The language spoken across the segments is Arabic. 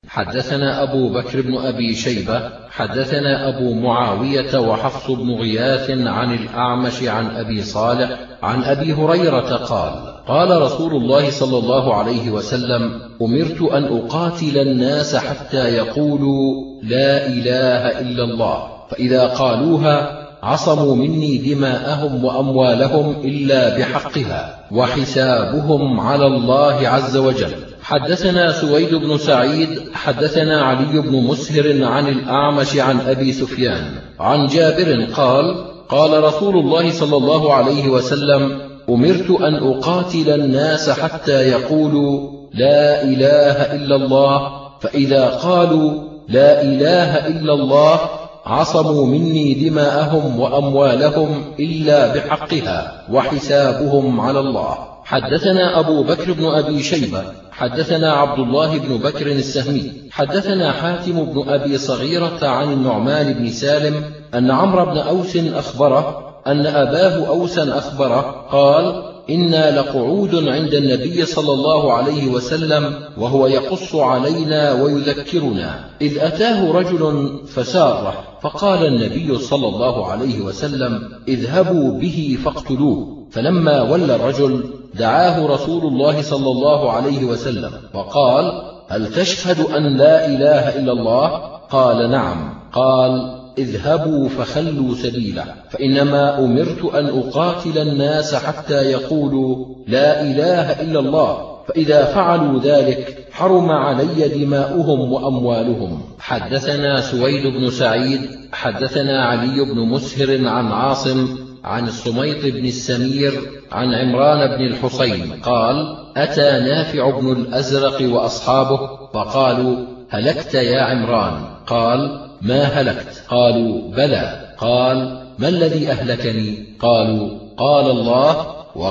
حدثنا أبو بكر بن أبي شيبة حدثنا أبو معاوية وحفص بن غياث عن الأعمش عن أبي صالح عن أبي هريرة قال قال رسول الله صلى الله عليه وسلم أمرت أن أقاتل الناس حتى يقولوا لا إله إلا الله، فإذا قالوها عصموا مني دماءهم وأموالهم إلا بحقها وحسابهم على الله عز وجل. حدثنا سويد بن سعيد حدثنا علي بن مسهر عن الأعمش عن أبي سفيان عن جابر قال قال رسول الله صلى الله عليه وسلم أمرت أن أقاتل الناس حتى يقولوا لا إله إلا الله، فإذا قالوا لا إله إلا الله عصموا مني دماءهم وأموالهم إلا بحقها وحسابهم على الله. حدثنا أبو بكر بن أبي شيبة حدثنا عبد الله بن بكر السهمي حدثنا حاتم بن أبي صغيرة عن النعمان بن سالم أن عمرو بن أوس أخبره أن أباه أوسا أخبره قال إنا لقعود عند النبي صلى الله عليه وسلم وهو يقص علينا ويذكرنا، إذ أتاه رجل فساره، فقال النبي صلى الله عليه وسلم اذهبوا به فاقتلوه. فلما ولى الرجل دعاه رسول الله صلى الله عليه وسلم وقال هل تشهد أن لا إله إلا الله؟ قال نعم. قال اذهبوا فخلوا سبيله، فإنما أمرت أن أقاتل الناس حتى يقولوا لا إله إلا الله، فإذا فعلوا ذلك حرم علي دماؤهم وأموالهم. حدثنا سويد بن سعيد حدثنا علي بن مسهر عن عاصم عن الصميط بن السمير عن عمران بن الحصين قال أتى نافع بن الأزرق وأصحابه فقالوا هلكت يا عمران؟ قال ما هلكت؟ قالوا بلى. قال ما الذي أهلكني؟ قالوا قال الله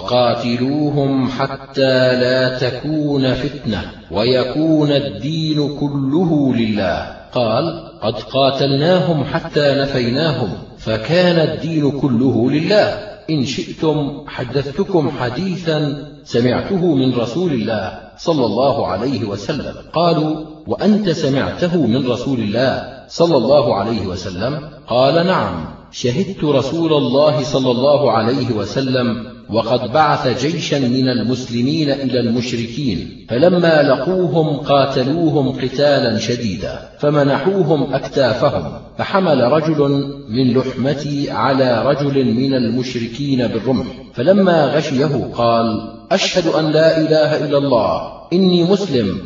وقاتلوهم حتى لا تكون فتنة ويكون الدين كله لله. قال قد قاتلناهم حتى نفيناهم فكان الدين كله لله. إن شئتم حدثتكم حديثا سمعته من رسول الله صلى الله عليه وسلم. قالوا وأنت سمعته من رسول الله صلى الله عليه وسلم؟ قال نعم، شهدت رسول الله صلى الله عليه وسلم وقد بعث جيشا من المسلمين إلى المشركين، فلما لقوهم قاتلوهم قتالا شديدا فمنحوهم أكتافهم، فحمل رجل من لحمتي على رجل من المشركين بالرمح، فلما غشيه قال أشهد أن لا إله إلا الله إني مسلم،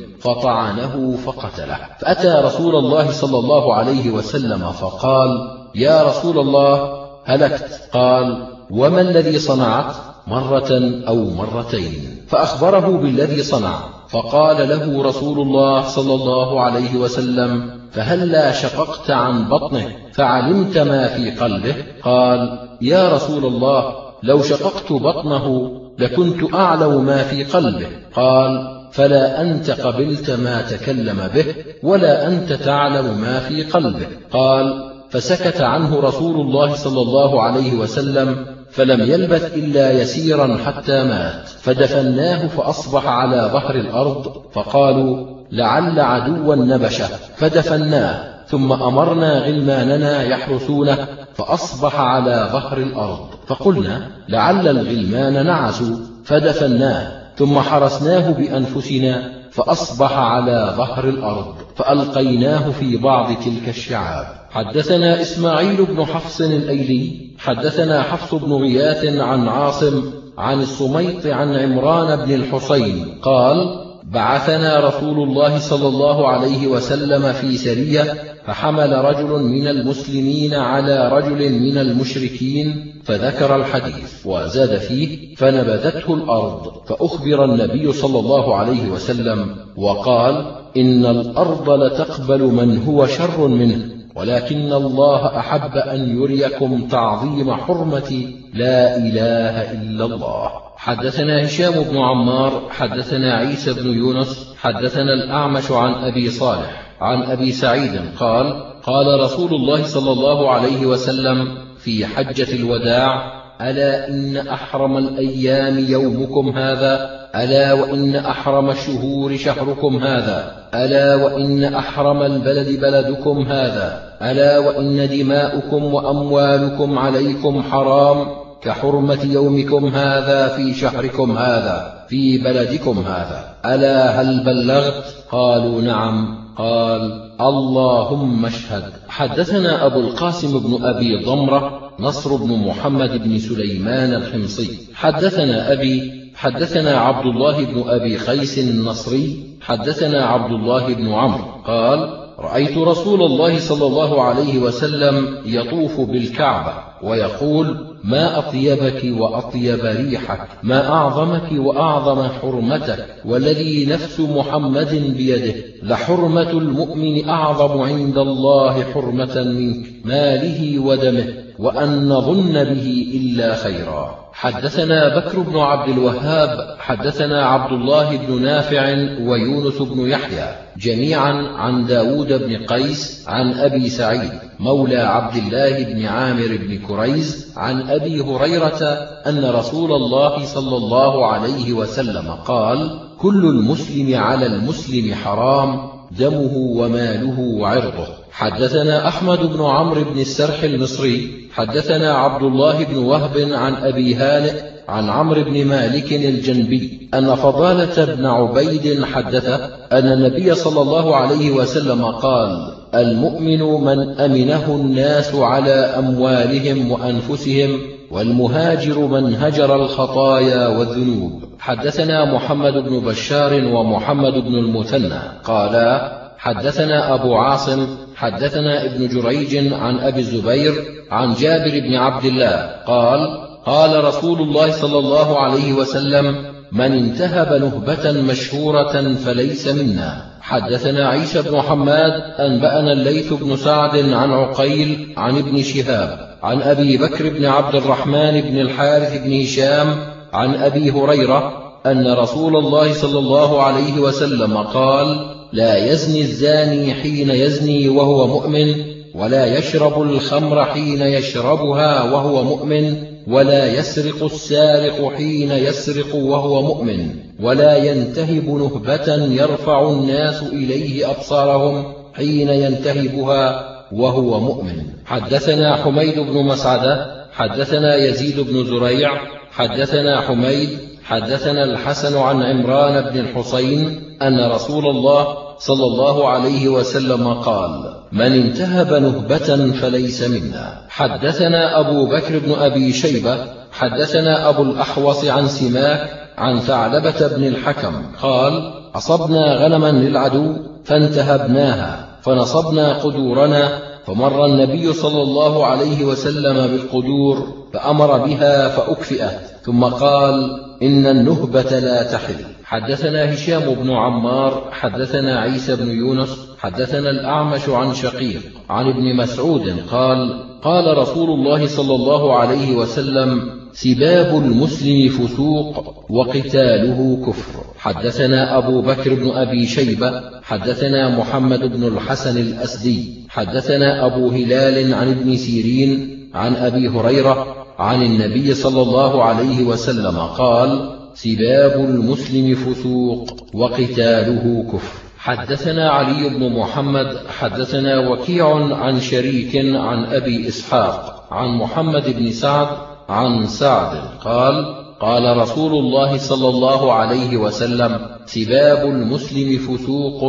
فطعنه فقتله. فأتى رسول الله صلى الله عليه وسلم فقال يا رسول الله هلكت. قال وما الذي صنعت؟ مرة أو مرتين؟ فأخبره بالذي صنع، فقال له رسول الله صلى الله عليه وسلم فهلا شققت عن بطنه فعلمت ما في قلبه؟ قال يا رسول الله لو شققت بطنه لكنت أعلم ما في قلبه. قال فلا أنت قبلت ما تكلم به ولا أنت تعلم ما في قلبه. قال فسكت عنه رسول الله صلى الله عليه وسلم، فلم يلبث إلا يسيرا حتى مات، فدفناه فأصبح على ظهر الأرض، فقالوا لعل عدوا نبشه، فدفناه، ثم أمرنا غلماننا يحرسونه فأصبح على ظهر الأرض، فقلنا لعل الغلمان نعسوا، فدفناه، ثم حرسناه بأنفسنا فأصبح على ظهر الأرض، فألقيناه في بعض تلك الشعاب. حدثنا إسماعيل بن حفص الأيلي حدثنا حفص بن غياث عن عاصم عن الصميط عن عمران بن الحصين قال بعثنا رسول الله صلى الله عليه وسلم في سرية، فحمل رجل من المسلمين على رجل من المشركين، فذكر الحديث وزاد فيه فنبذته الأرض، فأخبر النبي صلى الله عليه وسلم وقال إن الأرض لتقبل من هو شر منه، ولكن الله أحب أن يريكم تعظيم حرمة لا إله إلا الله. حدثنا هشام بن عمار حدثنا عيسى بن يونس حدثنا الأعمش عن أبي صالح عن أبي سعيد قال قال رسول الله صلى الله عليه وسلم في حجة الوداع ألا إن أحرم الأيام يومكم هذا، ألا وإن أحرم الشهور شهركم هذا، ألا وإن أحرم البلد بلدكم هذا، ألا وإن دماؤكم وأموالكم عليكم حرام كحرمة يومكم هذا في شهركم هذا في بلدكم هذا، ألا هل بلغت؟ قالوا نعم. قال اللهم اشهد. حدثنا أبو القاسم بن أبي ضمرة نصر بن محمد بن سليمان الحمصي حدثنا أبي حدثنا عبد الله بن أبي قيس النصري حدثنا عبد الله بن عمرو قال رأيت رسول الله صلى الله عليه وسلم يطوف بالكعبة ويقول ما أطيبك وأطيب ريحك، ما أعظمك وأعظم حرمتك، والذي نفس محمد بيده لحرمة المؤمن أعظم عند الله حرمة منك، ماله ودمه، وأن نظن به إلا خيرا. حدثنا بكر بن عبد الوهاب حدثنا عبد الله بن نافع ويونس بن يحيى جميعا عن داود بن قيس عن أبي سعيد مولى عبد الله بن عامر بن كريز عن أبي هريرة أن رسول الله صلى الله عليه وسلم قال كل المسلم على المسلم حرام دمه وماله وعرضه. حدثنا أحمد بن عمرو بن السرح المصري حدثنا عبد الله بن وهب عن أبي هانئ عن عمرو بن مالك الجنبي أن فضالة بن عبيد حدثه أن النبي صلى الله عليه وسلم قال المؤمن من أمنه الناس على أموالهم وأنفسهم، والمهاجر من هجر الخطايا والذنوب. حدثنا محمد بن بشار ومحمد بن المثنى قالا حدثنا أبو عاصم حدثنا ابن جريج عن أبي الزبير عن جابر بن عبد الله قال قال رسول الله صلى الله عليه وسلم من انتهب نهبة مشهورة فليس منا. حدثنا عيسى بن حماد أنبأنا الليث بن سعد عن عقيل عن ابن شهاب عن أبي بكر بن عبد الرحمن بن الحارث بن هشام عن أبي هريرة أن رسول الله صلى الله عليه وسلم قال لا يزني الزاني حين يزني وهو مؤمن، ولا يشرب الخمر حين يشربها وهو مؤمن، ولا يسرق السارق حين يسرق وهو مؤمن، ولا ينتهب نهبة يرفع الناس إليه أبصارهم حين ينتهبها وهو مؤمن. حدثنا حميد بن مسعدة حدثنا يزيد بن زريع حدثنا حميد حدثنا الحسن عن عمران بن الحصين أن رسول الله صلى الله عليه وسلم قال من انتهب نهبة فليس منا. حدثنا أبو بكر بن أبي شيبة حدثنا أبو الأحوص عن سماك عن ثعلبة بن الحكم قال أصبنا غنما للعدو فانتهبناها فنصبنا قدورنا، فمر النبي صلى الله عليه وسلم بالقدور فأمر بها فأكفئت، ثم قال إن النهبة لا تحل. حدثنا هشام بن عمار حدثنا عيسى بن يونس حدثنا الأعمش عن شقيق عن ابن مسعود قال قال رسول الله صلى الله عليه وسلم سباب المسلم فسوق وقتاله كفر. حدثنا أبو بكر بن أبي شيبة حدثنا محمد بن الحسن الأسدي حدثنا أبو هلال عن ابن سيرين عن أبي هريرة عن النبي صلى الله عليه وسلم قال سباب المسلم فسوق وقتاله كفر. حدثنا علي بن محمد حدثنا وكيع عن شريك عن أبي إسحاق عن محمد بن سعد عن سعد قال قال رسول الله صلى الله عليه وسلم سباب المسلم فسوق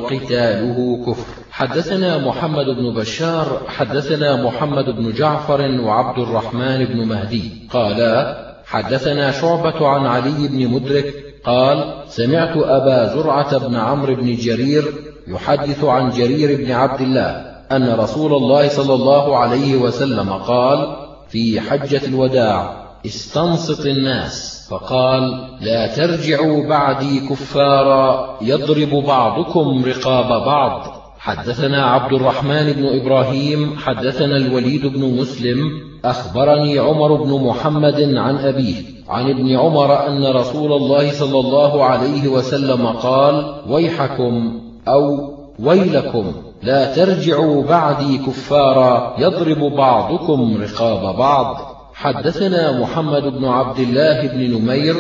وقتاله كفر. حدثنا محمد بن بشار حدثنا محمد بن جعفر وعبد الرحمن بن مهدي قالا حدثنا شعبة عن علي بن مدرك قال سمعت أبا زرعة بن عمرو بن جرير يحدث عن جرير بن عبد الله أن رسول الله صلى الله عليه وسلم قال في حجة الوداع استنصت الناس فقال لا ترجعوا بعدي كفارا يضرب بعضكم رقاب بعض. حدثنا عبد الرحمن بن إبراهيم حدثنا الوليد بن مسلم أخبرني عمر بن محمد عن أبيه عن ابن عمر أن رسول الله صلى الله عليه وسلم قال ويحكم أو ويلكم لا ترجعوا بعدي كفارا يضرب بعضكم رقاب بعض. حدثنا محمد بن عبد الله بن نمير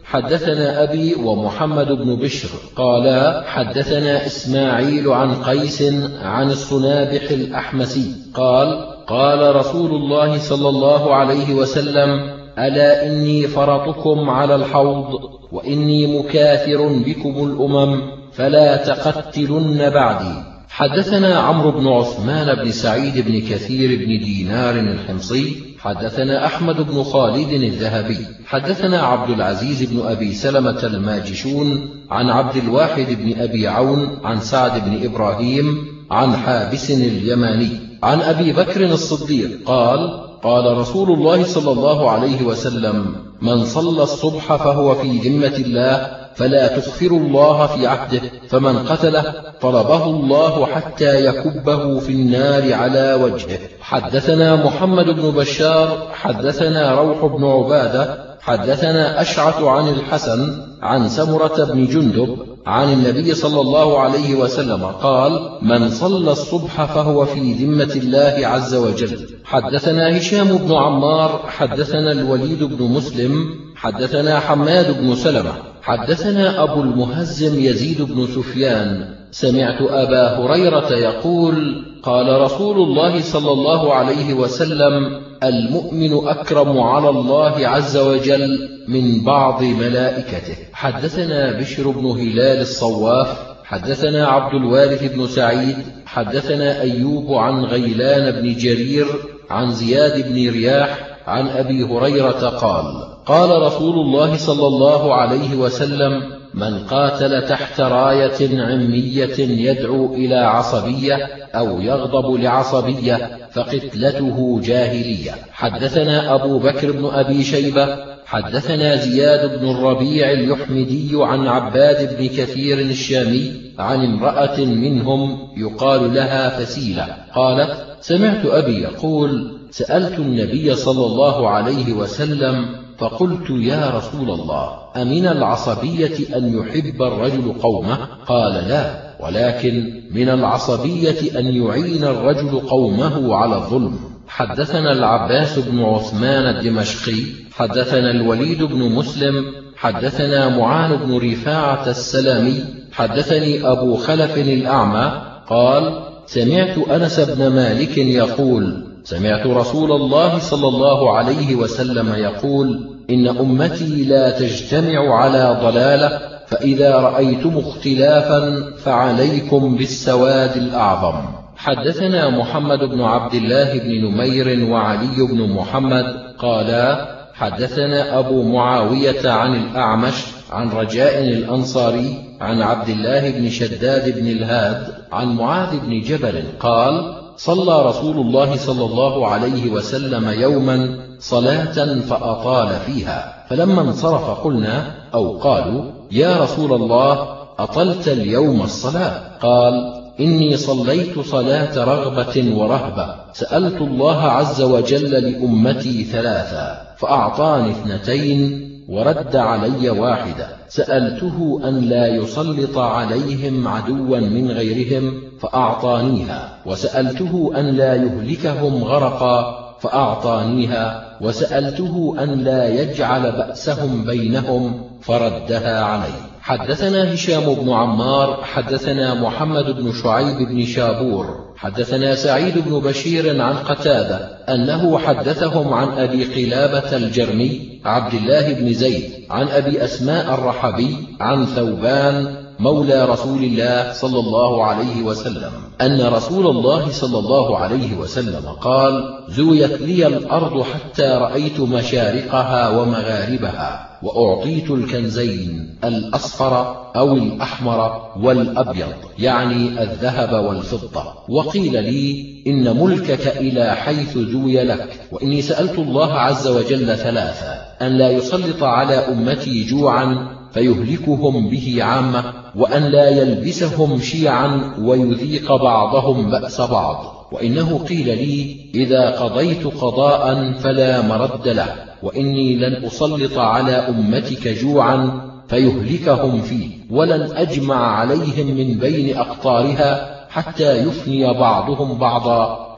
حدثنا أبي ومحمد بن بشر قالا حدثنا إسماعيل عن قيس عن الصنابح الأحمسي قال قال رسول الله صلى الله عليه وسلم ألا إني فرطكم على الحوض وإني مكاثر بكم الأمم فلا تقتلن بعدي. حدثنا عمرو بن عثمان بن سعيد بن كثير بن دينار الحمصي حدثنا أحمد بن خالد الذهبي حدثنا عبد العزيز بن أبي سلمة الماجشون عن عبد الواحد بن أبي عون عن سعد بن إبراهيم عن حابس اليماني عن أبي بكر الصديق قال قال رسول الله صلى الله عليه وسلم من صلى الصبح فهو في ذمة الله فلا تخفروا الله في عهده فمن قتله طلبه الله حتى يكبه في النار على وجهه. حدثنا محمد بن بشار حدثنا روح بن عبادة حدثنا أشعث عن الحسن عن سمرة بن جندب عن النبي صلى الله عليه وسلم قال من صلى الصبح فهو في ذمة الله عز وجل. حدثنا هشام بن عمار حدثنا الوليد بن مسلم حدثنا حماد بن سلمة حدثنا أبو المهزم يزيد بن سفيان سمعت أبا هريرة يقول قال رسول الله صلى الله عليه وسلم المؤمن أكرم على الله عز وجل من بعض ملائكته. حدثنا بشر بن هلال الصواف حدثنا عبد الوارث بن سعيد حدثنا أيوب عن غيلان بن جرير عن زياد بن رياح عن أبي هريرة قال قال رسول الله صلى الله عليه وسلم من قاتل تحت راية عمية يدعو إلى عصبية أو يغضب لعصبية فقتلته جاهلية. حدثنا أبو بكر بن أبي شيبة حدثنا زياد بن الربيع اليحمدي عن عباد بن كثير الشامي عن امرأة منهم يقال لها فسيلة قالت سمعت أبي يقول سألت النبي صلى الله عليه وسلم فقلت يا رسول الله أمن العصبية أن يحب الرجل قومه؟ قال لا ولكن من العصبية أن يعين الرجل قومه على الظلم. حدثنا العباس بن عثمان الدمشقي حدثنا الوليد بن مسلم حدثنا معان بن رفاعة السلامي حدثني أبو خلف الأعمى قال سمعت أنس بن مالك يقول سمعت رسول الله صلى الله عليه وسلم يقول إن أمتي لا تجتمع على ضلالة فإذا رأيتم اختلافا فعليكم بالسواد الأعظم. حدثنا محمد بن عبد الله بن نمير وعلي بن محمد قالا حدثنا أبو معاوية عن الأعمش عن رجاء الأنصاري عن عبد الله بن شداد بن الهاد عن معاذ بن جبل قال صلى رسول الله صلى الله عليه وسلم يوما صلاة فأطال فيها فلما انصرف قلنا أو قالوا يا رسول الله أطلت اليوم الصلاة؟ قال إني صليت صلاة رغبة ورهبة سألت الله عز وجل لأمتي ثلاثا فأعطاني 2 ورد علي 1 سألته أن لا يسلط عليهم عدوا من غيرهم فأعطانيها وسألته أن لا يهلكهم غرقا فأعطانيها وسألته أن لا يجعل بأسهم بينهم فردها علي. حدثنا هشام بن عمار حدثنا محمد بن شعيب بن شابور حدثنا سعيد بن بشير عن قتادة أنه حدثهم عن أبي قلابة الجرمي عبد الله بن زيد عن أبي أسماء الرحبي عن ثوبان مولى رسول الله صلى الله عليه وسلم أن رسول الله صلى الله عليه وسلم قال زويت لي الأرض حتى رأيت مشارقها ومغاربها وأعطيت الكنزين الأصفر أو الأحمر والأبيض يعني الذهب والفضة وقيل لي إن ملكك إلى حيث زوي لك وإني سألت الله عز وجل 3 أن لا يسلط على أمتي جوعا فيهلكهم به عامة وأن لا يلبسهم شيعا ويذيق بعضهم بأس بعض وإنه قيل لي إذا قضيت قضاء فلا مرد له وإني لن أسلط على أمتك جوعا فيهلكهم فيه ولن أجمع عليهم من بين أقطارها حتى يفني بعضهم بعضا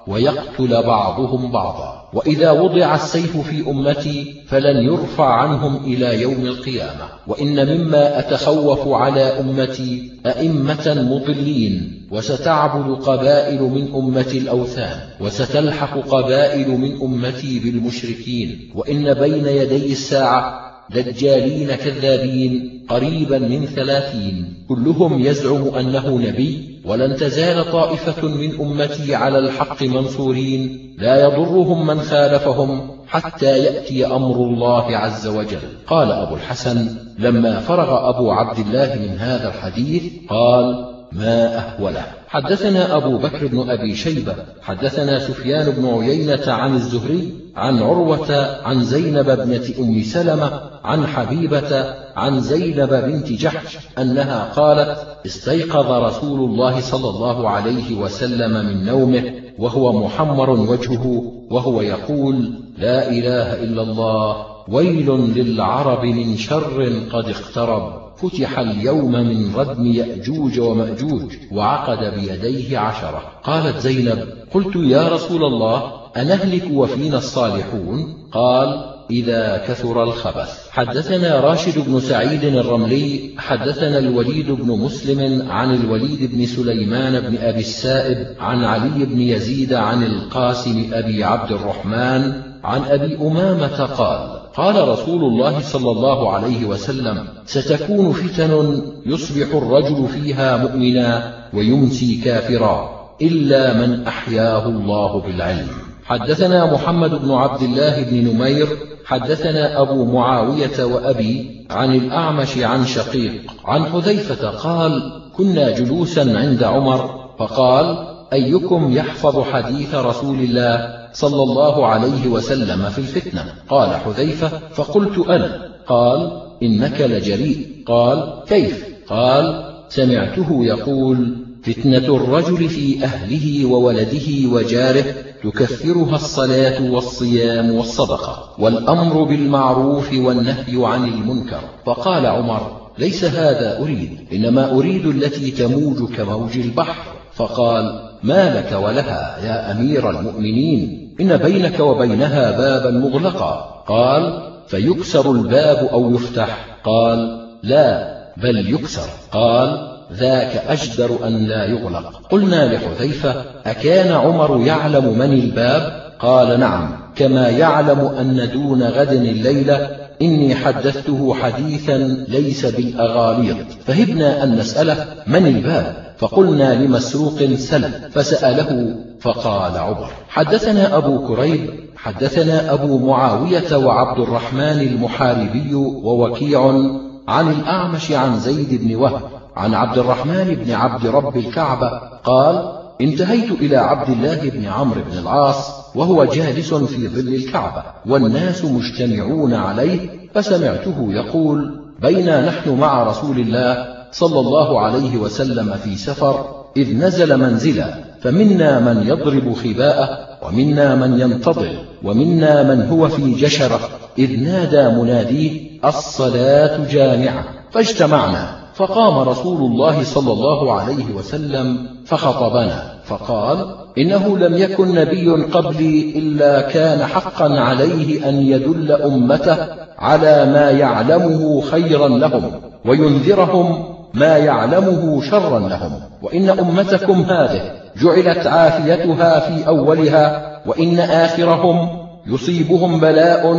ويقتل بعضهم بعضا. وإذا وضع السيف في أمتي فلن يرفع عنهم إلى يوم القيامة. وإن مما أتخوف على أمتي أئمة مضلين، وستعبد قبائل من أمتي الأوثان، وستلحق قبائل من أمتي بالمشركين. وإن بين يدي الساعة دجالين كذابين قريبا من 30 كلهم يزعم أنه نبي، ولن تزال طائفة من أمتي على الحق منصورين لا يضرهم من خالفهم حتى يأتي أمر الله عز وجل. قال أبو الحسن لما فرغ أبو عبد الله من هذا الحديث قال: ما أهوله. حدثنا أبو بكر بن أبي شيبة حدثنا سفيان بن عيينة عن الزهري عن عروة عن زينب ابنة أم سلمة عن حبيبة عن زينب بنت جحش أنها قالت: استيقظ رسول الله صلى الله عليه وسلم من نومه وهو محمر وجهه وهو يقول: لا إله إلا الله، ويل للعرب من شر قد اقترب، فتح اليوم من ردم يأجوج ومأجوج، وعقد بيديه 10. قالت زينب: قلت يا رسول الله أنهلك وفينا الصالحون؟ قال: إذا كثر الخبث. حدثنا راشد بن سعيد الرملي حدثنا الوليد بن مسلم عن الوليد بن سليمان بن أبي السائب عن علي بن يزيد عن القاسم أبي عبد الرحمن عن أبي أمامة قال: قال رسول الله صلى الله عليه وسلم: ستكون فتن يصبح الرجل فيها مؤمنا ويمسي كافرا إلا من أحياه الله بالعلم. حدثنا محمد بن عبد الله بن نمير حدثنا أبو معاوية وأبي عن الأعمش عن شقيق عن حذيفة قال: كنا جلوسا عند عمر فقال: أيكم يحفظ حديث رسول الله صلى الله عليه وسلم في الفتنة؟ قال حذيفة: فقلت أنا. قال: إنك لجريء. قال: كيف؟ قال: سمعته يقول: فتنة الرجل في أهله وولده وجاره تكثرها الصلاة والصيام والصدقة والأمر بالمعروف والنهي عن المنكر. فقال عمر: ليس هذا أريد، إنما أريد التي تموج كموج البحر. فقال: ما لك ولها يا أمير المؤمنين؟ إن بينك وبينها بابا مغلقا. قال: فيكسر الباب أو يفتح؟ قال: لا، بل يكسر. قال: ذاك أجدر أن لا يغلق. قلنا لحذيفة: أكان عمر يعلم من الباب؟ قال: نعم، كما يعلم أن دون غد الليلة إني حدثته حديثا ليس بالأغاليط. فهبنا أن نسأله: من الباب؟ فقلنا لمسروق: سل. فسأله فقال عمر. حدثنا أبو كريب حدثنا أبو معاوية وعبد الرحمن المحاربي ووكيع عن الأعمش عن زيد بن وهب عن عبد الرحمن بن عبد رب الكعبة قال: انتهيت إلى عبد الله بن عمرو بن العاص وهو جالس في ظل الكعبة والناس مجتمعون عليه، فسمعته يقول: بينا نحن مع رسول الله صلى الله عليه وسلم في سفر إذ نزل منزلا، فمنا من يضرب خباءه ومنا من ينتظر ومنا من هو في جشرة، إذ نادى مناديه: الصلاة جامعة. فاجتمعنا، فقام رسول الله صلى الله عليه وسلم فخطبنا فقال: إنه لم يكن نبي قبلي إلا كان حقا عليه أن يدل أمته على ما يعلمه خيرا لهم وينذرهم ما يعلمه شرا لهم، وإن أمتكم هذه جعلت عافيتها في أولها، وإن آخرهم يصيبهم بلاء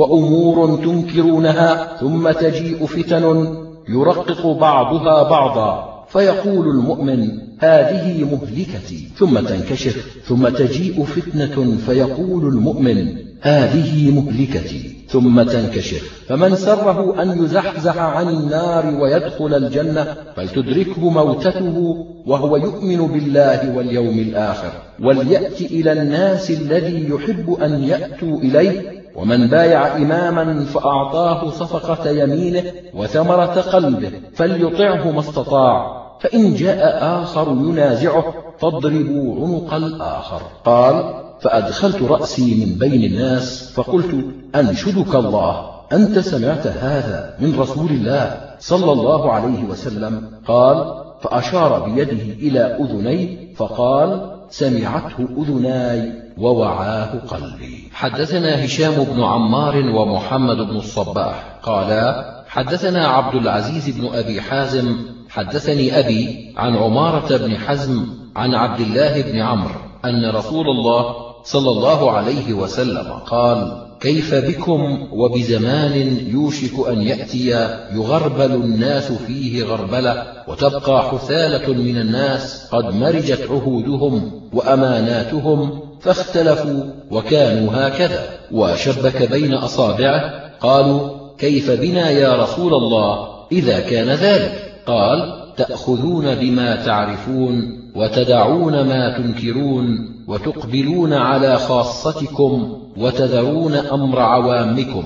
وأمور تنكرونها، ثم تجيء فتن يرقق بعضها بعضا، فيقول المؤمن: هذه مهلكتي، ثم تنكشف، ثم تجيء فتنة فيقول المؤمن: هذه مهلكتي، ثم تنكشف. فمن سره أن يزحزح عن النار ويدخل الجنة فلتدركه موتته وهو يؤمن بالله واليوم الآخر، وليأت إلى الناس الذي يحب أن يأتوا إليه. ومن بايع إماما فأعطاه صفقة يمينه وثمرة قلبه فليطعه ما استطاع، فإن جاء آخر ينازعه فاضربوا عنق الآخر. قال: فأدخلت رأسي من بين الناس فقلت: أنشدك الله، أنت سمعت هذا من رسول الله صلى الله عليه وسلم؟ قال: فأشار بيده إلى أذنيه فقال: سمعته أذناي ووعاه قلبي. حدثنا هشام بن عمار ومحمد بن الصباح قالا حدثنا عبد العزيز بن أبي حازم حدثني أبي عن عمارة بن حزم عن عبد الله بن عمرو أن رسول الله صلى الله عليه وسلم قال: كيف بكم وبزمان يوشك أن يأتي يغربل الناس فيه غربلة، وتبقى حثالة من الناس قد مرجت عهودهم وأماناتهم فاختلفوا وكانوا هكذا، وشبك بين أصابعه. قالوا: كيف بنا يا رسول الله إذا كان ذلك؟ قال: تأخذون بما تعرفون وتدعون ما تنكرون، وتقبلون على خاصتكم وتذرون أمر عوامكم.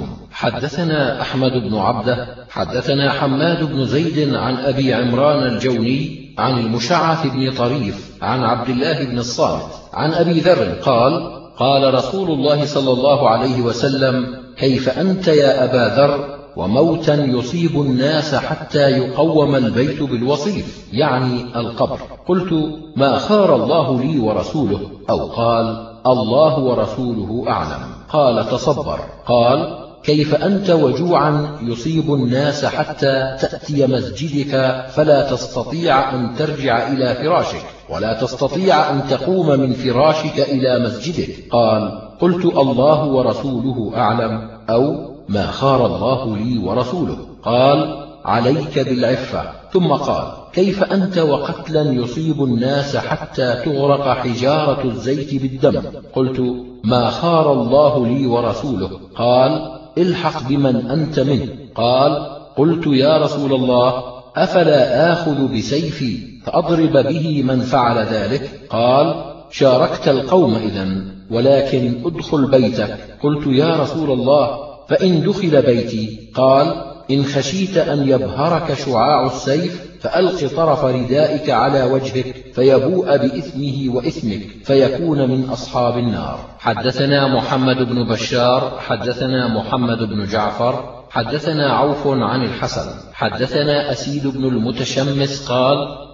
حدثنا أحمد بن عبده حدثنا حماد بن زيد عن أبي عمران الجوني عن المشعث بن طريف عن عبد الله بن الصامت عن أبي ذر قال: قال رسول الله صلى الله عليه وسلم: كيف أنت يا أبا ذر وموتا يصيب الناس حتى يقوم البيت بالوصيف، يعني القبر. قلت: ما خار الله لي ورسوله، أو قال: الله ورسوله أعلم. قال: تصبر. قال: كيف أنت وجوعا يصيب الناس حتى تأتي مسجدك فلا تستطيع أن ترجع إلى فراشك، ولا تستطيع أن تقوم من فراشك إلى مسجدك. قال: قلت: الله ورسوله أعلم، أو ما خار الله لي ورسوله. قال: عليك بالعفة. ثم قال: كيف أنت وقتلا يصيب الناس حتى تغرق حجارة الزيت بالدم؟ قلت: ما خار الله لي ورسوله. قال: الحق بمن أنت منه. قال: قلت: يا رسول الله، أفلا آخذ بسيفي فأضرب به من فعل ذلك؟ قال: شاركت القوم إذن، ولكن ادخل بيتك. قلت: يا رسول الله، فإن دخل بيتي؟ قال: إن خشيت أن يبهرك شعاع السيف فألق طرف ردائك على وجهك فيبوء بإثمه وإثمك فيكون من أصحاب النار. حدثنا محمد بن بشار حدثنا محمد بن جعفر حدثنا عوف عن الحسن حدثنا أسيد بن المتشمس قال: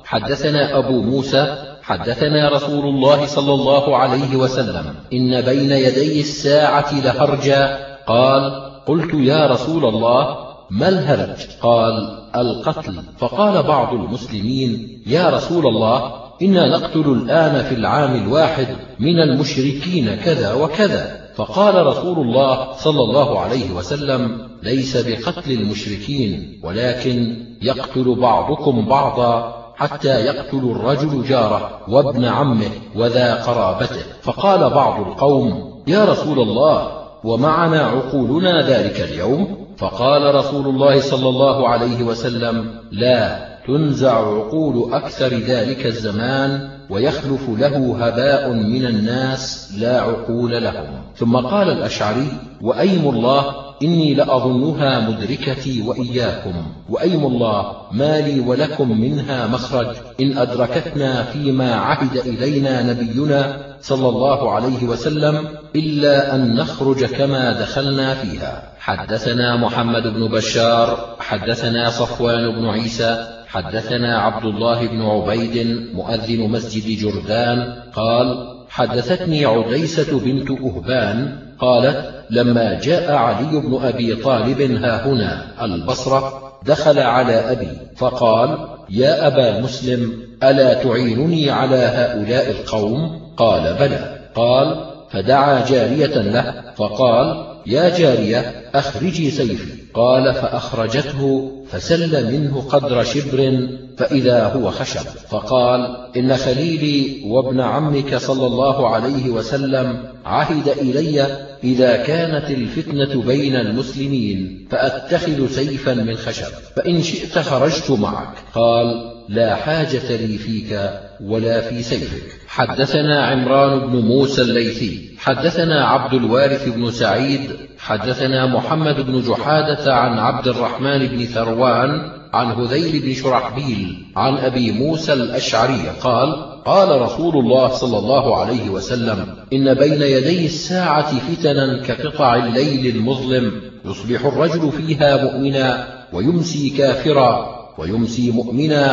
حدثنا أبو موسى حدثنا رسول الله صلى الله عليه وسلم: إن بين يدي الساعة لهرجا. قال: قلت: يا رسول الله، ما الهرج؟ قال: القتل. فقال بعض المسلمين: يا رسول الله، إنا نقتل الآن في العام الواحد من المشركين كذا وكذا. فقال رسول الله صلى الله عليه وسلم: ليس بقتل المشركين، ولكن يقتل بعضكم بعضا حتى يقتل الرجل جاره وابن عمه وذا قرابته. فقال بعض القوم: يا رسول الله، ومعنا عقولنا ذلك اليوم؟ فقال رسول الله صلى الله عليه وسلم: لا، تنزع عقول أكثر ذلك الزمان ويخلف له هباء من الناس لا عقول لهم. ثم قال الأشعري: وأيم الله إني لأظنها مدركتي وإياكم، وأيم الله ما لي ولكم منها مخرج إن أدركتنا فيما عهد إلينا نبينا صلى الله عليه وسلم إلا أن نخرج كما دخلنا فيها. حدثنا محمد بن بشار حدثنا صفوان بن عيسى حدثنا عبد الله بن عبيد مؤذن مسجد جردان قال: حدثتني عديسة بنت أهبان قالت: لما جاء علي بن أبي طالب هاهنا البصرة دخل على أبي فقال: يا أبا مسلم، ألا تعينني على هؤلاء القوم؟ قال: بلى. قال: فدعا جارية له فقال: يا جارية، أخرجي سيفي. قال: فأخرجته فسل منه قدر شبر فإذا هو خشب. فقال: إن خليلي وابن عمك صلى الله عليه وسلم عهد إلي إذا كانت الفتنة بين المسلمين فأتخذ سيفا من خشب، فإن شئت خرجت معك. قال: لا حاجة لي فيك ولا في سيفك. حدثنا عمران بن موسى الليثي حدثنا عبد الوارث بن سعيد حدثنا محمد بن جحادة عن عبد الرحمن بن ثروان عن هذيل بن شرحبيل عن أبي موسى الأشعري قال: قال رسول الله صلى الله عليه وسلم: إن بين يدي الساعة فتنا كقطع الليل المظلم، يصبح الرجل فيها مؤمنا ويمسي كافرا، ويمسي مؤمنا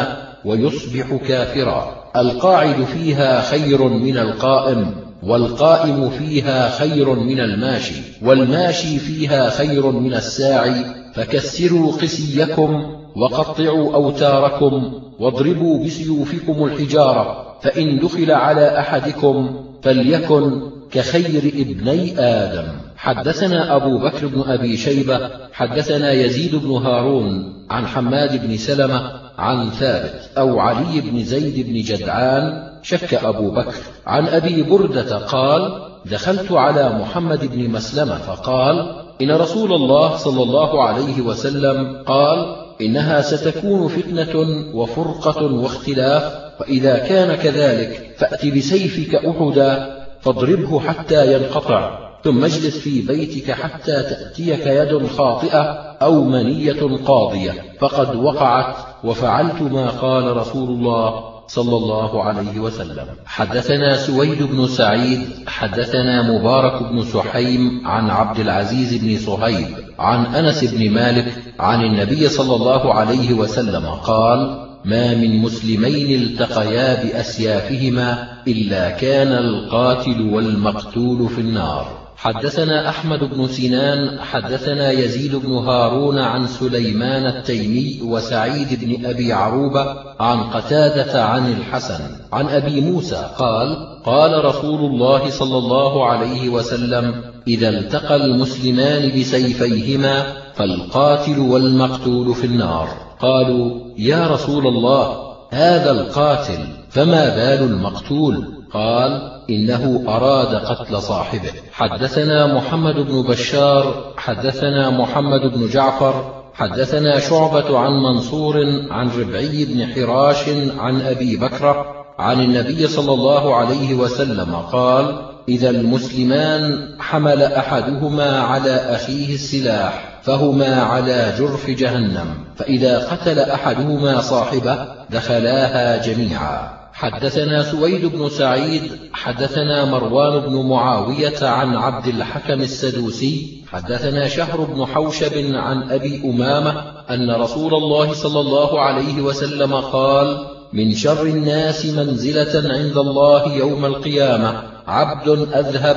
ويصبح كافرا. القاعد فيها خير من القائم، والقائم فيها خير من الماشي، والماشي فيها خير من الساعي. فكسروا قسيكم وقطعوا أوتاركم واضربوا بسيوفكم الحجارة، فإن دخل على أحدكم فليكن كخير ابني آدم. حدثنا أبو بكر بن أبي شيبة حدثنا يزيد بن هارون عن حماد بن سلمة عن ثابت أو علي بن زيد بن جدعان شك أبو بكر عن أبي بردة قال: دخلت على محمد بن مسلمة فقال: إن رسول الله صلى الله عليه وسلم قال: إنها ستكون فتنة وفرقة واختلاف، فإذا كان كذلك فأت بسيفك أحدا فاضربه حتى ينقطع، ثم اجلس في بيتك حتى تأتيك يد خاطئة أو منية قاضية، فقد وقعت وفعلت ما قال رسول الله صلى الله عليه وسلم. حدثنا سويد بن سعيد حدثنا مبارك بن سحيم عن عبد العزيز بن صهيب عن أنس بن مالك عن النبي صلى الله عليه وسلم قال: ما من مسلمين التقيا بأسيافهما إلا كان القاتل والمقتول في النار. حدثنا أحمد بن سنان حدثنا يزيد بن هارون عن سليمان التيمي وسعيد بن أبي عروبة عن قتادة عن الحسن عن أبي موسى قال: قال رسول الله صلى الله عليه وسلم: إذا التقى المسلمان بسيفيهما فالقاتل والمقتول في النار. قالوا: يا رسول الله، هذا القاتل، فما بال المقتول؟ قال: إنه أراد قتل صاحبه. حدثنا محمد بن بشار حدثنا محمد بن جعفر حدثنا شعبة عن منصور عن ربعي بن حراش عن أبي بكر عن النبي صلى الله عليه وسلم قال: إذا المسلمان حمل أحدهما على أخيه السلاح فهما على جرف جهنم، فإذا قتل أحدهما صاحبه دخلاها جميعا. حدثنا سويد بن سعيد حدثنا مروان بن معاوية عن عبد الحكم السدوسي حدثنا شهر بن حوشب عن أبي أمامة أن رسول الله صلى الله عليه وسلم قال: من شر الناس منزلة عند الله يوم القيامة عبد أذهب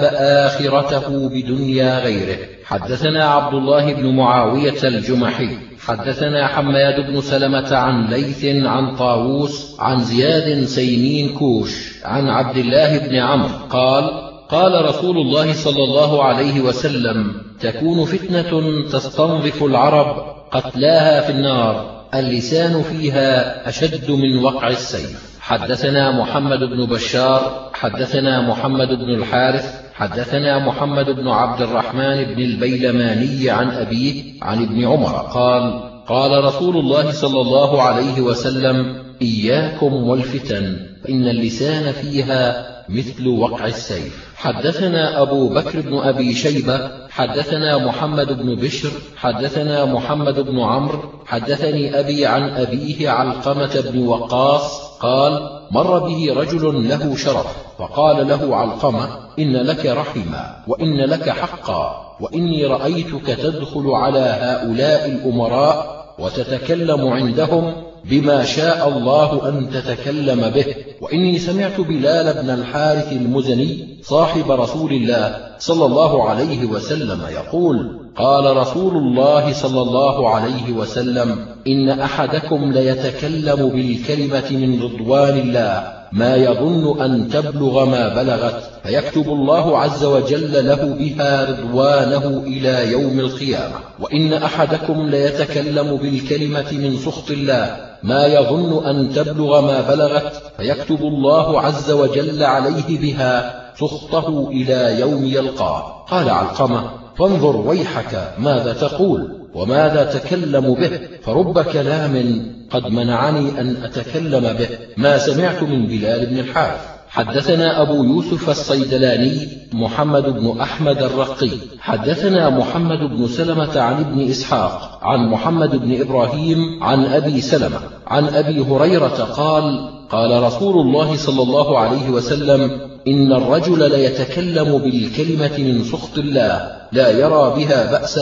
آخرته بدنيا غيره. حدثنا عبد الله بن معاوية الجمحي حدثنا حماد بن سلمة عن ليث عن طاووس عن زياد سيمين كوش عن عبد الله بن عمرو قال: قال رسول الله صلى الله عليه وسلم: تكون فتنة تستنظف العرب قتلاها في النار، اللسان فيها أشد من وقع السيف. حدثنا محمد بن بشار حدثنا محمد بن الحارث حدثنا محمد بن عبد الرحمن بن البيلماني عن أبيه عن ابن عمر قال: قال رسول الله صلى الله عليه وسلم: إياكم والفتن، فإن اللسان فيها مثل وقع السيف. حدثنا أبو بكر بن أبي شيبة حدثنا محمد بن بشر حدثنا محمد بن عمرو حدثني أبي عن أبيه علقمة بن وقاص قال: مر به رجل له شرف، فقال له علقمة: إن لك رحما وإن لك حقا، وإني رأيتك تدخل على هؤلاء الأمراء وتتكلم عندهم بما شاء الله أن تتكلم به، وإني سمعت بلال بن الحارث المزني صاحب رسول الله صلى الله عليه وسلم يقول: قال رسول الله صلى الله عليه وسلم: إن أحدكم ليتكلم بالكلمة من رضوان الله ما يظن أن تبلغ ما بلغت، فيكتب الله عز وجل له بها رضوانه إلى يوم القيامة. وإن أحدكم ليتكلم بالكلمة من سخط الله ما يظن أن تبلغ ما بلغت، فيكتب الله عز وجل عليه بها سخطه إلى يوم يلقاه. قال علقمة: فانظر ويحك ماذا تقول وماذا تكلم به، فرب كلام قد منعني أن أتكلم به ما سمعت من بلال بن الحارث. حدثنا أبو يوسف الصيدلاني محمد بن أحمد الرقي حدثنا محمد بن سلمة عن ابن إسحاق عن محمد بن إبراهيم عن أبي سلمة عن أبي هريرة قال: قال رسول الله صلى الله عليه وسلم: إن الرجل ليتكلم بالكلمة من سخط الله لا يرى بها بأسا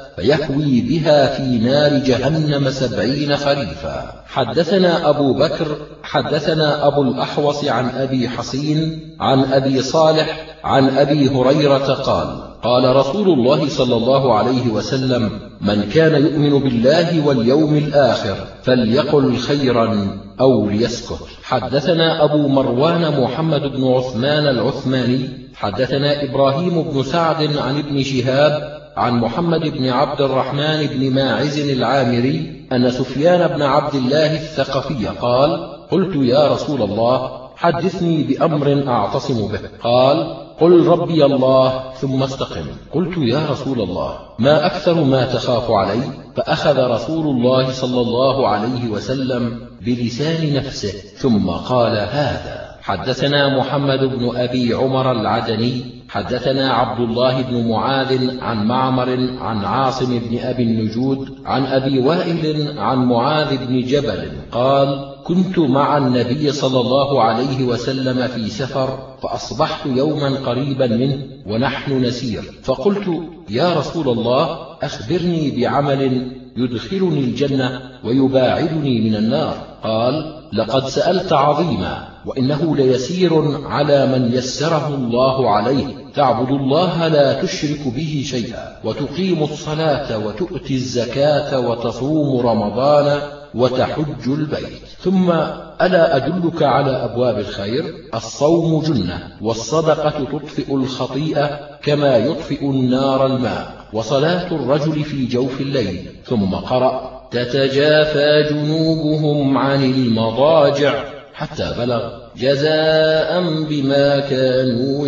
فيهوي بها في نار جهنم 70 خريفا. حدثنا أبو بكر حدثنا أبو الأحوص عن أبي حصين عن أبي صالح عن أبي هريرة قال قال رسول الله صلى الله عليه وسلم: من كان يؤمن بالله واليوم الآخر فليقل خيرا أو ليسكت. حدثنا أبو مروان محمد بن عثمان العثماني حدثنا إبراهيم بن سعد عن ابن شهاب عن محمد بن عبد الرحمن بن ماعز العامري أن سفيان بن عبد الله الثقفي قال: قلت يا رسول الله حدثني بأمر أعتصم به. قال: قل ربي الله ثم استقم. قلت يا رسول الله ما أكثر ما تخاف علي؟ فأخذ رسول الله صلى الله عليه وسلم بلسان نفسه ثم قال هذا. حدثنا محمد بن أبي عمر العدني حدثنا عبد الله بن معاذ عن معمر عن عاصم بن أبي النجود عن أبي وائل عن معاذ بن جبل قال: كنت مع النبي صلى الله عليه وسلم في سفر فأصبحت يوما قريبا منه ونحن نسير، فقلت: يا رسول الله أخبرني بعمل يدخلني الجنة ويباعدني من النار. قال: لقد سألت عظيما، وإنه ليسير على من يسره الله عليه، تعبد الله لا تشرك به شيئا، وتقيم الصلاة وتؤتي الزكاة وتصوم رمضان وتحج البيت. ثم ألا أدلك على أبواب الخير؟ الصوم جنة، والصدقة تطفئ الخطيئة كما يطفئ النار الماء، وصلاة الرجل في جوف الليل. ثم قرأ: تتجافى جنوبهم عن المضاجع حتى بلغ: جزاء بما كانوا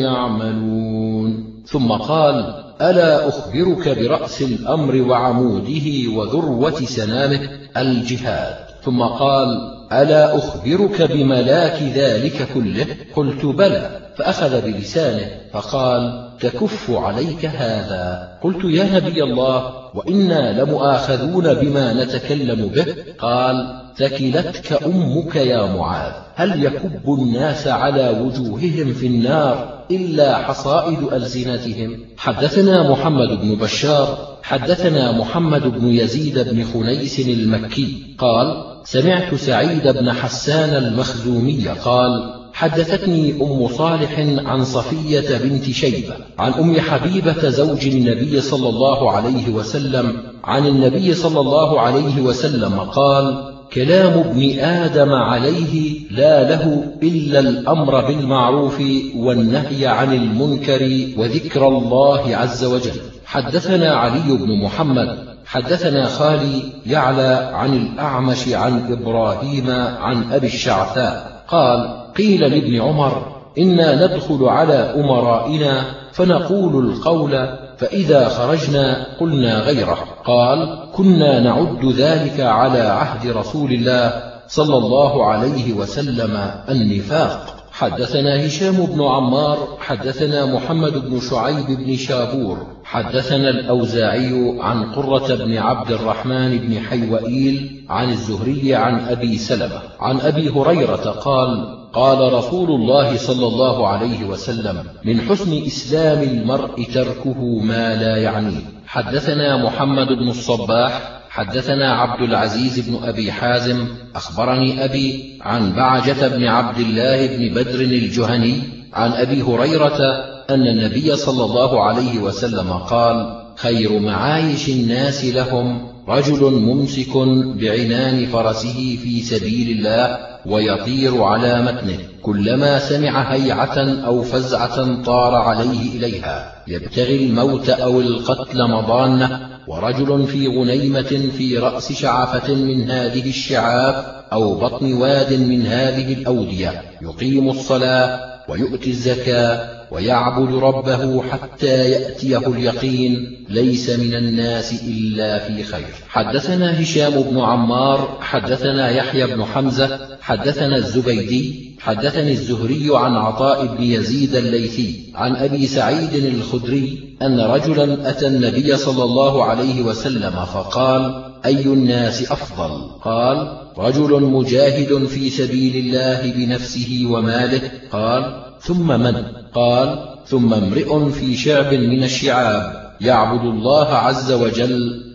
يعملون. ثم قال: ألا أخبرك برأس الأمر وعموده وذروة سنامه؟ الجهاد. ثم قال: ألا أخبرك بملاك ذلك كله؟ قلت: بلى. فأخذ بلسانه فقال: تكف عليك هذا. قلت: يا نبي الله، وإنا لمؤاخذون بما نتكلم به. قال: ثكلتك أمك يا معاذ، هل يكب الناس على وجوههم في النار إلا حصائد ألسنتهم؟ حدثنا محمد بن بشار حدثنا محمد بن يزيد بن خنيس المكي قال: سمعت سعيد بن حسان المخزومي قال: حدثتني أم صالح عن صفية بنت شيبة عن أم حبيبة زوج النبي صلى الله عليه وسلم عن النبي صلى الله عليه وسلم قال: كلام ابن آدم عليه لا له إلا الأمر بالمعروف والنهي عن المنكر وذكر الله عز وجل. حدثنا علي بن محمد حدثنا خالي يعلى عن الأعمش عن إبراهيم عن أبي الشعثاء قال: قيل لابن عمر: إنا ندخل على أمرائنا فنقول القول، فإذا خرجنا قلنا غيره. قال: كنا نعد ذلك على عهد رسول الله صلى الله عليه وسلم النفاق. حدثنا هشام بن عمار حدثنا محمد بن شعيب بن شابور حدثنا الأوزاعي عن قرة بن عبد الرحمن بن حيوئيل عن الزهري عن أبي سلمة عن أبي هريرة قال: قال رسول الله صلى الله عليه وسلم: من حسن إسلام المرء تركه ما لا يعنيه. حدثنا محمد بن الصباح حدثنا عبد العزيز بن أبي حازم أخبرني أبي عن بعجة بن عبد الله بن بدر الجهني عن أبي هريرة أن النبي صلى الله عليه وسلم قال: خير معايش الناس لهم رجل ممسك بعنان فرسه في سبيل الله ويطير على متنه، كلما سمع هيعة أو فزعة طار عليه إليها يبتغي الموت أو القتل مضانة، ورجل في غنيمة في رأس شعفة من هذه الشعاف أو بطن واد من هذه الأودية يقيم الصلاة ويؤتي الزكاة ويعبد ربه حتى يأتيه اليقين، ليس من الناس إلا في خير. حدثنا هشام بن عمار حدثنا يحيى بن حمزة حدثنا الزبيدي حدثني الزهري عن عطاء بن يزيد الليثي عن أبي سعيد الخدري أن رجلا أتى النبي صلى الله عليه وسلم فقال: أي الناس أفضل؟ قال: رجل مجاهد في سبيل الله بنفسه وماله. قال: ثم من؟ قال: ثم امرئ في شعب من الشعاب يعبد الله عز وجل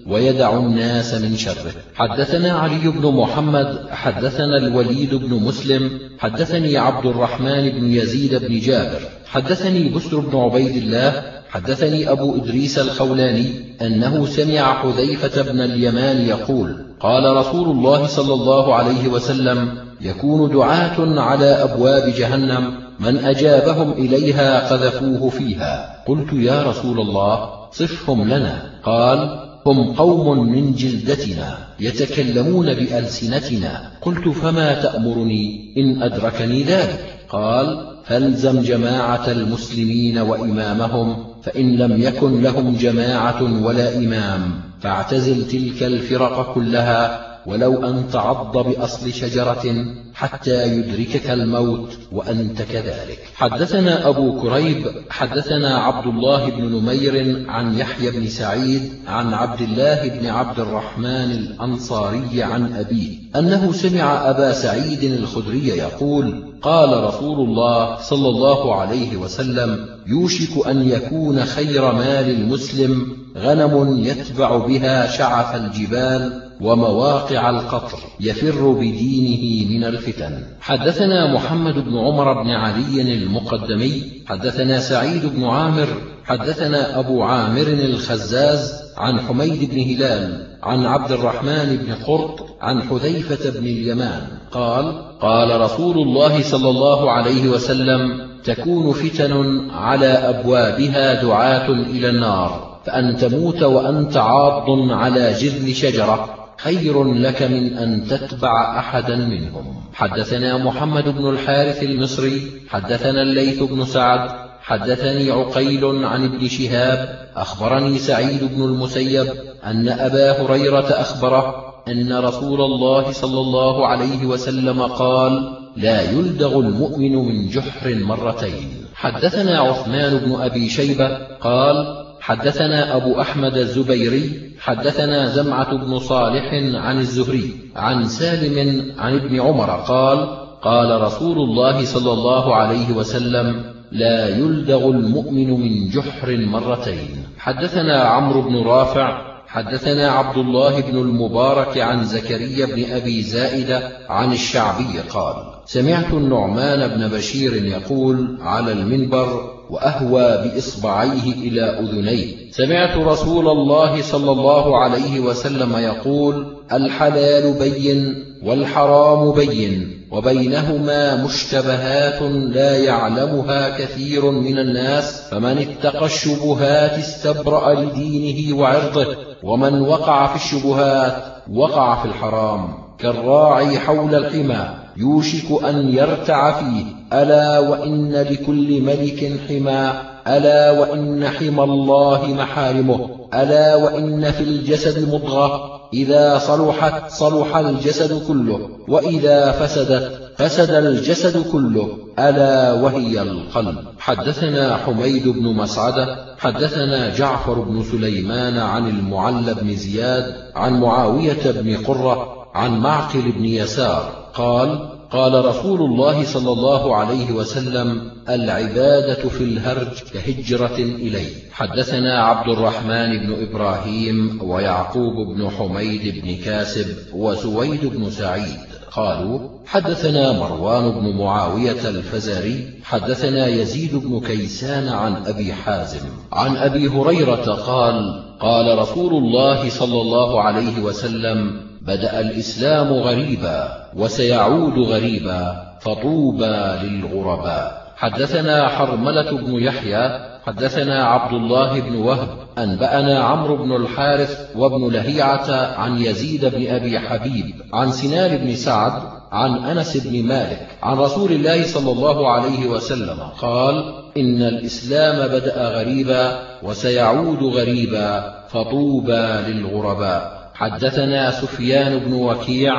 ويدع الناس من شره. حدثنا علي بن محمد حدثنا الوليد بن مسلم حدثني عبد الرحمن بن يزيد بن جابر حدثني بسر بن عبيد الله حدثني أبو إدريس الخولاني أنه سمع حذيفة بن اليمان يقول: قال رسول الله صلى الله عليه وسلم: يكون دعاة على أبواب جهنم من أجابهم إليها قذفوه فيها. قلت: يا رسول الله صفهم لنا. قال: هم قوم من جلدتنا يتكلمون بألسنتنا. قلت: فما تأمرني إن أدركني ذلك؟ قال: فالزم جماعة المسلمين وإمامهم، فإن لم يكن لهم جماعة ولا إمام فاعتزل تلك الفرق كلها، ولو أن تعض بأصل شجرة حتى يدركك الموت وأنت كذلك. حدثنا أبو كريب حدثنا عبد الله بن نمير عن يحيى بن سعيد عن عبد الله بن عبد الرحمن الأنصاري عن أبيه أنه سمع أبا سعيد الخدري يقول: قال رسول الله صلى الله عليه وسلم: يوشك أن يكون خير مال المسلم غنم يتبع بها شعف الجبال ومواقع القطر يفر بدينه من الفتن. حدثنا محمد بن عمر بن علي المقدمي حدثنا سعيد بن عامر حدثنا أبو عامر الخزاز عن حميد بن هلال عن عبد الرحمن بن قرط عن حذيفة بن اليمان قال: قال رسول الله صلى الله عليه وسلم: تكون فتن على أبوابها دعاة إلى النار، فأن تموت وأنت عاض على جذع شجرة خير لك من أن تتبع أحدا منهم. حدثنا محمد بن الحارث المصري حدثنا الليث بن سعد حدثني عقيل عن ابن شهاب أخبرني سعيد بن المسيب أن أبا هريرة أخبره أن رسول الله صلى الله عليه وسلم قال: لا يلدغ المؤمن من جحر مرتين. حدثنا عثمان بن أبي شيبة قال: حدثنا أبو أحمد الزبيري حدثنا زمعة بن صالح عن الزهري عن سالم عن ابن عمر قال: قال رسول الله صلى الله عليه وسلم: لا يلدغ المؤمن من جحر مرتين. حدثنا عمرو بن رافع حدثنا عبد الله بن المبارك عن زكريا بن أبي زائدة عن الشعبي قال: سمعت النعمان بن بشير يقول على المنبر وأهوى بإصبعيه إلى أذنيه: سمعت رسول الله صلى الله عليه وسلم يقول: الحلال بين والحرام بين وبينهما مشتبهات لا يعلمها كثير من الناس، فمن اتقى الشبهات استبرأ لدينه وعرضه، ومن وقع في الشبهات وقع في الحرام، كالراعي حول الحمى يوشك أن يرتع فيه. ألا وإن لكل ملك حمى، ألا وإن حمى الله محارمه، ألا وإن في الجسد مضغة إذا صلحت صلح الجسد كله، وإذا فسدت فسد الجسد كله، ألا وهي القلب. حدثنا حميد بن مسعدة حدثنا جعفر بن سليمان عن المعلى بن زياد عن معاوية بن قرة عن معقل بن يسار قال: قال رسول الله صلى الله عليه وسلم: العبادة في الهرج كهجرة إليه. حدثنا عبد الرحمن بن إبراهيم ويعقوب بن حميد بن كاسب وسويد بن سعيد قالوا: حدثنا مروان بن معاوية الفزاري حدثنا يزيد بن كيسان عن أبي حازم عن أبي هريرة قال: قال رسول الله صلى الله عليه وسلم: بدأ الإسلام غريبا وسيعود غريبا، فطوبى للغرباء. حدثنا حرملة بن يحيى حدثنا عبد الله بن وهب أنبأنا عمرو بن الحارث وابن لهيعة عن يزيد بن أبي حبيب عن سنان بن سعد عن أنس بن مالك عن رسول الله صلى الله عليه وسلم قال: إن الإسلام بدأ غريبا وسيعود غريبا، فطوبى للغرباء. حدثنا سفيان بن وكيع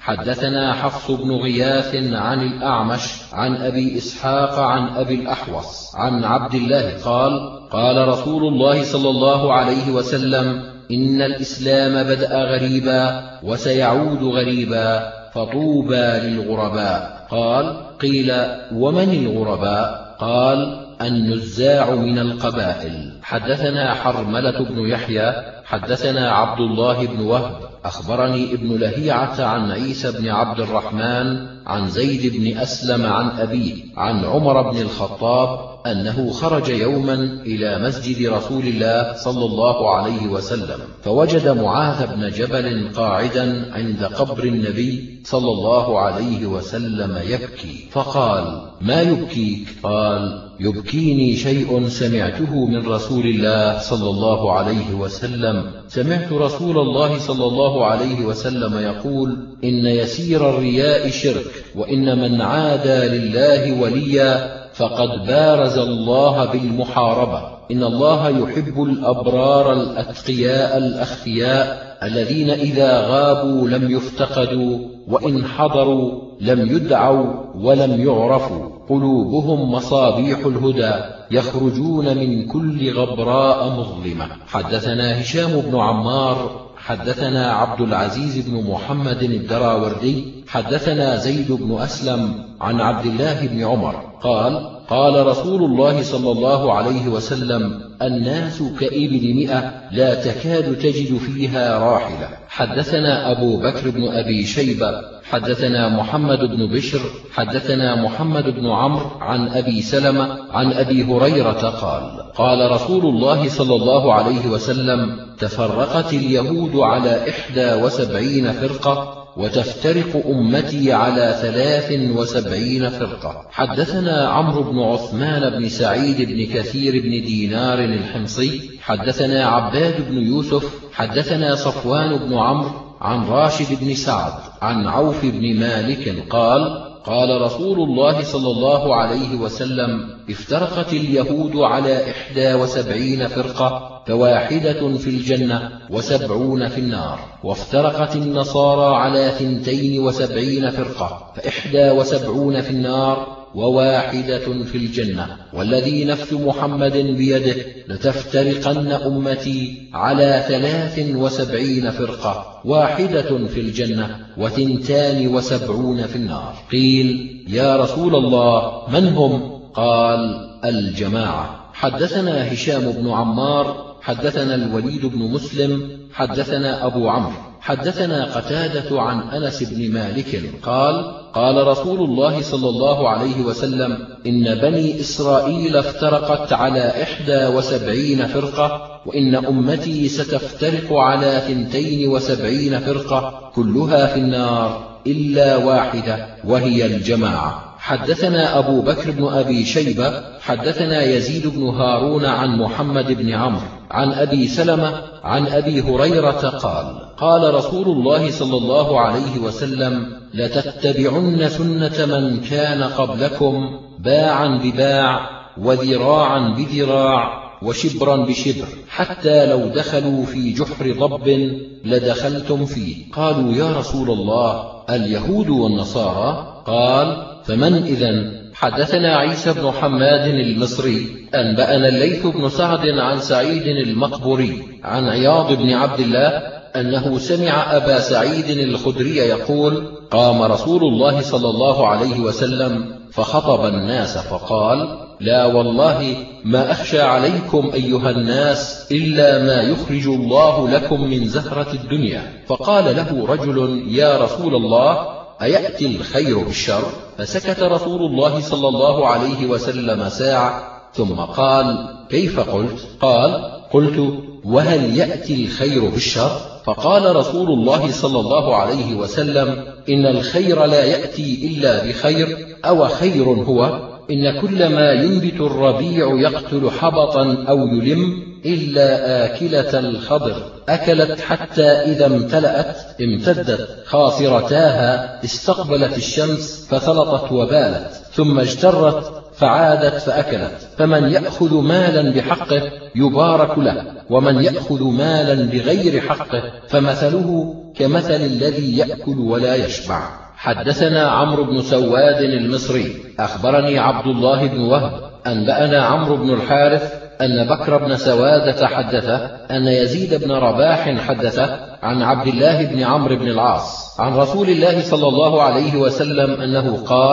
حدثنا حفص بن غياث عن الأعمش عن أبي إسحاق عن أبي الأحوص عن عبد الله قال: قال رسول الله صلى الله عليه وسلم: إن الإسلام بدأ غريبا وسيعود غريبا، فطوبى للغرباء. قال: قيل: ومن الغرباء؟ قال: النزاع من القبائل. حدثنا حرملة بن يحيى حدثنا عبد الله بن وهب أخبرني ابن لهيعة عن عيسى بن عبد الرحمن عن زيد بن أسلم عن أبيه عن عمر بن الخطاب أنه خرج يوما إلى مسجد رسول الله صلى الله عليه وسلم، فوجد معاذ بن جبل قاعدا عند قبر النبي صلى الله عليه وسلم يبكي، فقال: ما يبكيك؟ قال: يبكيني شيء سمعته من رسول الله صلى الله عليه وسلم. سمعت رسول الله صلى الله عليه وسلم يقول: إن يسير الرياء شرك، وإن من عادى لله وليا فقد بارز الله بالمحاربة. إن الله يحب الأبرار الأتقياء الأخفياء الذين إذا غابوا لم يفتقدوا، وإن حضروا لم يدعوا ولم يعرفوا، قلوبهم مصابيح الهدى، يخرجون من كل غبراء مظلمة. حدثنا هشام بن عمار حدثنا عبد العزيز بن محمد الدراوردي حدثنا زيد بن أسلم عن عبد الله بن عمر قال: قال رسول الله صلى الله عليه وسلم: الناس كإبل 100 لا تكاد تجد فيها راحلة. حدثنا أبو بكر بن أبي شيبة حدثنا محمد بن بشر حدثنا محمد بن عمرو عن أبي سلمة عن أبي هريرة قال: قال رسول الله صلى الله عليه وسلم: تفرقت اليهود على 71 فرقة، وتفترق أمتي على 73 فرقة. حدثنا عمرو بن عثمان بن سعيد بن كثير بن دينار الحمصي حدثنا عباد بن يوسف حدثنا صفوان بن عمرو عن راشد بن سعد عن عوف بن مالك قال: قال رسول الله صلى الله عليه وسلم: افترقت اليهود على 71 فرقة، فواحدة في الجنة و70 في النار. وافترقت النصارى على 72 فرقة، ف71 في النار وواحدة في الجنة. والذي نفس محمد بيده لتفترقن أمتي على 73 فرقة، واحدة في الجنة و72 في النار. قيل: يا رسول الله من هم؟ قال: الجماعة. حدثنا هشام بن عمار حدثنا الوليد بن مسلم حدثنا أبو عمرو حدثنا قتادة عن أنس بن مالك قال: قال رسول الله صلى الله عليه وسلم: إن بني إسرائيل افترقت على 71 فرقة، وإن أمتي ستفترق على 72 فرقة، كلها في النار إلا واحدة وهي الجماعة. حدثنا أبو بكر بن أبي شيبة حدثنا يزيد بن هارون عن محمد بن عمرو عن أبي سلمة عن أبي هريرة قال: قال رسول الله صلى الله عليه وسلم: لتتبعن سنة من كان قبلكم باعا بباع وذراعا بذراع وشبرا بشبر، حتى لو دخلوا في جحر ضب لدخلتم فيه. قالوا: يا رسول الله، اليهود والنصارى؟ قال: فمن إذن؟ حدثنا عيسى بن حماد المصري أنبأنا الليث بن سعد عن سعيد المقبري عن عياض بن عبد الله أنه سمع أبا سعيد الخدري يقول: قام رسول الله صلى الله عليه وسلم فخطب الناس فقال: لا والله ما أخشى عليكم أيها الناس إلا ما يخرج الله لكم من زهرة الدنيا. فقال له رجل: يا رسول الله، أيأتي الخير بالشر؟ فسكت رسول الله صلى الله عليه وسلم ساعة ثم قال: كيف قلت؟ قال: قلت: وهل يأتي الخير بالشر؟ فقال رسول الله صلى الله عليه وسلم: إن الخير لا يأتي إلا بخير، أو خير هو إن كل ما ينبت الربيع يقتل حبطا أو يلم إلا آكلة الخضر، أكلت حتى إذا امتلأت امتدت خاصرتاها، استقبلت الشمس فثلطت وبالت، ثم اجترت فعادت فأكلت. فمن يأخذ مالا بحقه يبارك له، ومن يأخذ مالا بغير حقه فمثله كمثل الذي يأكل ولا يشبع. حدثنا عمرو بن سواد المصري أخبرني عبد الله بن وهب أنبأنا عمرو بن الحارث أن بكر بن سوادة حدثه أن يزيد بن رباح حدثه عن عبد الله بن عمرو بن العاص عن رسول الله صلى الله عليه وسلم أنه قال: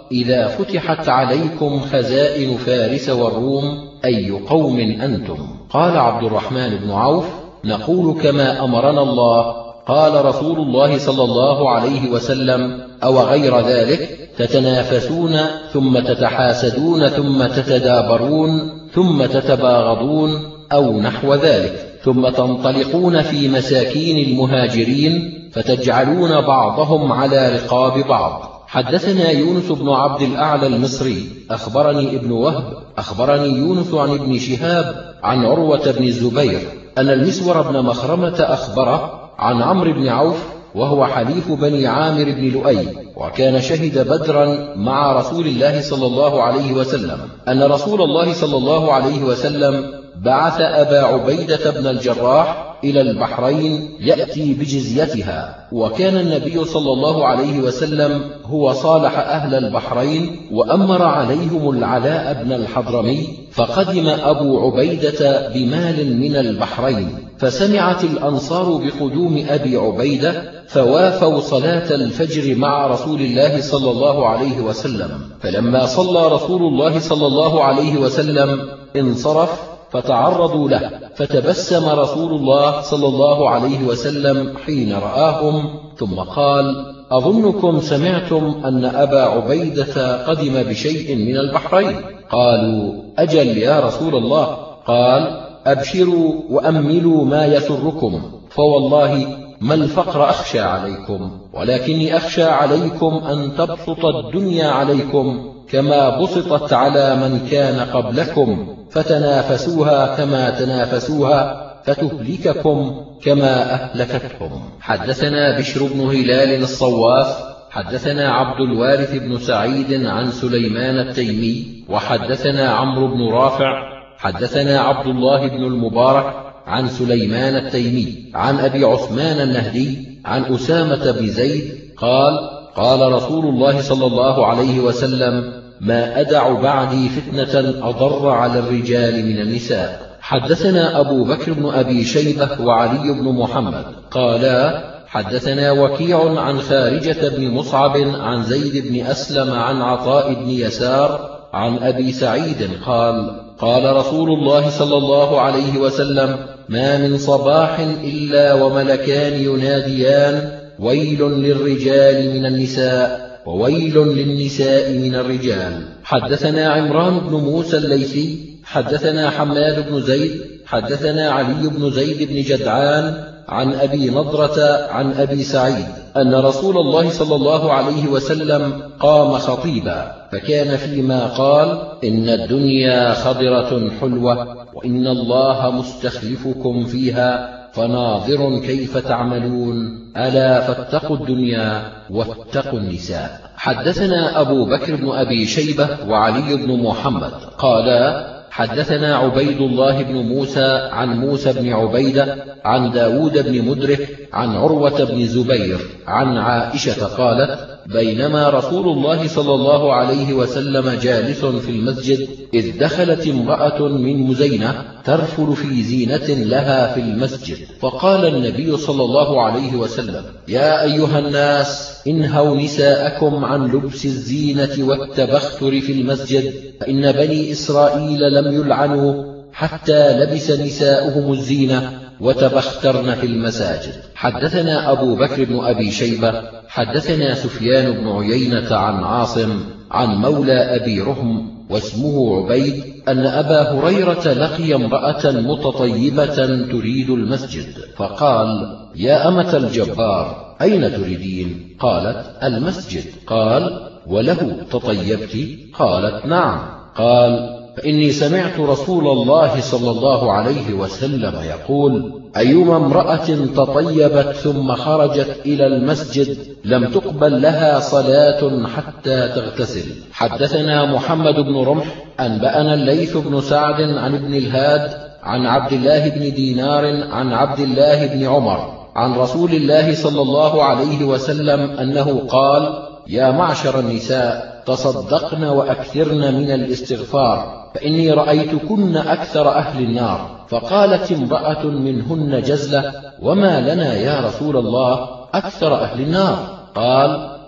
إذا فتحت عليكم خزائن فارس والروم أي قوم أنتم؟ قال عبد الرحمن بن عوف: نقول كما أمرنا الله. قال رسول الله صلى الله عليه وسلم: أو غير ذلك؟ تتنافسون ثم تتحاسدون ثم تتدابرون ثم تتباغضون أو نحو ذلك، ثم تنطلقون في مساكين المهاجرين فتجعلون بعضهم على رقاب بعض. حدثنا يونس بن عبد الأعلى المصري أخبرني ابن وهب أخبرني يونس عن ابن شهاب عن عروة بن الزبير أن المسور بن مخرمة أخبره عن عمرو بن عوف وهو حليف بني عامر بن لؤي، وكان شهد بدرا مع رسول الله صلى الله عليه وسلم، أن رسول الله صلى الله عليه وسلم بعث أبا عبيدة بن الجراح إلى البحرين يأتي بجزيتها، وكان النبي صلى الله عليه وسلم هو صالح أهل البحرين وأمر عليهم العلاء بن الحضرمي، فقدم أبو عبيدة بمال من البحرين، فسمعت الأنصار بقدوم أبي عبيدة فوافوا صلاة الفجر مع رسول الله صلى الله عليه وسلم، فلما صلى رسول الله صلى الله عليه وسلم انصرف فتعرضوا له، فتبسم رسول الله صلى الله عليه وسلم حين رآهم ثم قال: أظنكم سمعتم أن أبا عبيدة قدم بشيء من البحرين؟ قالوا: أجل يا رسول الله. قال: أبشروا وأملوا ما يسركم، فوالله ما الفقر أخشى عليكم، ولكني أخشى عليكم أن تبسط الدنيا عليكم كما بسطت على من كان قبلكم، فتنافسوها كما تنافسوها فتهلككم كما أهلكتهم. حدثنا بشر بن هلال الصواف حدثنا عبد الوارث بن سعيد عن سليمان التيمي وحدثنا عمرو بن رافع حدثنا عبد الله بن المبارك عن سليمان التيمي عن أبي عثمان النهدي عن أسامة بن زيد قال: قال رسول الله صلى الله عليه وسلم: ما أدع بعدي فتنة أضر على الرجال من النساء. حدثنا أبو بكر بن أبي شيبة وعلي بن محمد قالا: حدثنا وكيع عن خارجة بن مصعب عن زيد بن أسلم عن عطاء بن يسار عن أبي سعيد قال: قال رسول الله صلى الله عليه وسلم: ما من صباح إلا وملكان يناديان: ويل للرجال من النساء وويل للنساء من الرجال. حدثنا عمران بن موسى الليثي حدثنا حماد بن زيد حدثنا علي بن زيد بن جدعان عن أبي نضرة عن أبي سعيد أن رسول الله صلى الله عليه وسلم قام خطيبا، فكان فيما قال: إن الدنيا خضرة حلوة، وإن الله مستخلفكم فيها، فناظر كيف تعملون، ألا فاتقوا الدنيا واتقوا النساء. حدثنا أبو بكر بن أبي شيبة وعلي بن محمد قالا: حدثنا عبيد الله بن موسى عن موسى بن عبيدة عن داود بن مدرك عن عروة بن زبير عن عائشة قالت: بينما رسول الله صلى الله عليه وسلم جالس في المسجد إذ دخلت امرأة من مزينة ترفل في زينة لها في المسجد، فقال النبي صلى الله عليه وسلم: يا أيها الناس، انهوا نساءكم عن لبس الزينة والتبختر في المسجد، فإن بني إسرائيل لم يلعنوا حتى لبس نساؤهم الزينة وتبخترن في المساجد. حدثنا أبو بكر بن أبي شيبة حدثنا سفيان بن عيينة عن عاصم عن مولى أبي رهم واسمه عبيد أن أبا هريرة لقي امرأة متطيبة تريد المسجد، فقال: يا أمة الجبار، أين تريدين؟ قالت: المسجد. قال: وله تطيبت؟ قالت: نعم. قال: فإني سمعت رسول الله صلى الله عليه وسلم يقول: أيما امرأة تطيبت ثم خرجت إلى المسجد لم تقبل لها صلاة حتى تغتسل. حدثنا محمد بن رمح أنبأنا الليث بن سعد عن ابن الهاد عن عبد الله بن دينار عن عبد الله بن عمر عن رسول الله صلى الله عليه وسلم أنه قال: يا معشر النساء، تصدقن وأكثرن من الاستغفار، فإني رأيتكن أكثر أهل النار. فقالت امرأة منهن جزلة: وما لنا يا رسول الله أكثر أهل النار؟ قال: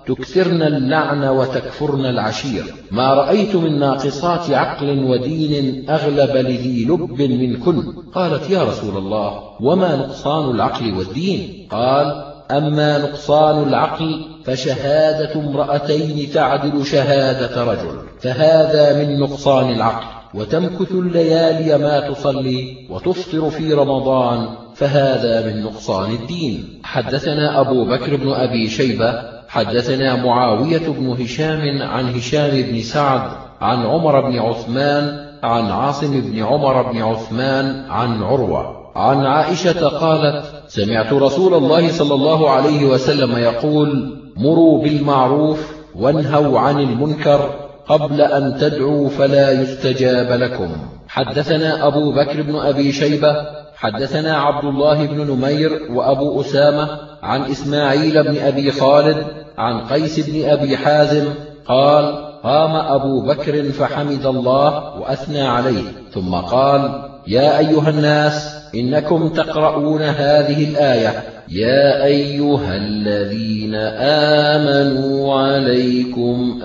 تكثرن اللعن وتكفرن العشير، ما رأيت من ناقصات عقل ودين أغلب لذي لب منكن. قالت: يا رسول الله، وما نقصان العقل والدين؟ قال: أما نقصان العقل فشهادة امرأتين تعدل شهادة رجل، فهذا من نقصان العقل. وتمكث الليالي ما تصلي وتفطر في رمضان، فهذا من نقصان الدين. حدثنا أبو بكر بن أبي شيبة حدثنا معاوية بن هشام عن هشام بن سعد عن عمر بن عثمان عن عاصم بن عمر بن عثمان عن عروة عن عائشة قالت: سمعت رسول الله صلى الله عليه وسلم يقول: مروا بالمعروف وانهوا عن المنكر قبل أن تدعوا فلا يستجاب لكم. حدثنا أبو بكر بن أبي شيبة حدثنا عبد الله بن نمير وأبو أسامة عن إسماعيل بن أبي خالد عن قيس بن أبي حازم قال: قام أبو بكر فحمد الله وأثنى عليه، ثم قال: يا أيها الناس، إنكم تقرؤون هذه الآية: يا أيها الذين آمنوا عليكم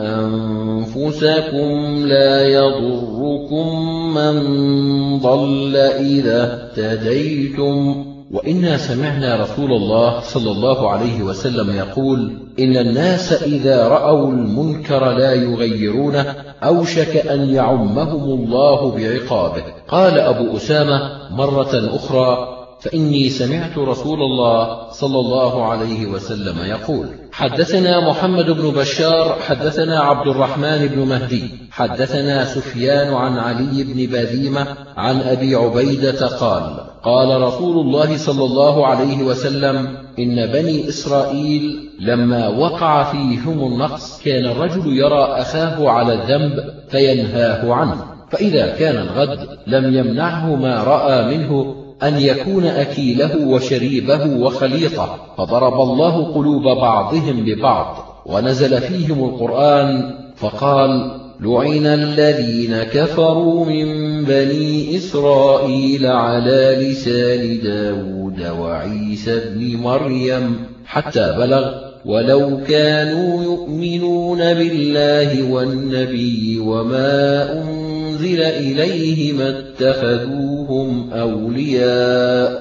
أنفسكم لا يضركم من ضل إذا اهتديتم. وإنا سمعنا رسول الله صلى الله عليه وسلم يقول: إن الناس إذا رأوا المنكر لا يغيرونه أوشك أن يعمهم الله بعقابه. قال أبو أسامة مرة أخرى: فإني سمعت رسول الله صلى الله عليه وسلم يقول. حدثنا محمد بن بشار حدثنا عبد الرحمن بن مهدي حدثنا سفيان عن علي بن بذيمة عن أبي عبيدة قال: قال رسول الله صلى الله عليه وسلم: إن بني إسرائيل لما وقع فيهم النقص كان الرجل يرى أخاه على الذنب فينهاه عنه، فإذا كان الغد لم يمنعه ما رأى منه أن يكون أكيله وشريبه وخليطه، فضرب الله قلوب بعضهم ببعض، ونزل فيهم القرآن فقال: لعن الذين كفروا من بني إسرائيل على لسان داود وعيسى بن مريم، حتى بلغ: ولو كانوا يؤمنون بالله والنبي وما أنزل إليه ما اتخذوهم أولياء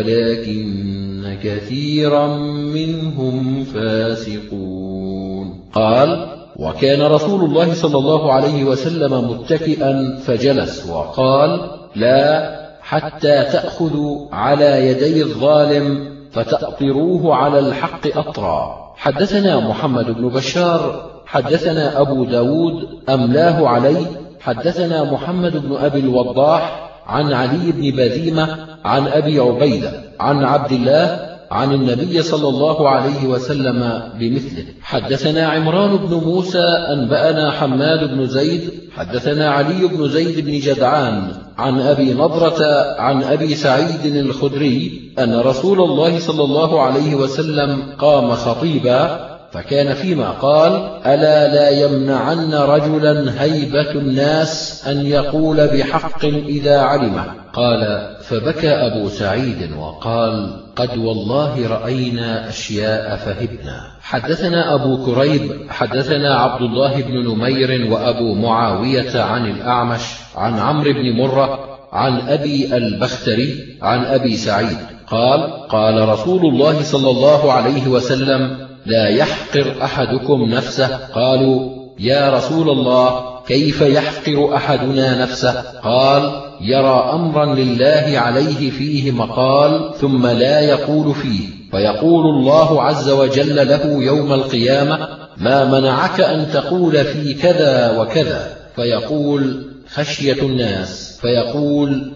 ولكن كثيرا منهم فاسقون. قال: وكان رسول الله صلى الله عليه وسلم متكئا فجلس وقال: لا، حتى تأخذوا على يدي الظالم فتأطروه على الحق أطرا. حدثنا محمد بن بشار حدثنا أبو داود أملاه عليه حدثنا محمد بن أبي الوضاح عن علي بن بذيمة عن أبي عبيدة عن عبد الله عن النبي صلى الله عليه وسلم بمثله. حدثنا عمران بن موسى أنبأنا حماد بن زيد حدثنا علي بن زيد بن جدعان عن أبي نضرة عن أبي سعيد الخدري أن رسول الله صلى الله عليه وسلم قام خطيبا، فكان فيما قال: ألا لا يمنعن رجلا هيبة الناس أن يقول بحق إذا علمه. قال: فبكى أبو سعيد وقال: قد والله رأينا أشياء فهبنا. حدثنا أبو كريب حدثنا عبد الله بن نمير وأبو معاوية عن الأعمش عن عمرو بن مرة عن أبي البختري عن أبي سعيد قال: قال رسول الله صلى الله عليه وسلم: لا يحقر أحدكم نفسه. قالوا: يا رسول الله، كيف يحقر أحدنا نفسه؟ قال: يرى أمرا لله عليه فيه مقال ثم لا يقول فيه، فيقول الله عز وجل له يوم القيامة: ما منعك أن تقول في كذا وكذا؟ فيقول: خشية الناس. فيقول: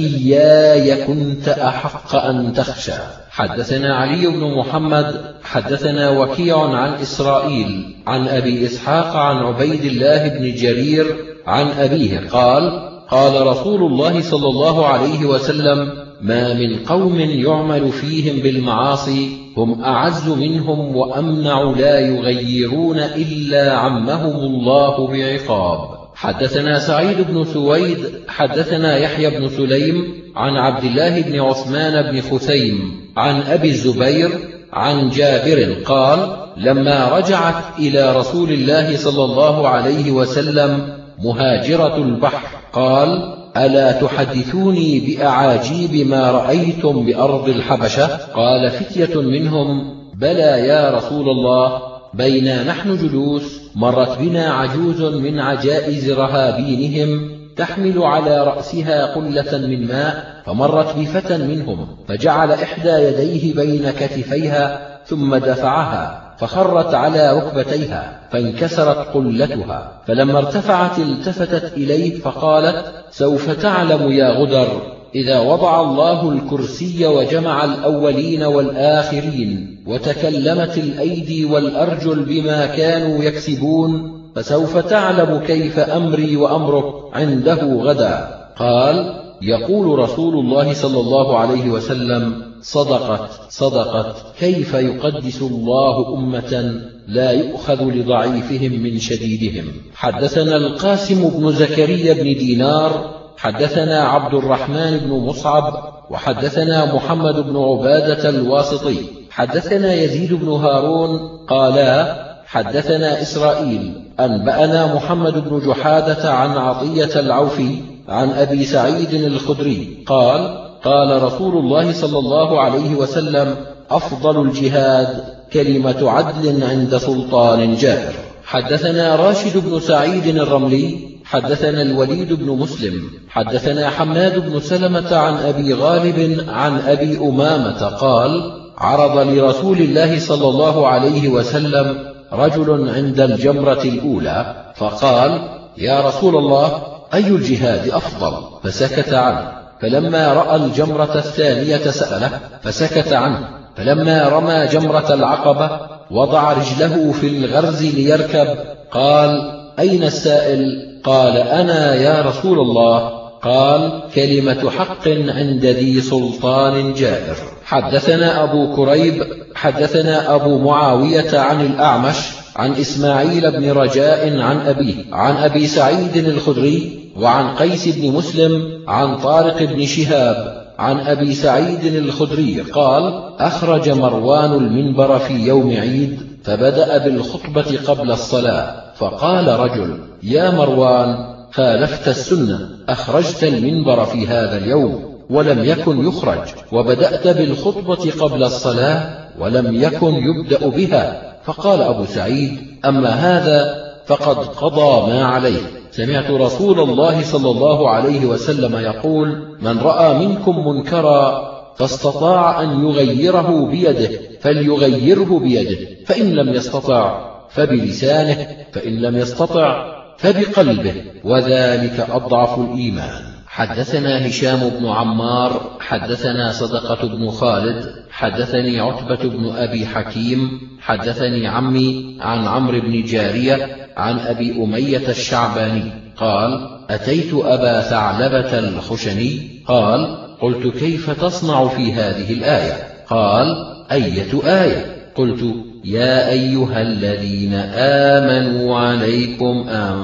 فإياي كنت أحق أن تخشى. حدثنا علي بن محمد حدثنا وكيع عن إسرائيل عن أبي إسحاق عن عبيد الله بن جرير عن أبيه قال: قال رسول الله صلى الله عليه وسلم: ما من قوم يعمل فيهم بالمعاصي هم أعز منهم وأمنع لا يغيرون إلا عمهم الله بعقاب. حدثنا سعيد بن سويد حدثنا يحيى بن سليم عن عبد الله بن عثمان بن خثيم عن أبي الزبير عن جابر قال: لما رجعت إلى رسول الله صلى الله عليه وسلم مهاجرة البحر قال: ألا تحدثوني بأعاجيب ما رأيتم بأرض الحبشة؟ قال فتية منهم: بلى يا رسول الله، بينا نحن جلوس مرت بنا عجوز من عجائز رهابينهم تحمل على رأسها قلة من ماء، فمرت بفتى منهم فجعل إحدى يديه بين كتفيها ثم دفعها فخرت على ركبتيها فانكسرت قلتها، فلما ارتفعت التفتت إليه فقالت: سوف تعلم يا غدر، إذا وضع الله الكرسي وجمع الأولين والآخرين وتكلمت الأيدي والأرجل بما كانوا يكسبون، فسوف تعلم كيف أمري وأمرك عنده غدا. قال: يقول رسول الله صلى الله عليه وسلم: صدقت كيف يقدس الله أمة لا يؤخذ لضعيفهم من شديدهم. حدثنا القاسم بن زكريا بن دينار حدثنا عبد الرحمن بن مصعب وحدثنا محمد بن عبادة الواسطي حدثنا يزيد بن هارون قالا: حدثنا إسرائيل أنبأنا محمد بن جحادة عن عطية العوفي عن أبي سعيد الخدري قال: قال رسول الله صلى الله عليه وسلم: أفضل الجهاد كلمة عدل عند سلطان جائر. حدثنا راشد بن سعيد الرملي حدثنا الوليد بن مسلم حدثنا حماد بن سلمة عن أبي غالب عن أبي أمامة قال: عرض لرسول الله صلى الله عليه وسلم رجل عند الجمرة الأولى فقال: يا رسول الله، أي الجهاد أفضل؟ فسكت عنه، فلما رأى الجمرة الثانية سأله فسكت عنه، فلما رمى جمرة العقبة وضع رجله في الغرز ليركب قال: أين السائل؟ قال: أنا يا رسول الله. قال: كلمة حق عند ذي سلطان جائر. حدثنا أبو كريب حدثنا أبو معاوية عن الأعمش عن إسماعيل بن رجاء عن أبيه عن أبي سعيد الخدري وعن قيس بن مسلم عن طارق بن شهاب عن أبي سعيد الخدري قال: أخرج مروان المنبر في يوم عيد فبدأ بالخطبة قبل الصلاة، فقال رجل: يا مروان، خالفت السنة، أخرجت المنبر في هذا اليوم ولم يكن يخرج، وبدأت بالخطبة قبل الصلاة ولم يكن يبدأ بها. فقال أبو سعيد: أما هذا فقد قضى ما عليه. سمعت رسول الله صلى الله عليه وسلم يقول: من رأى منكم منكرا فاستطاع أن يغيره بيده فليغيره بيده، فإن لم يستطع فبلسانه، فإن لم يستطع فبقلبه، وذلك أضعف الإيمان. حدثنا هشام بن عمار حدثنا صدقة بن خالد حدثني عتبة بن أبي حكيم حدثني عمي عن عمرو بن جارية عن أبي أمية الشعباني قال: أتيت أبا ثعلبة الخشني قال: قلت: كيف تصنع في هذه الآية؟ قال: أية آية؟ قلت: يا أيها الذين آمنوا عليكم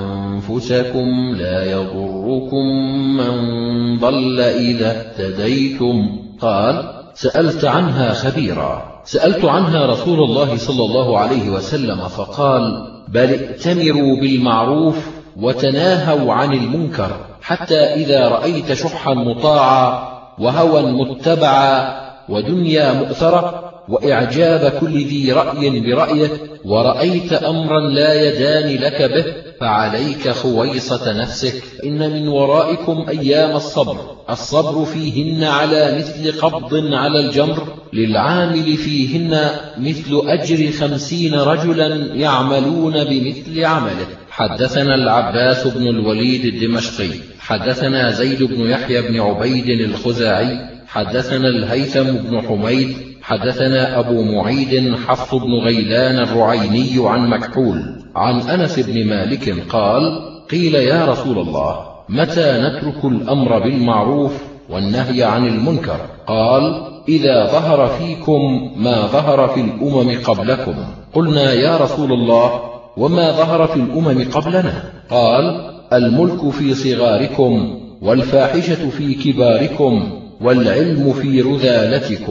أنفسكم لا يضركم من ضل إذا اهتديتم. قال: سألت عنها خبيرا. سألت عنها رسول الله صلى الله عليه وسلم فقال: بل ائتمروا بالمعروف وتناهوا عن المنكر، حتى إذا رأيت شحا مطاعا وهوى متبعا ودنيا مؤثرة وإعجاب كل ذي رأي برأيه، ورأيت أمرا لا يدان لك به، فعليك خويصة نفسك، إن من ورائكم أيام الصبر فيهن على مثل قبض على الجمر، للعامل فيهن مثل أجر 50 رجلا يعملون بمثل عمله. حدثنا العباس بن الوليد الدمشقي حدثنا زيد بن يحيى بن عبيد الخزاعي حدثنا الهيثم بن حميد حدثنا أبو معيد حفص بن غيلان الرعيني عن مكحول عن أنس بن مالك قال: قيل: يا رسول الله، متى نترك الأمر بالمعروف والنهي عن المنكر؟ قال: إذا ظهر فيكم ما ظهر في الأمم قبلكم. قلنا: يا رسول الله، وما ظهر في الأمم قبلنا؟ قال: الملك في صغاركم، والفاحشة في كباركم، والعلم في رذالتكم.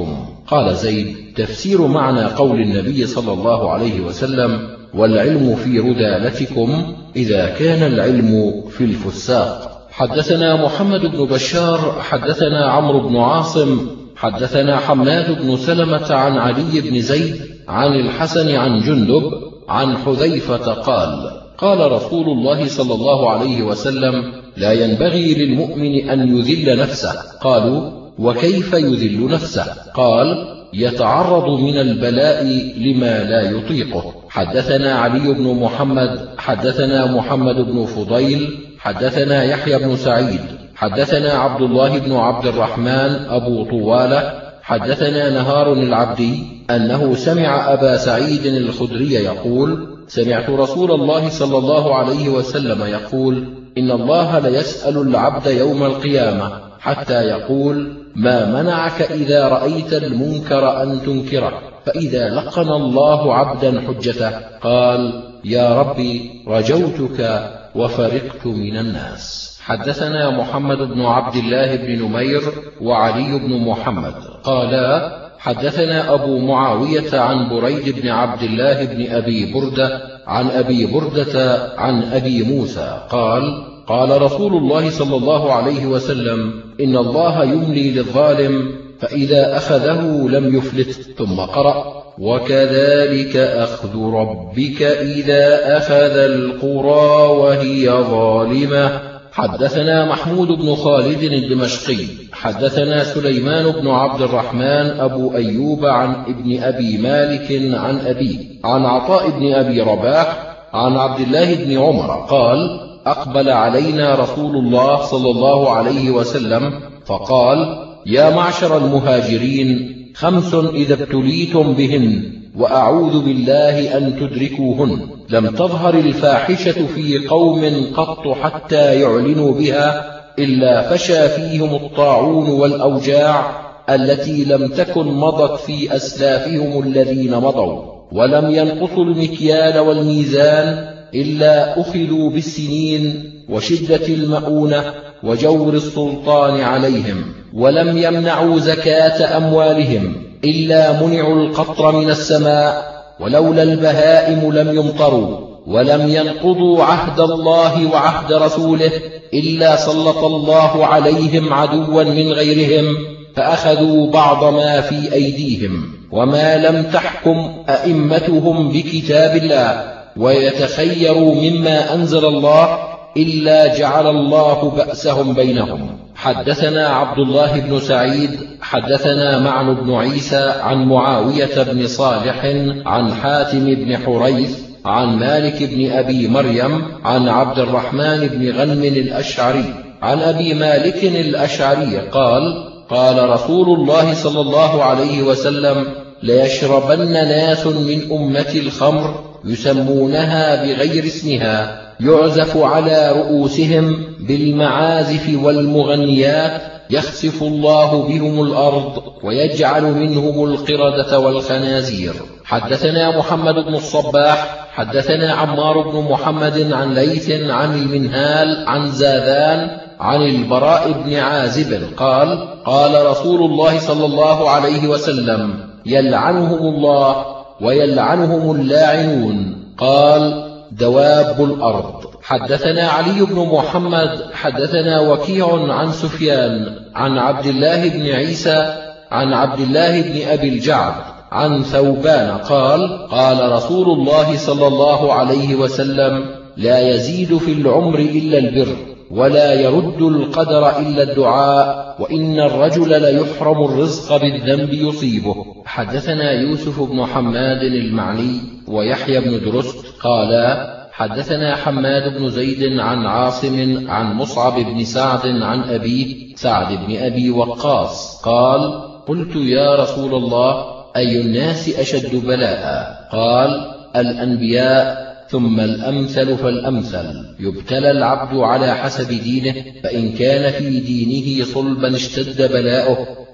قال زيد: تفسير معنى قول النبي صلى الله عليه وسلم: والعلم في ردالتكم، إذا كان العلم في الفساق. حدثنا محمد بن بشار حدثنا عمرو بن عاصم حدثنا حماد بن سلمة عن علي بن زيد عن الحسن عن جندب عن حذيفة قال: قال رسول الله صلى الله عليه وسلم: لا ينبغي للمؤمن أن يذل نفسه. قالوا: وكيف يذل نفسه؟ قال: يتعرض من البلاء لما لا يطيقه. حدثنا علي بن محمد حدثنا محمد بن فضيل حدثنا يحيى بن سعيد حدثنا عبد الله بن عبد الرحمن أبو طوالة حدثنا نهار العبدي أنه سمع أبا سعيد الخدري يقول: سمعت رسول الله صلى الله عليه وسلم يقول: إن الله ليسأل العبد يوم القيامة حتى يقول: ما منعك إذا رأيت المنكر أن تنكره؟ فإذا لقن الله عبدا حجته قال: يا ربي رجوتك وفرقت من الناس. حدثنا محمد بن عبد الله بن نمير وعلي بن محمد قالا: حدثنا أبو معاوية عن بريد بن عبد الله بن أبي بردة عن أبي بردة عن أبي موسى قال: قال رسول الله صلى الله عليه وسلم: إن الله يملي للظالم فإذا أخذه لم يفلت. ثم قرأ: وكذلك أخذ ربك إذا أخذ القرى وهي ظالمة. حدثنا محمود بن خالد الدمشقي حدثنا سليمان بن عبد الرحمن أبو أيوب عن ابن أبي مالك عن أبيه عن عطاء بن أبي رباح عن عبد الله بن عمر قال: أقبل علينا رسول الله صلى الله عليه وسلم فقال: يا معشر المهاجرين، 5 إذا ابتليتم بهن وأعوذ بالله أن تدركوهن. لم تظهر الفاحشة في قوم قط حتى يعلنوا بها إلا فشى فيهم الطاعون والأوجاع التي لم تكن مضت في أسلافهم الذين مضوا، ولم ينقصوا المكيال والميزان إلا أخذوا بالسنين وشدة المؤونة وجور السلطان عليهم، ولم يمنعوا زكاة أموالهم إلا منعوا القطر من السماء، ولولا البهائم لم يمطروا، ولم ينقضوا عهد الله وعهد رسوله إلا سلط الله عليهم عدوا من غيرهم فأخذوا بعض ما في أيديهم، وما لم تحكم أئمتهم بكتاب الله ويتخيروا مما أنزل الله إلا جعل الله بأسهم بينهم. حدثنا عبد الله بن سعيد حدثنا معن بن عيسى عن معاوية بن صالح عن حاتم بن حريث عن مالك بن أبي مريم عن عبد الرحمن بن غنم الأشعري عن أبي مالك الأشعري قال: قال رسول الله صلى الله عليه وسلم: ليشربن ناس من أمة الخمر يسمونها بغير اسمها، يعزف على رؤوسهم بالمعازف والمغنيات، يخسف الله بهم الأرض ويجعل منهم القردة والخنازير. حدثنا محمد بن الصباح حدثنا عمار بن محمد عن ليث عن المنهال عن زاذان عن البراء بن عازب قال: قال رسول الله صلى الله عليه وسلم: يلعنهم الله ويلعنهم اللاعنون. قال: دواب الأرض. حدثنا علي بن محمد حدثنا وكيع عن سفيان عن عبد الله بن عيسى عن عبد الله بن أبي الجعد عن ثوبان قال: قال رسول الله صلى الله عليه وسلم: لا يزيد في العمر إلا البر، ولا يرد القدر إلا الدعاء، وإن الرجل ليحرم الرزق بالذنب يصيبه. حدثنا يوسف بن حماد المعني ويحيى بن درست قالا: حدثنا حماد بن زيد عن عاصم عن مصعب بن سعد عن أبيه سعد بن أبي وقاص قال: قلت يا رسول الله، أي الناس أشد بلاء؟ قال: الأنبياء، ثم الأمثل فالأمثل. يبتلى العبد على حسب دينه، فإن كان في دينه صلبا اشتد بلاؤه،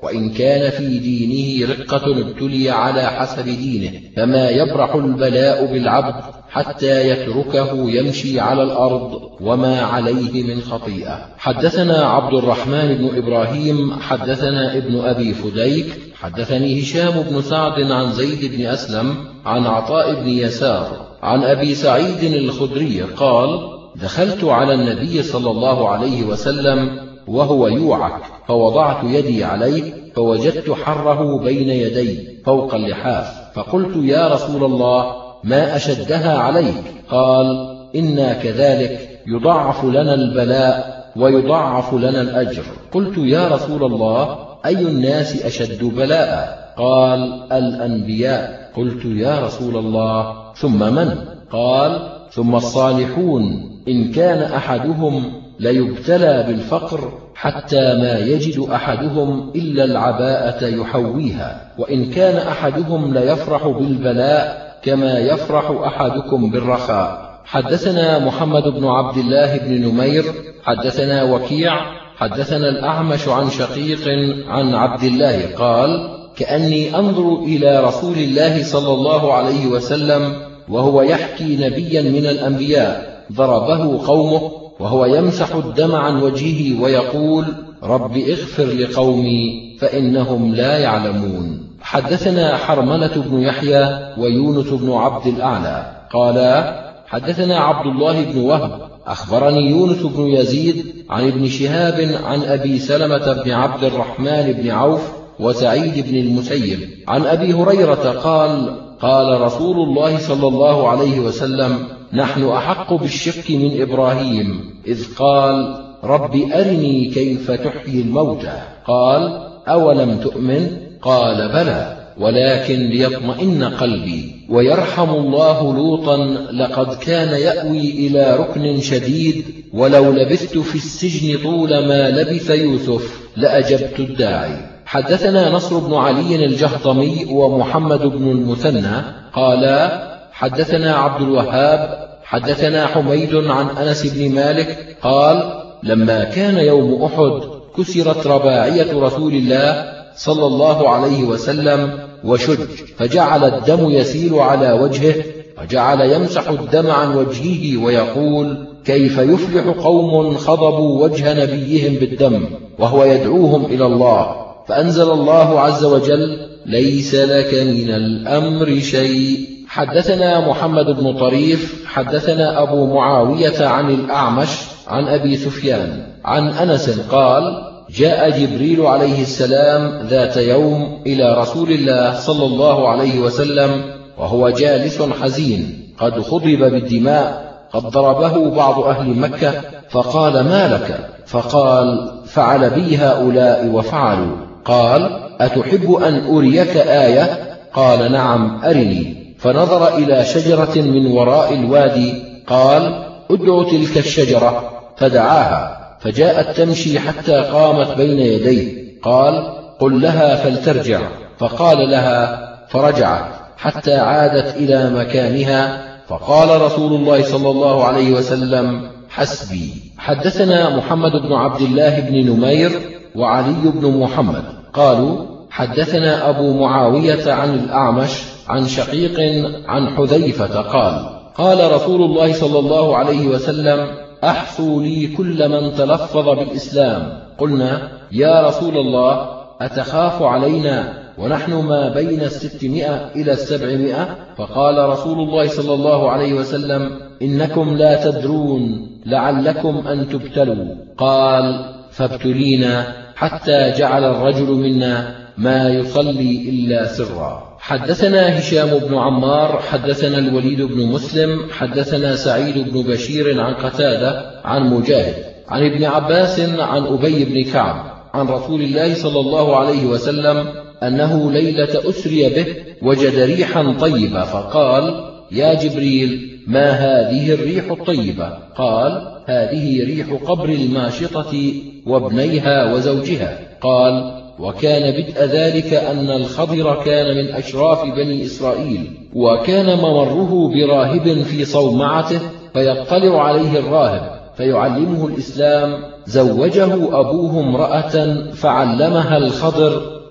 وإن كان في دينه رقة ابتلي على حسب دينه، فما يبرح البلاء بالعبد حتى يتركه يمشي على الأرض وما عليه من خطيئة. حدثنا عبد الرحمن بن إبراهيم حدثنا ابن أبي فديك حدثني هشام بن سعد عن زيد بن أسلم عن عطاء بن يسار عن أبي سعيد الخدري قال: دخلت على النبي صلى الله عليه وسلم وهو يوعك، فوضعت يدي عليه فوجدت حره بين يدي فوق اللحاف، فقلت: يا رسول الله، ما أشدها عليك؟ قال: إنا كذلك، يضاعف لنا البلاء ويضاعف لنا الأجر. قلت: يا رسول الله، أي الناس أشد بلاء؟ قال: الأنبياء. قلت: يا رسول الله، ثم من؟ قال: ثم الصالحون، إن كان أحدهم ليبتلى بالفقر حتى ما يجد أحدهم إلا العباءة يحويها، وإن كان أحدهم ليفرح بالبلاء كما يفرح أحدكم بالرخاء. حدثنا محمد بن عبد الله بن نمير حدثنا وكيع حدثنا الأعمش عن شقيق عن عبد الله قال: كأني أنظر إلى رسول الله صلى الله عليه وسلم وهو يحكي نبيا من الأنبياء ضربه قومه وهو يمسح الدم عن وجهه ويقول: رب اغفر لقومي فإنهم لا يعلمون. حدثنا حرملة بن يحيى ويونس بن عبد الأعلى قالا: حدثنا عبد الله بن وهب أخبرني يونس بن يزيد عن ابن شهاب عن أبي سلمة بن عبد الرحمن بن عوف وسعيد بن المسيب عن أبي هريرة قال: قال رسول الله صلى الله عليه وسلم: نحن أحق بالشك من إبراهيم إذ قال: رب أرني كيف تحيي الموتى. قال: أولم تؤمن؟ قال: بلى، ولكن ليطمئن قلبي. ويرحم الله لوطا، لقد كان يأوي إلى ركن شديد، ولو لبثت في السجن طول ما لبث يوسف لأجبت الداعي. حدثنا نصر بن علي الجهضمي ومحمد بن المثنى قالا: حدثنا عبد الوهاب حدثنا حميد عن أنس بن مالك قال: لما كان يوم أحد كسرت رباعية رسول الله صلى الله عليه وسلم وشج، فجعل الدم يسيل على وجهه، وجعل يمسح الدم عن وجهه ويقول: كيف يفلح قوم خضبوا وجه نبيهم بالدم وهو يدعوهم إلى الله؟ فأنزل الله عز وجل: ليس لك من الأمر شيء. حدثنا محمد بن طريف حدثنا أبو معاوية عن الأعمش عن أبي سفيان عن أنس قال: جاء جبريل عليه السلام ذات يوم إلى رسول الله صلى الله عليه وسلم وهو جالس حزين قد خضب بالدماء، قد ضربه بعض أهل مكة، فقال: ما لك؟ فقال: فعل بي هؤلاء وفعلوا. قال: أتحب أن أريك آية؟ قال: نعم، أرني. فنظر إلى شجرة من وراء الوادي، قال: ادع تلك الشجرة، فدعاها، فجاءت تمشي حتى قامت بين يديه، قال: قل لها فلترجع، فقال لها، فرجعت حتى عادت إلى مكانها، فقال رسول الله صلى الله عليه وسلم: حسبي. حدثنا محمد بن عبد الله بن نمير وعلي بن محمد قالوا: حدثنا أبو معاوية عن الأعمش عن شقيق عن حذيفة قال: قال رسول الله صلى الله عليه وسلم: أحصوا لي كل من تلفظ بالإسلام. قلنا: يا رسول الله، أتخاف علينا ونحن ما بين 600 إلى 700؟ فقال رسول الله صلى الله عليه وسلم: إنكم لا تدرون، لعلكم أن تبتلوا. قال: فابتلينا حتى جعل الرجل منا ما يصلي إلا سرا. حدثنا هشام بن عمار حدثنا الوليد بن مسلم حدثنا سعيد بن بشير عن قتادة عن مجاهد عن ابن عباس عن أبي بن كعب عن رسول الله صلى الله عليه وسلم أنه ليلة أسري به وجد ريحا طيبة، فقال: يا جبريل، ما هذه الريح الطيبة؟ قال: هذه ريح قبر الماشطة وابنيها وزوجها. قال: وكان بدء ذلك أن الخضر كان من أشراف بني إسرائيل، وكان ممره براهب في صومعته فيطلع عليه الراهب فيعلمه الإسلام. زوجه أبوه امرأة فعلمها الخضر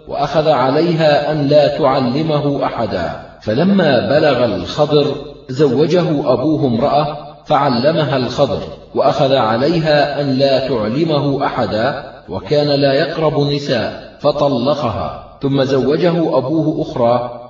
وأخذ عليها أن لا تعلمه أحدا. فلما بلغ الخضر زوجه أبوه امرأة فعلمها الخضر، وأخذ عليها أن لا تعلمه أحدا، وكان لا يقرب النساء فطلقها، ثم زوجه أبوه أخرى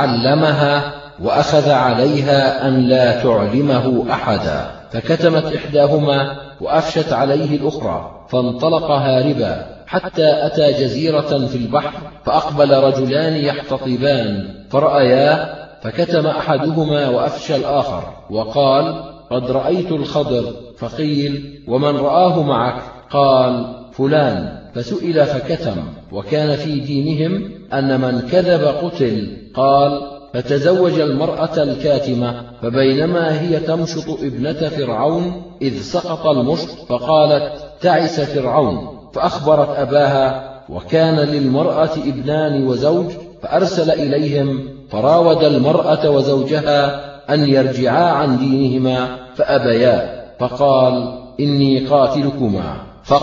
فعلمها وأخذ عليها أن لا تعلمه أحدا، فكتمت إحداهما وأفشت عليه الأخرى، فانطلق هاربا حتى أتى جزيرة في البحر، فأقبل رجلان يحتطبان فرأياه، فكتم أحدهما وأفشى الآخر، وقال: قد رأيت الخضر. فقيل: ومن رآه معك؟ قال: فلان. فسئل فكتم، وكان في دينهم أن من كذب قتل. قال: فتزوج المرأة الكاتمة، فبينما هي تمشط ابنة فرعون إذ سقط المشط، فقالت: تعس فرعون، فأخبرت أباها، وكان للمرأة ابنان وزوج، فأرسل إليهم، فراود المرأة وزوجها أن يرجعا عن دينهما فأبيا، فقال: إني قاتلكما.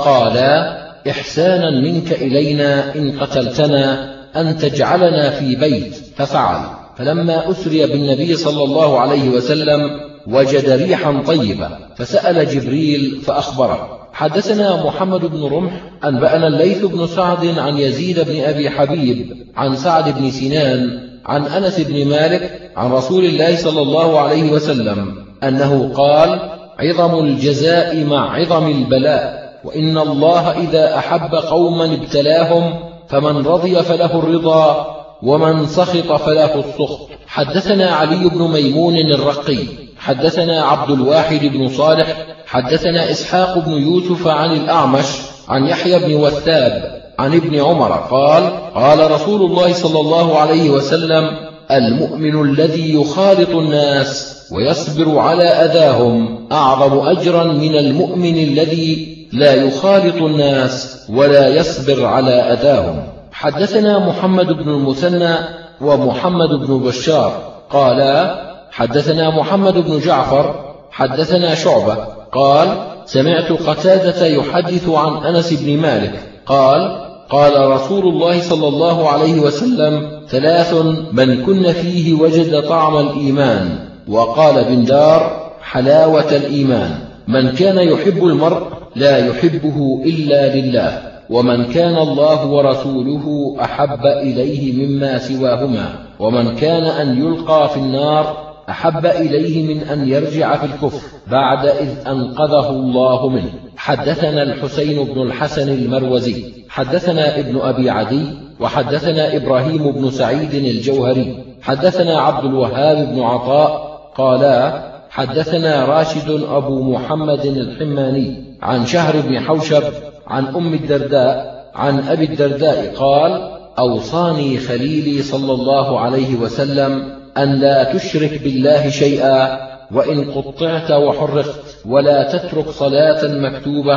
فقالا: إحسانا منك إلينا إن قتلتنا أن تجعلنا في بيت، ففعل. فلما أسري بالنبي صلى الله عليه وسلم وجد ريحا طيبة، فسأل جبريل فأخبره. حدثنا محمد بن رمح أنبأنا الليث بن سعد عن يزيد بن أبي حبيب عن سعد بن سنان عن أنس بن مالك عن رسول الله صلى الله عليه وسلم أنه قال: عظم الجزاء مع عظم البلاء، وإن الله إذا أحب قوما ابتلاهم، فمن رضي فله الرضا، ومن سخط فله السخط. حدثنا علي بن ميمون الرقي حدثنا عبد الواحد بن صالح حدثنا إسحاق بن يوسف عن الأعمش عن يحيى بن وثاب عن ابن عمر قال: قال رسول الله صلى الله عليه وسلم: المؤمن الذي يخالط الناس ويصبر على أذاهم أعظم أجرا من المؤمن الذي لا يخالط الناس ولا يصبر على أذاهم. حدثنا محمد بن المثنى ومحمد بن بشار قالا: حدثنا محمد بن جعفر حدثنا شعبة قال: سمعت قتادة يحدث عن أنس بن مالك قال: قال رسول الله صلى الله عليه وسلم: ثلاث من كن فيه وجد طعم الإيمان. وقال بن دار: حلاوة الإيمان. من كان يحب المرء لا يحبه إلا لله، ومن كان الله ورسوله أحب إليه مما سواهما، ومن كان أن يلقى في النار أحب إليه من أن يرجع في الكفر بعد إذ أنقذه الله منه. حدثنا الحسين بن الحسن المروزي حدثنا ابن أبي عدي وحدثنا إبراهيم بن سعيد الجوهري حدثنا عبد الوهاب بن عطاء قالا: حدثنا راشد أبو محمد الحماني عن شهر بن حوشب عن أم الدرداء عن أبي الدرداء قال: أوصاني خليلي صلى الله عليه وسلم أن لا تشرك بالله شيئا، وإن قطعت وحرقت، ولا تترك صلاة مكتوبة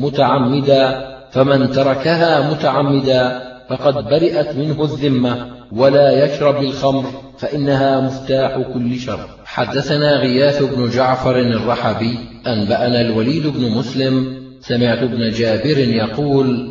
متعمدا، فمن تركها متعمدا فقد برئت منه الذمة، ولا يشرب الخمر فإنها مفتاح كل شر. حدثنا غياث بن جعفر الرحبي أنبأنا الوليد بن مسلم سمعت ابن جابر يقول: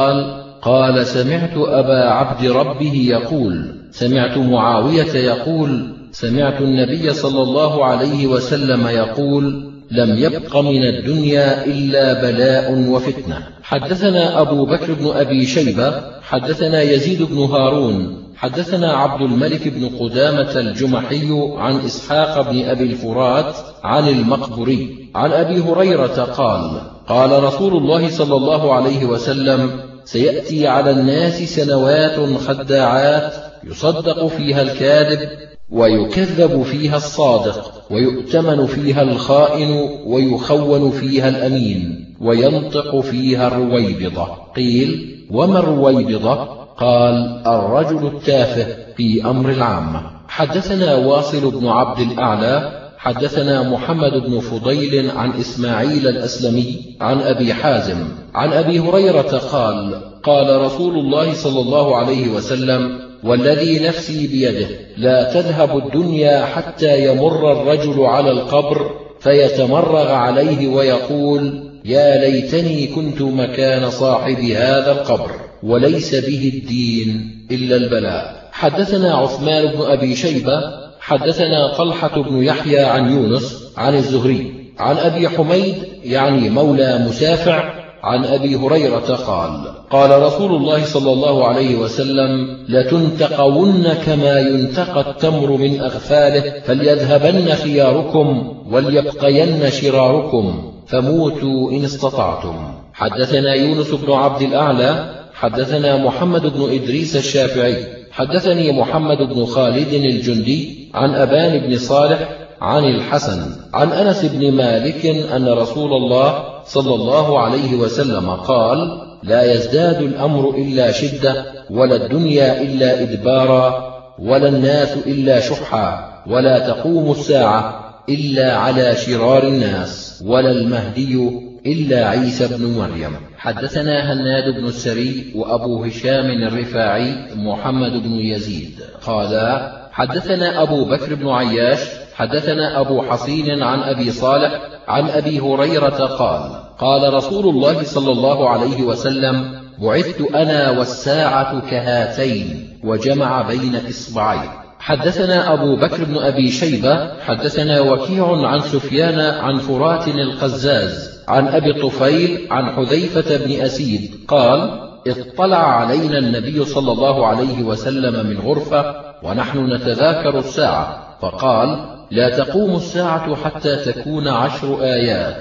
قال سمعت أبا عبد ربه يقول: سمعت معاوية يقول: سمعت النبي صلى الله عليه وسلم يقول: لم يبق من الدنيا إلا بلاء وفتنة. حدثنا أبو بكر بن أبي شيبة حدثنا يزيد بن هارون حدثنا عبد الملك بن قدامة الجمحي عن إسحاق بن أبي الفرات عن المقبري عن أبي هريرة قال: قال رسول الله صلى الله عليه وسلم: سيأتي على الناس سنوات خداعات يصدق فيها الكاذب ويكذب فيها الصادق، ويؤتمن فيها الخائن ويخون فيها الأمين، وينطق فيها الرويبضة. قيل: وما الرويبضة؟ قال: الرجل التافه في أمر العامة. حدثنا واصل بن عبد الأعلى حدثنا محمد بن فضيل عن إسماعيل الأسلمي عن أبي حازم عن أبي هريرة قال: قال رسول الله صلى الله عليه وسلم: والذي نفسي بيده لا تذهب الدنيا حتى يمر الرجل على القبر فيتمرغ عليه ويقول: يا ليتني كنت مكان صاحب هذا القبر، وليس به الدين إلا البلاء. حدثنا عثمان بن أبي شيبة حدثنا طلحة بن يحيى عن يونس عن الزهري عن أبي حميد يعني مولى مسافع عن أبي هريرة قال: قال رسول الله صلى الله عليه وسلم: لتنتقون كما ينتقى التمر من أغفاله، فليذهبن خياركم وليبقين شراركم، فموتوا إن استطعتم. حدثنا يونس بن عبد الأعلى حدثنا محمد بن إدريس الشافعي حدثني محمد بن خالد الجندي عن أبان بن صالح عن الحسن عن أنس بن مالك أن رسول الله صلى الله عليه وسلم قال: لا يزداد الأمر إلا شدة، ولا الدنيا إلا إدبارا، ولا الناس إلا شحا، ولا تقوم الساعة إلا على شرار الناس، ولا المهدي إلا عيسى بن مريم. حدثنا هناد بن السري وأبو هشام الرفاعي محمد بن يزيد قالا: حدثنا أبو بكر بن عياش حدثنا أبو حصين عن أبي صالح عن أبي هريرة قال: قال رسول الله صلى الله عليه وسلم: بعثت أنا والساعة كهاتين، وجمع بين إصبعين. حدثنا أبو بكر بن أبي شيبة حدثنا وكيع عن سفيان عن فرات القزاز عن أبي الطفيل عن حذيفة بن أسيد قال: اطلع علينا النبي صلى الله عليه وسلم من غرفة ونحن نتذاكر الساعة، فقال: لا تقوم الساعة حتى تكون 10 آيات: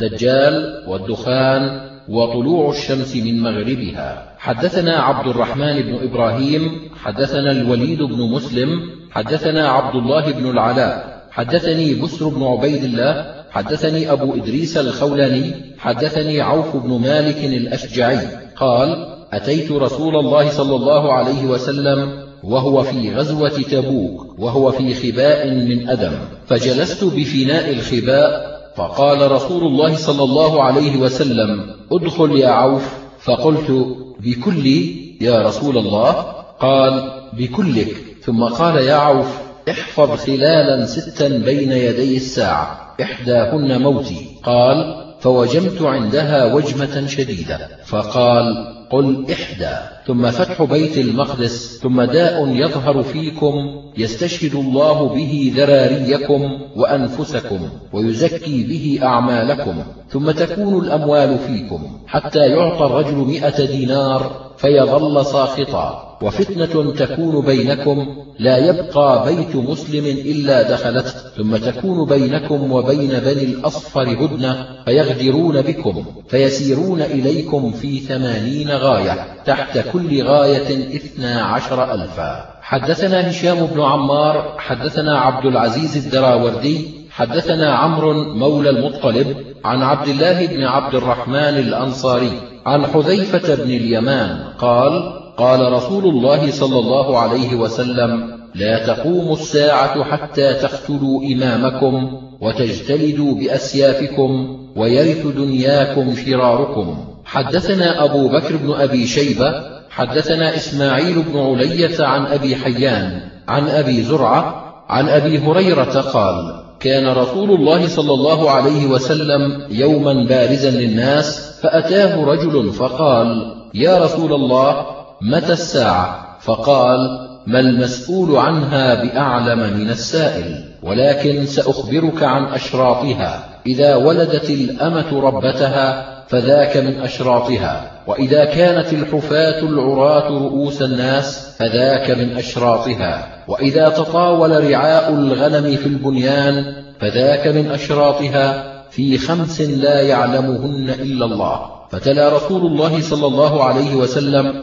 الدجال والدخان وطلوع الشمس من مغربها. حدثنا عبد الرحمن بن إبراهيم حدثنا الوليد بن مسلم حدثنا عبد الله بن العلاء حدثني بسر بن عبيد الله حدثني أبو إدريس الخولاني حدثني عوف بن مالك الأشجعي قال: أتيت رسول الله صلى الله عليه وسلم وهو في غزوة تبوك وهو في خباء من أدم، فجلست بفناء الخباء، فقال رسول الله صلى الله عليه وسلم: ادخل يا عوف. فقلت: بكلي يا رسول الله؟ قال: بكلك. ثم قال: يا عوف، احفظ خلالا 6 بين يدي الساعة، إحداهن موتي. قال: فوجمت عندها وجمة شديدة. فقال: قل 1. ثم فتح بيت المقدس، ثم داء يظهر فيكم يستشهد الله به ذراريكم وأنفسكم ويزكي به أعمالكم، ثم تكون الأموال فيكم حتى يعطى الرجل 100 دينار فيظل ساخطا، وفتنة تكون بينكم لا يبقى بيت مسلم إلا دخلته، ثم تكون بينكم وبين بني الأصفر هدنة فيغدرون بكم فيسيرون إليكم في 80 غاية، تحت كل غاية 12,000. حدثنا هشام بن عمار حدثنا عبد العزيز الدراوردي حدثنا عمرو مولى المطلب عن عبد الله بن عبد الرحمن الأنصاري عن حذيفة بن اليمان قال: قال رسول الله صلى الله عليه وسلم: لا تقوم الساعة حتى تقتلوا إمامكم وتجتلدوا بأسيافكم ويرث دنياكم شراركم. حدثنا أبو بكر بن أبي شيبة حدثنا إسماعيل بن علية عن أبي حيان عن أبي زرعة عن أبي هريرة قال: كان رسول الله صلى الله عليه وسلم يوما بارزا للناس، فأتاه رجل فقال: يا رسول الله، متى الساعة؟ فقال: ما المسؤول عنها بأعلم من السائل، ولكن سأخبرك عن أشراطها. إذا ولدت الأمة ربتها فذاك من أشراطها، وإذا كانت الحفاة العراة رؤوس الناس فذاك من أشراطها، وإذا تطاول رعاء الغنم في البنيان فذاك من أشراطها، في 5 لا يعلمهن إلا الله. فتلا رسول الله صلى الله عليه وسلم: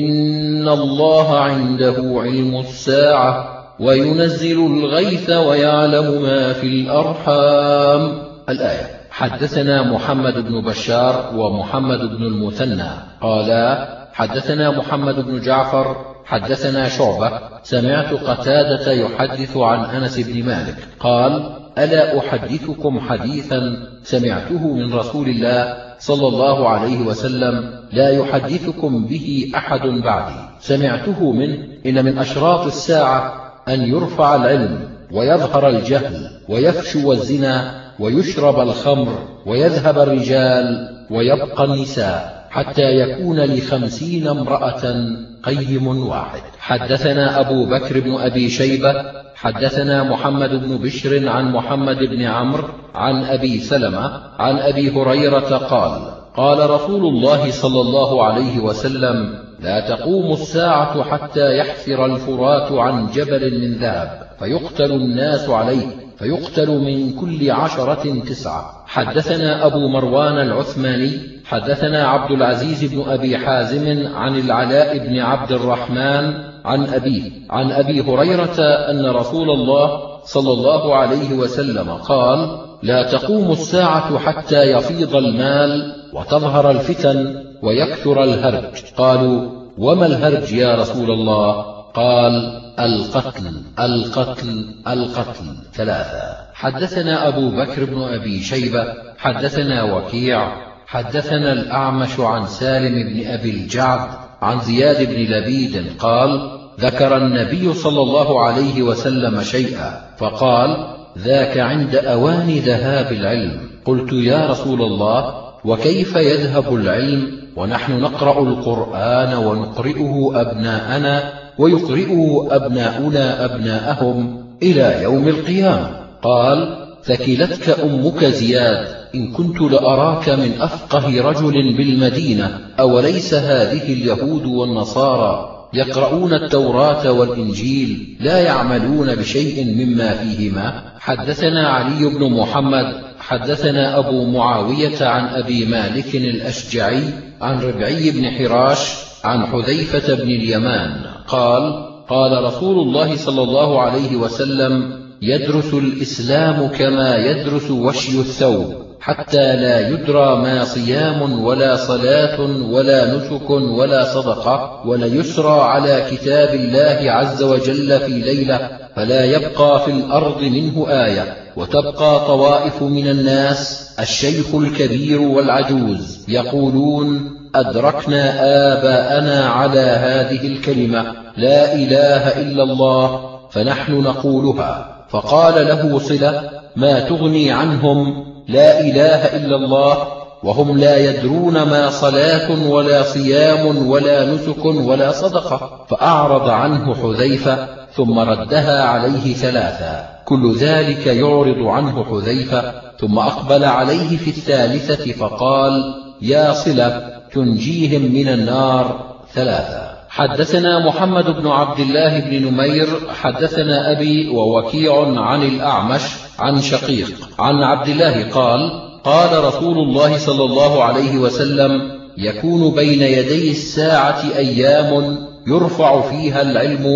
إن الله عنده علم الساعة وينزل الغيث ويعلم ما في الأرحام. الآية. حدثنا محمد بن بشار ومحمد بن المثنى قالا: حدثنا محمد بن جعفر حدثنا شعبة سمعت قتادة يحدث عن أنس بن مالك قال: ألا أحدثكم حديثا سمعته من رسول الله صلى الله عليه وسلم لا يحدثكم به أحد بعدي، سمعته منه: إن من أشراط الساعة أن يرفع العلم ويظهر الجهل ويفشو الزنا ويشرب الخمر ويذهب الرجال ويبقى النساء حتى يكون ل50 امرأة قيم واحد. حدثنا أبو بكر بن أبي شيبة حدثنا محمد بن بشر عن محمد بن عمرو عن أبي سلمة عن أبي هريرة قال قال رسول الله صلى الله عليه وسلم لا تقوم الساعة حتى يحفر الفرات عن جبل من ذهب فيقتل الناس عليه فيقتل من كل 10 9. حدثنا أبو مروان العثماني حدثنا عبد العزيز بن أبي حازم عن العلاء بن عبد الرحمن عن أبيه عن أبي هريرة أن رسول الله صلى الله عليه وسلم قال لا تقوم الساعة حتى يفيض المال وتظهر الفتن ويكثر الهرج. قالوا وما الهرج يا رسول الله؟ قال القتل القتل القتل 3. حدثنا أبو بكر بن أبي شيبة حدثنا وكيع حدثنا الأعمش عن سالم بن أبي الجعد عن زياد بن لبيد قال ذكر النبي صلى الله عليه وسلم شيئا فقال ذاك عند أوان ذهاب العلم. قلت يا رسول الله وكيف يذهب العلم ونحن نقرأ القرآن ونقرئه أبناءنا ويقرئه أبناؤنا أبناءهم إلى يوم القيامة؟ قال ثكلتك أمك زياد إن كنت لأراك من أفقه رجل بالمدينة. أوليس هذه اليهود والنصارى يقرؤون التوراة والإنجيل لا يعملون بشيء مما فيهما؟ حدثنا علي بن محمد حدثنا أبو معاوية عن أبي مالك الأشجعي عن ربعي بن حراش عن حذيفة بن اليمان قال قال رسول الله صلى الله عليه وسلم يدرس الإسلام كما يدرس وشي الثوب حتى لا يدرى ما صيام ولا صلاة ولا نسك ولا صدقة ولا يسرى على كتاب الله عز وجل في ليلة فلا يبقى في الأرض منه آية وتبقى طوائف من الناس الشيخ الكبير والعجوز يقولون أدركنا آباءنا على هذه الكلمة لا إله إلا الله فنحن نقولها. فقال له صلة ما تغني عنهم لا إله إلا الله وهم لا يدرون ما صلاة ولا صيام ولا نسك ولا صدقة؟ فأعرض عنه حذيفة ثم ردها عليه 3. كل ذلك يعرض عنه حذيفة ثم أقبل عليه في 3 فقال يا صلة تنجيهم من النار 3. حدثنا محمد بن عبد الله بن نمير حدثنا أبي ووكيع عن الأعمش عن شقيق عن عبد الله قال قال رسول الله صلى الله عليه وسلم يكون بين يدي الساعة أيام يرفع فيها العلم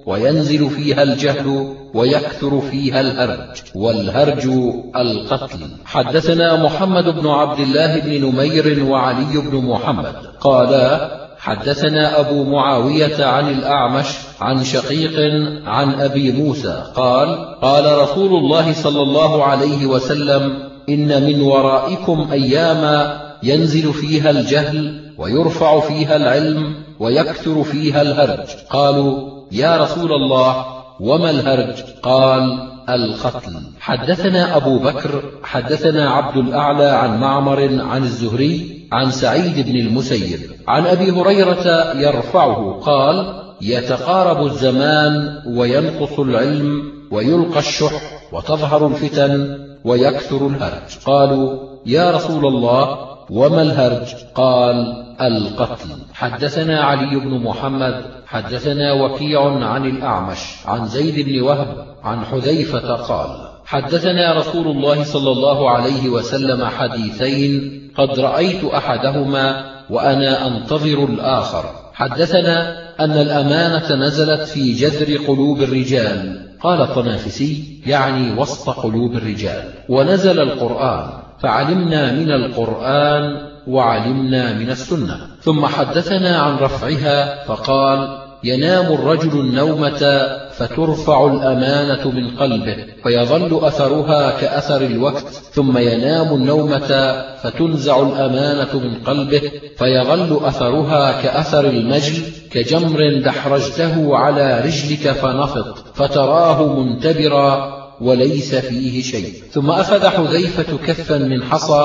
وينزل فيها الجهل ويكثر فيها الهرج والهرج القتل. حدثنا محمد بن عبد الله بن نمير وعلي بن محمد قالا حدثنا أبو معاوية عن الأعمش عن شقيق عن أبي موسى قال قال رسول الله صلى الله عليه وسلم إن من ورائكم أياما ينزل فيها الجهل ويرفع فيها العلم ويكثر فيها الهرج. قالوا يا رسول الله وما الهرج؟ قال القتل. حدثنا أبو بكر حدثنا عبد الأعلى عن معمر عن الزهري عن سعيد بن المسيب عن أبي هريرة يرفعه قال يتقارب الزمان وينقص العلم ويلقى الشح وتظهر الفتن ويكثر الهرج. قالوا يا رسول الله وما الهرج؟ قال القتل. حدثنا علي بن محمد حدثنا وكيع عن الأعمش عن زيد بن وهب عن حذيفة قال حدثنا رسول الله صلى الله عليه وسلم حديثين قد رأيت أحدهما وأنا أنتظر الآخر. حدثنا أن الأمانة نزلت في جذر قلوب الرجال قال الطنافسي يعني وسط قلوب الرجال ونزل القرآن فعلمنا من القرآن وعلمنا من السنة. ثم حدثنا عن رفعها فقال ينام الرجل النومة فترفع الأمانة من قلبه فيظل أثرها كأثر الوقت ثم ينام النومة فتنزع الأمانة من قلبه فيظل أثرها كأثر المجل كجمر دحرجته على رجلك فنفط فتراه منتبرا وليس فيه شيء. ثم أخذ حذيفة كفا من حصى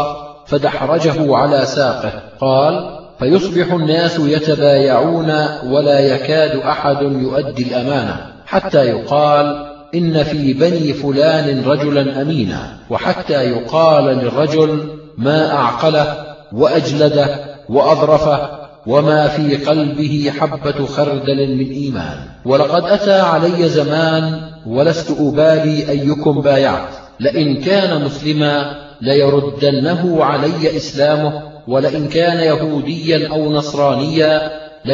فدحرجه على ساقه. قال: فيصبح الناس يتبايعون ولا يكاد أحد يؤدي الأمانة، حتى يقال: إن في بني فلان رجلا أمينا، وحتى يقال للرجل: ما أعقله وأجلده وأظرفه وما في قلبه حبة خردل من إيمان. ولقد أتى علي زمان ولست أبالي أيكم بايعت، لئن كان مسلما ليردنه علي إسلامه، ولئن كان يهوديا أو نصرانيا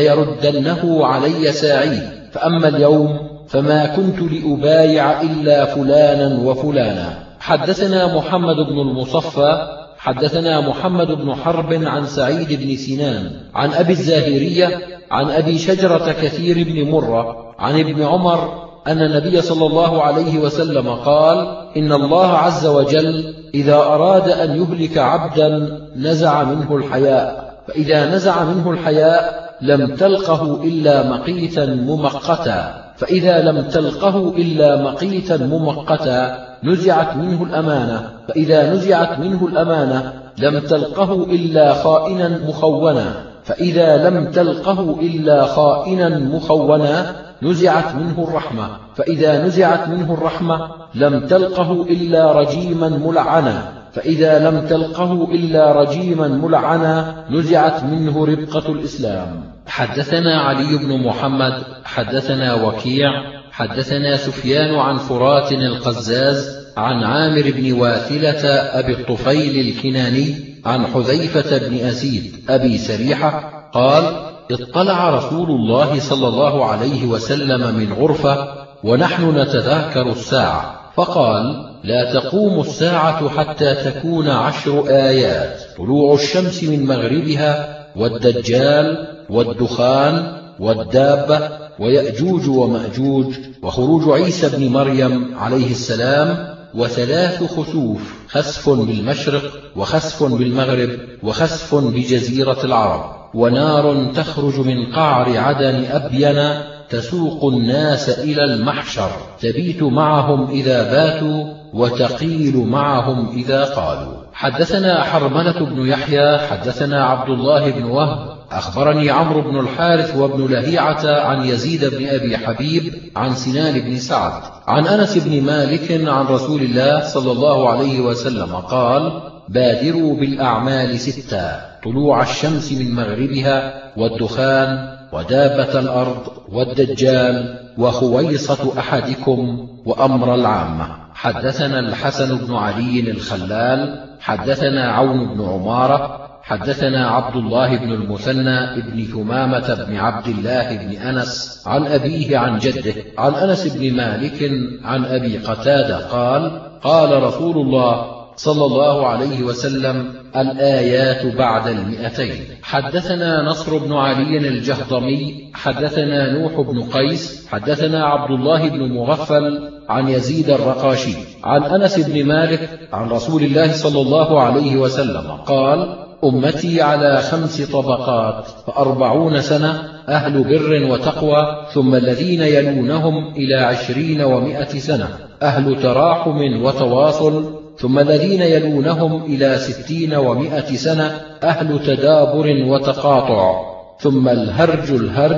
ليردنه علي ساعي. فأما اليوم فما كنت لأبايع إلا فلانا وفلانا. حدثنا محمد بن المصفى حدثنا محمد بن حرب عن سعيد بن سنان عن أبي الزاهرية عن أبي شجرة كثير بن مرة عن ابن عمر أن النبي صلى الله عليه وسلم قال: إن الله عز وجل إذا أراد أن يهلك عبدا نزع منه الحياء، فإذا نزع منه الحياء لم تلقه إلا مقيتا ممقتا، فإذا لم تلقه إلا مقيتا ممقتا نزعت منه الأمانة، فإذا نزعت منه الأمانة لم تلقه إلا خائنا مخونا، فإذا لم تلقه إلا خائنا مخونا نزعت منه الرحمة، فإذا نزعت منه الرحمة لم تلقه إلا رجيما ملعنا، فإذا لم تلقه إلا رجيما ملعنا نزعت منه ربقة الإسلام. حدثنا علي بن محمد حدثنا وكيع حدثنا سفيان عن فرات القزاز عن عامر بن واثلة أبي الطفيل الكناني عن حذيفة بن أسيد أبي سريحة قال: اطلع رسول الله صلى الله عليه وسلم من غرفة ونحن نتذاكر الساعة، فقال: لا تقوم الساعة حتى تكون 10 آيات: طلوع الشمس من مغربها، والدجال، والدخان، والدابة، ويأجوج ومأجوج، وخروج عيسى بن مريم عليه السلام، و3 خسوف: خسف بالمشرق، وخسف بالمغرب، وخسف بجزيرة العرب، ونار تخرج من قعر عدن أبين تسوق الناس إلى المحشر، تبيت معهم إذا باتوا وتقيل معهم إذا قالوا. حدثنا حرملة بن يحيى حدثنا عبد الله بن وهب أخبرني عمرو بن الحارث وابن لهيعة عن يزيد بن أبي حبيب عن سنان بن سعد عن أنس بن مالك عن رسول الله صلى الله عليه وسلم قال: بادروا بالأعمال 6: طلوع الشمس من مغربها، والدخان، ودابة الأرض، والدجال، وخويصة أحدكم، وأمر العامة. حدثنا الحسن بن علي الخلال حدثنا عون بن عمارة حدثنا عبد الله بن المثنى بن ثمامة بن عبد الله بن أنس عن أبيه عن جده عن أنس بن مالك عن أبي قتادة قال: قال رسول الله صلى الله عليه وسلم: الآيات بعد 200. حدثنا نصر بن علي الجهضمي حدثنا نوح بن قيس حدثنا عبد الله بن مغفل عن يزيد الرقاشي عن أنس بن مالك عن رسول الله صلى الله عليه وسلم قال: أمتي على 5 طبقات: ف40 سنة أهل بر وتقوى، ثم الذين يلونهم إلى 20 و100 سنة أهل تراحم وتواصل، ثم الذين يلونهم إلى 60 و100 سنة أهل تدابر وتقاطع، ثم الهرج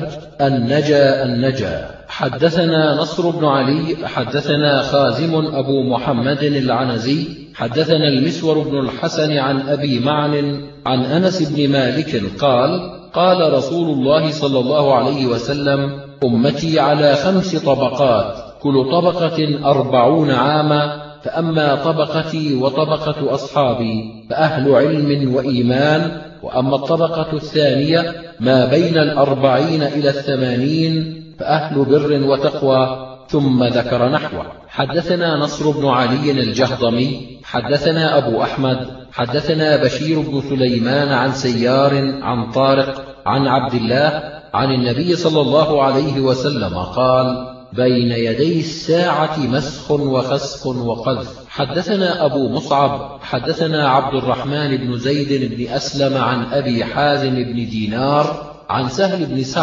النجا. حدثنا نصر بن علي حدثنا خازم أبو محمد العنزي حدثنا المسور بن الحسن عن أبي معن عن أنس بن مالك قال: قال رسول الله صلى الله عليه وسلم: أمتي على 5 طبقات، كل طبقة 40 عاما، فأما طبقتي وطبقة أصحابي فأهل علم وإيمان، وأما الطبقة الثانية ما بين 40 إلى 80 فأهل بر وتقوى، ثم ذكر نحوه. حدثنا نصر بن علي الجهضمي حدثنا أبو أحمد حدثنا بشير بن سليمان عن سيار عن طارق عن عبد الله عن النبي صلى الله عليه وسلم قال: بين يدي الساعة مسخ وخسف وقذف. حدثنا أبو مصعب حدثنا عبد الرحمن بن زيد بن أسلم عن أبي حازم بن دينار عن سهل بن سعد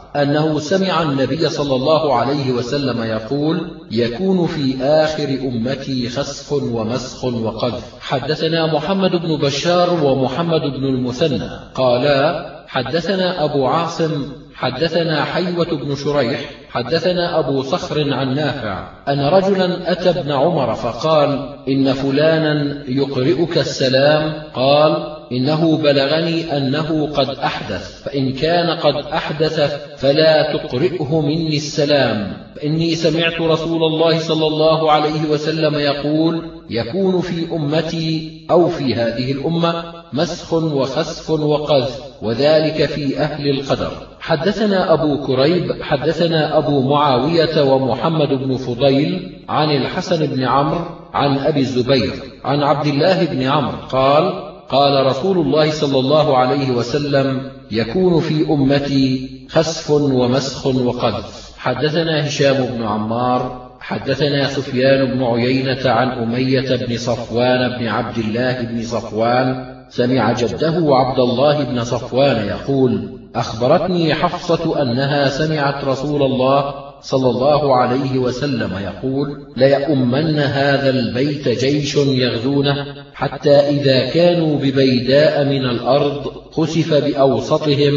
أنه سمع النبي صلى الله عليه وسلم يقول: يكون في آخر أمتي خسف ومسخ وقذف. حدثنا محمد بن بشار ومحمد بن المثنى قالا: حدثنا أبو عاصم حدثنا حيوة بن شريح حدثنا أبو صخر عن نافع أن رجلا أتى ابن عمر فقال: إن فلانا يقرئك السلام. قال: إنه بلغني أنه قد أحدث، فإن كان قد أحدث فلا تقرئه مني السلام، فإني سمعت رسول الله صلى الله عليه وسلم يقول: يكون في أمتي أو في هذه الأمة مسخ وخسف وقذف، وذلك في أهل القدر. حدثنا أبو كريب حدثنا أبو معاوية ومحمد بن فضيل عن الحسن بن عمرو عن أبي الزبير عن عبد الله بن عمرو قال: قال رسول الله صلى الله عليه وسلم: يكون في أمتي خسف ومسخ وقذف. حدثنا هشام بن عمار حدثنا سفيان بن عيينة عن أمية بن صفوان بن عبد الله بن صفوان سمع جده عبد الله بن صفوان يقول: أخبرتني حفصة أنها سمعت رسول الله صلى الله عليه وسلم يقول: ليؤمن هذا البيت جيش يغزونه، حتى إذا كانوا ببيداء من الأرض خسف بأوسطهم،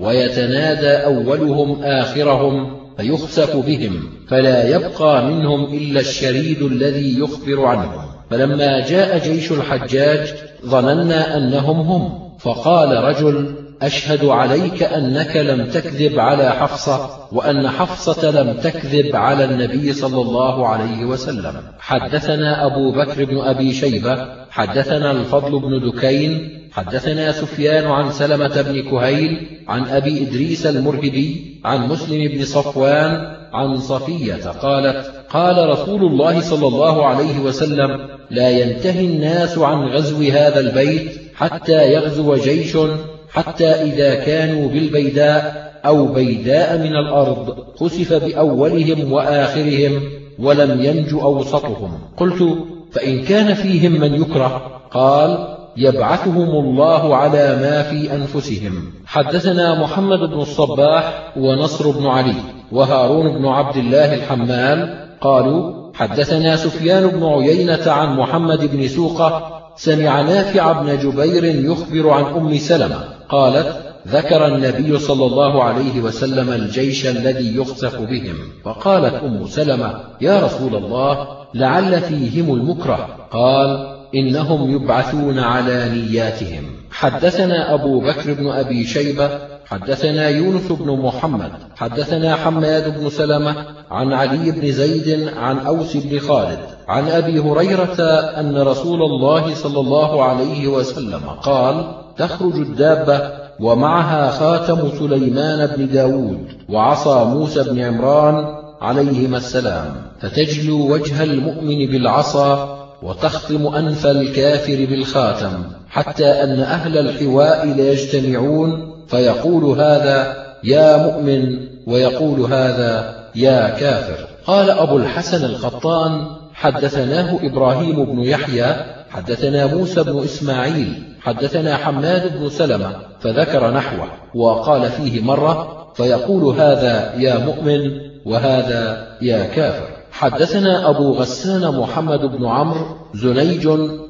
ويتنادى أولهم آخرهم فيخسف بهم، فلا يبقى منهم إلا الشريد الذي يخبر عنهم. فلما جاء جيش الحجاج ظننا أنهم هم، فقال رجل: أشهد عليك أنك لم تكذب على حفصة، وأن حفصة لم تكذب على النبي صلى الله عليه وسلم. حدثنا أبو بكر بن أبي شيبة حدثنا الفضل بن دكين حدثنا سفيان عن سلمة بن كهيل عن أبي إدريس المرهبي عن مسلم بن صفوان عن صفية قالت: قال رسول الله صلى الله عليه وسلم: لا ينتهي الناس عن غزو هذا البيت حتى يغزو جيش، حتى إذا كانوا بالبيداء أو بيداء من الأرض خسف بأولهم وآخرهم، ولم ينج أوسطهم. قلت: فإن كان فيهم من يكره؟ قال: يبعثهم الله على ما في أنفسهم. حدثنا محمد بن الصباح ونصر بن علي وهارون بن عبد الله الحمال قالوا: حدثنا سفيان بن عيينة عن محمد بن سوقة سمع نافع بن جبير يخبر عن أم سلمة قالت: ذكر النبي صلى الله عليه وسلم الجيش الذي يخسف بهم، فقالت أم سلمة: يا رسول الله، لعل فيهم المكره. قال: إنهم يبعثون على نياتهم. حدثنا أبو بكر بن أبي شيبة حدثنا يونس بن محمد حدثنا حماد بن سلمة عن علي بن زيد عن أوس بن خالد عن أبي هريرة أن رسول الله صلى الله عليه وسلم قال: تخرج الدابة ومعها خاتم سليمان بن داود وعصا موسى بن عمران عليهما السلام، فتجلو وجه المؤمن بالعصا وتختم أنف الكافر بالخاتم، حتى أن أهل الحواء ليجتمعون، فيقول هذا: يا مؤمن، ويقول هذا: يا كافر. قال أبو الحسن القطان: حدثناه إبراهيم بن يحيى حدثنا موسى بن إسماعيل حدثنا حماد بن سلمة، فذكر نحوه، وقال فيه مرة: فيقول هذا: يا مؤمن، وهذا: يا كافر. حدثنا أبو غسان محمد بن عمرو زنيج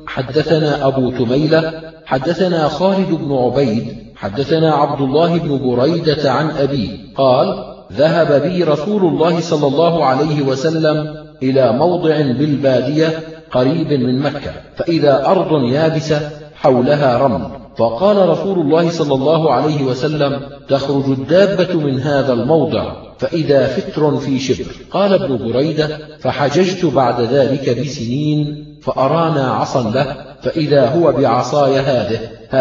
حدثنا أبو تميلة حدثنا خالد بن عبيد حدثنا عبد الله بن بريدة عن أبيه قال: ذهب بي رسول الله صلى الله عليه وسلم إلى موضع بالبادية قريب من مكة، فإذا أرض يابسة حولها رمل، فقال رسول الله صلى الله عليه وسلم: تخرج الدابة من هذا الموضع، فإذا فتر في شبر. قال ابن بريدة: فحججت بعد ذلك بسنين، فأرانا عصا له، فإذا هو بعصاي هذه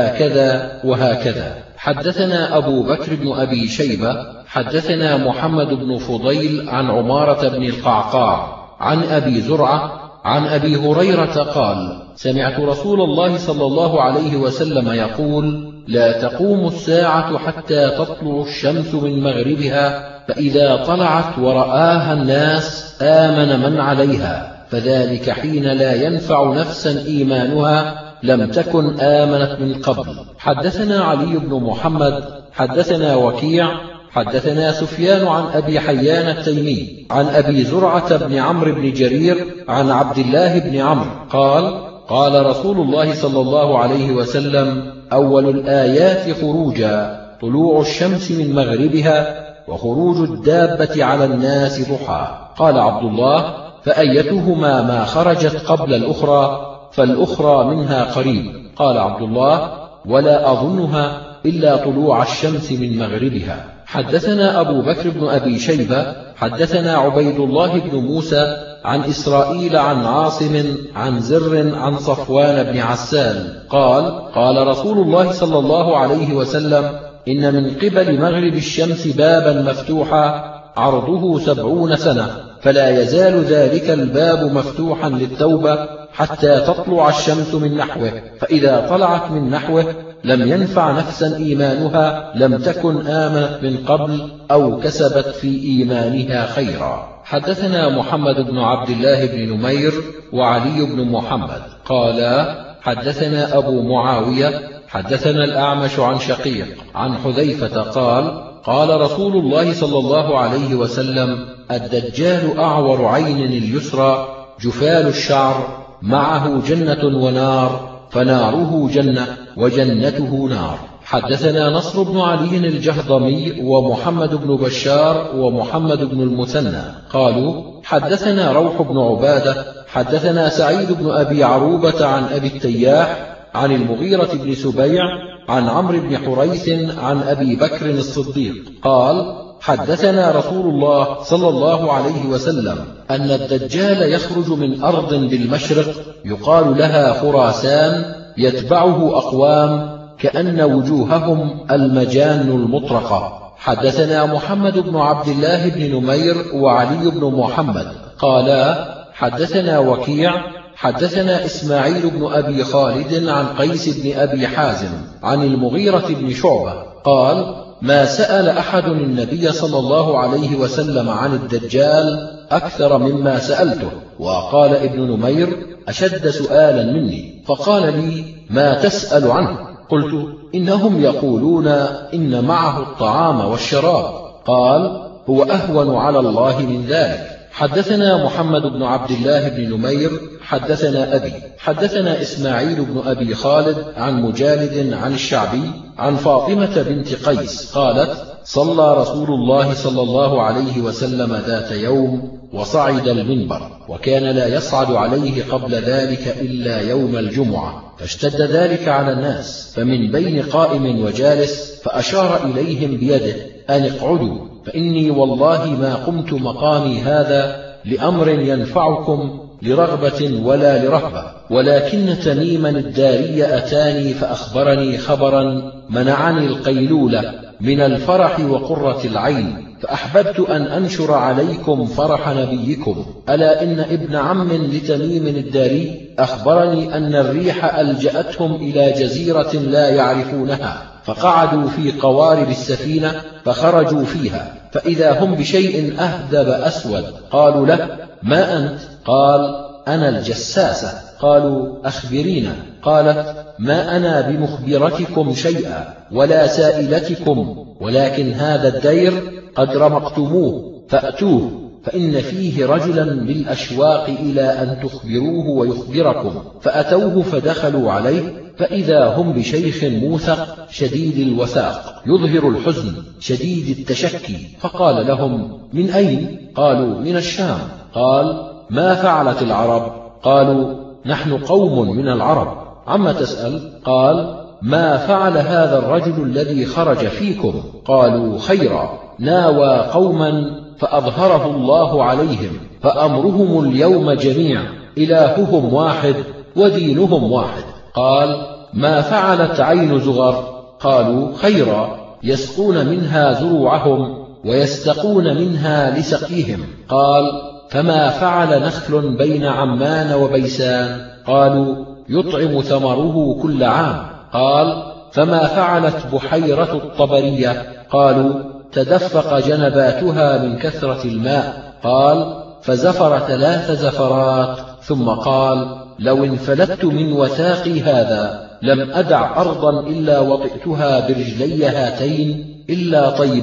هكذا وهكذا. حدثنا أبو بكر بن أبي شيبة حدثنا محمد بن فضيل عن عمارة بن القعقاع عن أبي زرعة عن أبي هريرة قال: سمعت رسول الله صلى الله عليه وسلم يقول: لا تقوم الساعة حتى تطلع الشمس من مغربها، فإذا طلعت ورآها الناس آمن من عليها، فذلك حين لا ينفع نفسا إيمانها لم تكن آمنت من قبل. حدثنا علي بن محمد حدثنا وكيع حدثنا سفيان عن أبي حيان التيمي عن أبي زرعة بن عمرو بن جرير عن عبد الله بن عمرو قال قال رسول الله صلى الله عليه وسلم أول الآيات خروجا طلوع الشمس من مغربها وخروج الدابة على الناس ضحى. قال عبد الله فأيتهما ما خرجت قبل الأخرى فالأخرى منها قريب. قال عبد الله ولا أظنها إلا طلوع الشمس من مغربها. حدثنا أبو بكر بن أبي شيبة حدثنا عبيد الله بن موسى عن إسرائيل عن عاصم عن زر عن صفوان بن عسال قال قال رسول الله صلى الله عليه وسلم إن من قبل مغرب الشمس بابا مفتوحا عرضه 70 سنة فلا يزال ذلك الباب مفتوحا للتوبة حتى تطلع الشمس من نحوه، فإذا طلعت من نحوه لم ينفع نفسا إيمانها لم تكن آمنت من قبل أو كسبت في إيمانها خيرا. حدثنا محمد بن عبد الله بن نمير وعلي بن محمد قالا حدثنا أبو معاوية حدثنا الأعمش عن شقيق عن حذيفة قال قال رسول الله صلى الله عليه وسلم الدجال أعور عين اليسرى جفال الشعر معه جنة ونار فناره جنة وجنته نار. حدثنا نصر بن علي الجهضمي ومحمد بن بشار ومحمد بن المثنى قالوا حدثنا روح بن عبادة حدثنا سعيد بن أبي عروبة عن أبي التياح عن المغيرة بن سبيع عن عمرو بن حريث عن أبي بكر الصديق قال حدثنا رسول الله صلى الله عليه وسلم أن الدجال يخرج من أرض بالمشرق يقال لها خراسان يتبعه أقوام كأن وجوههم المجان المطرقة. حدثنا محمد بن عبد الله بن نمير وعلي بن محمد قالا حدثنا وكيع حدثنا إسماعيل بن أبي خالد عن قيس بن أبي حازم عن المغيرة بن شعبة قال ما سأل أحد النبي صلى الله عليه وسلم عن الدجال أكثر مما سألته. وقال ابن نمير أشد سؤالا مني فقال لي ما تسأل عنه؟ قلت إنهم يقولون إن معه الطعام والشراب. قال هو أهون على الله من ذلك. حدثنا محمد بن عبد الله بن نمير حدثنا أبي حدثنا إسماعيل بن أبي خالد عن مجالد عن الشعبي عن فاطمة بنت قيس قالت صلى رسول الله صلى الله عليه وسلم ذات يوم وصعد المنبر وكان لا يصعد عليه قبل ذلك إلا يوم الجمعة فاشتد ذلك على الناس فمن بين قائم وجالس فأشار إليهم بيده أن اقعدوا فإني والله ما قمت مقامي هذا لأمر ينفعكم لرغبة ولا لرهبة ولكن تميما الداري أتاني فأخبرني خبرا منعني القيلولة من الفرح وقرة العين فأحببت أن أنشر عليكم فرح نبيكم. ألا إن ابن عم لتميم الداري أخبرني أن الريح ألجأتهم إلى جزيرة لا يعرفونها فقعدوا في قوارب السفينة فخرجوا فيها فإذا هم بشيء أهدب أسود. قالوا له ما أنت؟ قال أنا الجساسة. قالوا أخبرينا. قالت ما أنا بمخبرتكم شيئا ولا سائلتكم ولكن هذا الدير قد رمقتموه فأتوه فإن فيه رجلا بالأشواق إلى أن تخبروه ويخبركم. فأتوه فدخلوا عليه فإذا هم بشيخ موثق شديد الوثاق يظهر الحزن شديد التشكي فقال لهم من أين؟ قالوا من الشام. قال ما فعلت العرب؟ قالوا نحن قوم من العرب. عما تسأل؟ قال ما فعل هذا الرجل الذي خرج فيكم؟ قالوا خيرا ناوى قوما فأظهره الله عليهم فأمرهم اليوم جميع إلههم واحد ودينهم واحد. قال ما فعلت عين زغر؟ قالوا خيرا يسقون منها زروعهم ويستقون منها لسقيهم. قال فما فعل نخل بين عمان وبيسان؟ قالوا يطعم ثمره كل عام. قال فما فعلت بحيرة الطبرية؟ قالوا تدفق جنباتها من كثرة الماء. قال فزفر 3 زفرات ثم قال لو انفلت من وثاقي هذا لم أدع أرضا إلا وطئتها برجلي هاتين إلا طيبة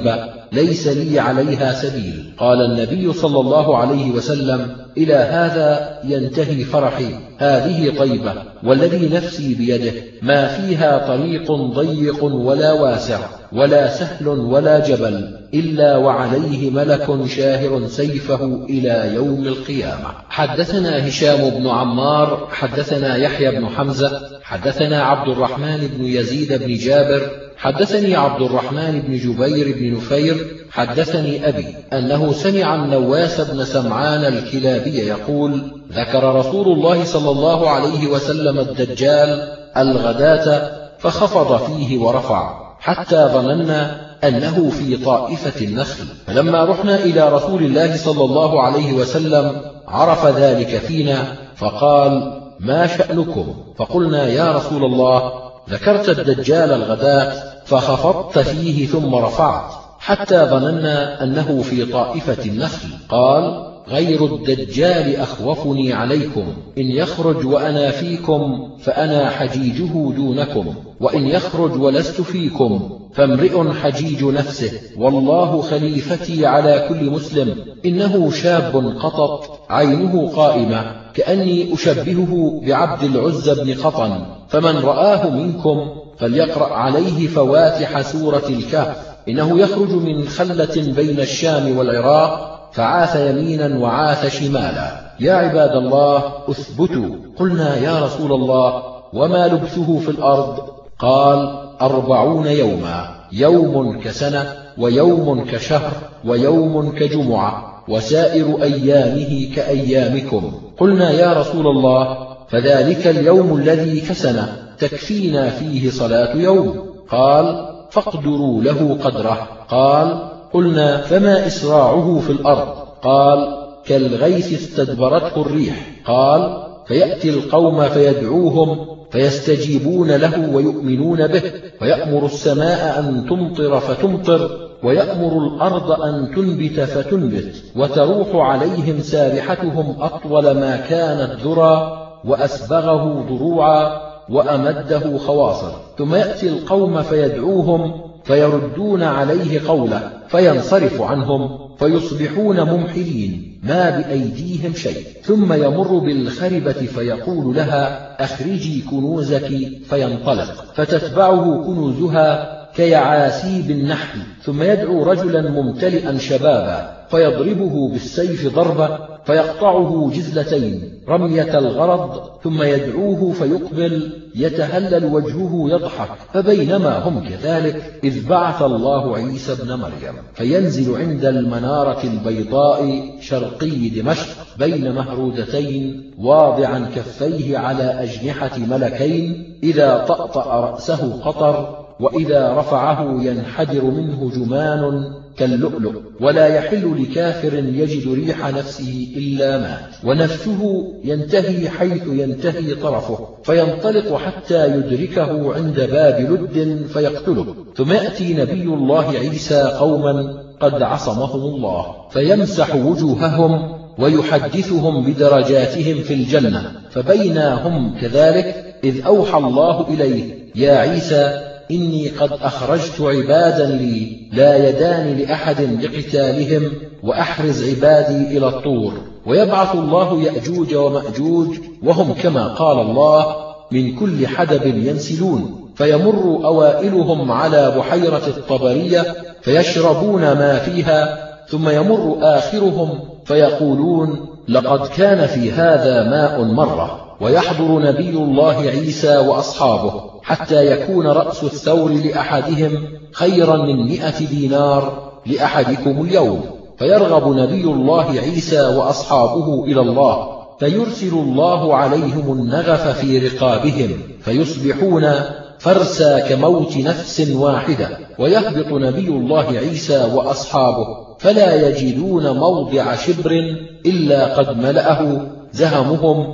ليس لي عليها سبيل. قال النبي صلى الله عليه وسلم: إلى هذا ينتهي فرحي. هذه طيبة والذي نفسي بيده ما فيها طريق ضيق ولا واسع ولا سهل ولا جبل إلا وعليه ملك شاهر سيفه إلى يوم القيامة. حدثنا هشام بن عمار حدثنا يحيى بن حمزة حدثنا عبد الرحمن بن يزيد بن جابر حدثني عبد الرحمن بن جبير بن نفير حدثني أبي أنه سمع النواس بن سمعان الكلابي يقول: ذكر رسول الله صلى الله عليه وسلم الدجال الغداة فخفض فيه ورفع حتى ظننا أنه في طائفة النخل، فلما رحنا إلى رسول الله صلى الله عليه وسلم عرف ذلك فينا فقال: ما شأنكم؟ فقلنا: يا رسول الله، ذكرت الدجال الغداة فخفضت فيه ثم رفعت حتى ظننا أنه في طائفة النخل. قال: غير الدجال أخوفني عليكم، إن يخرج وأنا فيكم فأنا حجيجه دونكم، وإن يخرج ولست فيكم فامرئ حجيج نفسه، والله خليفتي على كل مسلم، إنه شاب قطط عينه قائمة كأني أشبهه بعبد العزى بن قطن، فمن رآه منكم فليقرأ عليه فواتح سورة الكهف، إنه يخرج من خلة بين الشام والعراق فعاث يمينا وعاث شمالا. يا عباد الله أثبتوا. قلنا: يا رسول الله، وما لبثه في الأرض؟ قال: 40 يوما، يوم كسنة ويوم كشهر ويوم كجمعة وسائر أيامه كأيامكم. قلنا: يا رسول الله، فذلك اليوم الذي كسنة تكفينا فيه صلاة يوم. قال: فاقدروا له قدره. قال: قلنا: فما إسراعه في الأرض؟ قال: كالغيث استدبرته الريح. قال: فيأتي القوم فيدعوهم فيستجيبون له ويؤمنون به، ويأمر السماء أن تمطر فتمطر، ويأمر الأرض أن تنبت فتنبت، وتروح عليهم سابحتهم أطول ما كانت ذرى، وأسبغه ضروعا، وأمده خواصر، ثم يأتي القوم فيدعوهم فيردون عليه قوله فينصرف عنهم فيصبحون ممحلين ما بأيديهم شيء، ثم يمر بالخربة فيقول لها: أخرجي كنوزك، فينطلق فتتبعه كنوزها كيعاسيب النحل، ثم يدعو رجلا ممتلئا شبابا فيضربه بالسيف ضربة فيقطعه جزلتين رمية الغرض، ثم يدعوه فيقبل يتهلل وجهه يضحك، فبينما هم كذلك إذ بعث الله عيسى ابن مريم فينزل عند المنارة البيضاء شرقي دمشق بين مهرودتين واضعا كفيه على أجنحة ملكين، إذا طأطأ رأسه قطر، وإذا رفعه ينحدر منه جمان كاللؤلؤ، ولا يحل لكافر يجد ريح نفسه إلا مات، ونفسه ينتهي حيث ينتهي طرفه، فينطلق حتى يدركه عند باب لد فيقتله، ثم يأتي نبي الله عيسى قوما قد عصمهم الله فيمسح وجوههم ويحدثهم بدرجاتهم في الجنة، فبينا هم كذلك إذ أوحى الله إليه: يا عيسى، إني قد أخرجت عبادا لي لا يدان لأحد لقتالهم، وأحرز عبادي إلى الطور، ويبعث الله يأجوج ومأجوج، وهم كما قال الله من كل حدب ينسلون، فيمر أوائلهم على بحيرة الطبرية فيشربون ما فيها، ثم يمر آخرهم فيقولون: لقد كان في هذا ماء مرة، ويحضر نبي الله عيسى وأصحابه حتى يكون رأس الثور لأحدهم خيرا من 100 دينار لأحدكم اليوم، فيرغب نبي الله عيسى وأصحابه إلى الله، فيرسل الله عليهم النغف في رقابهم فيصبحون فرسا كموت نفس واحدة، ويهبط نبي الله عيسى وأصحابه فلا يجدون موضع شبر إلا قد ملأه زهمهم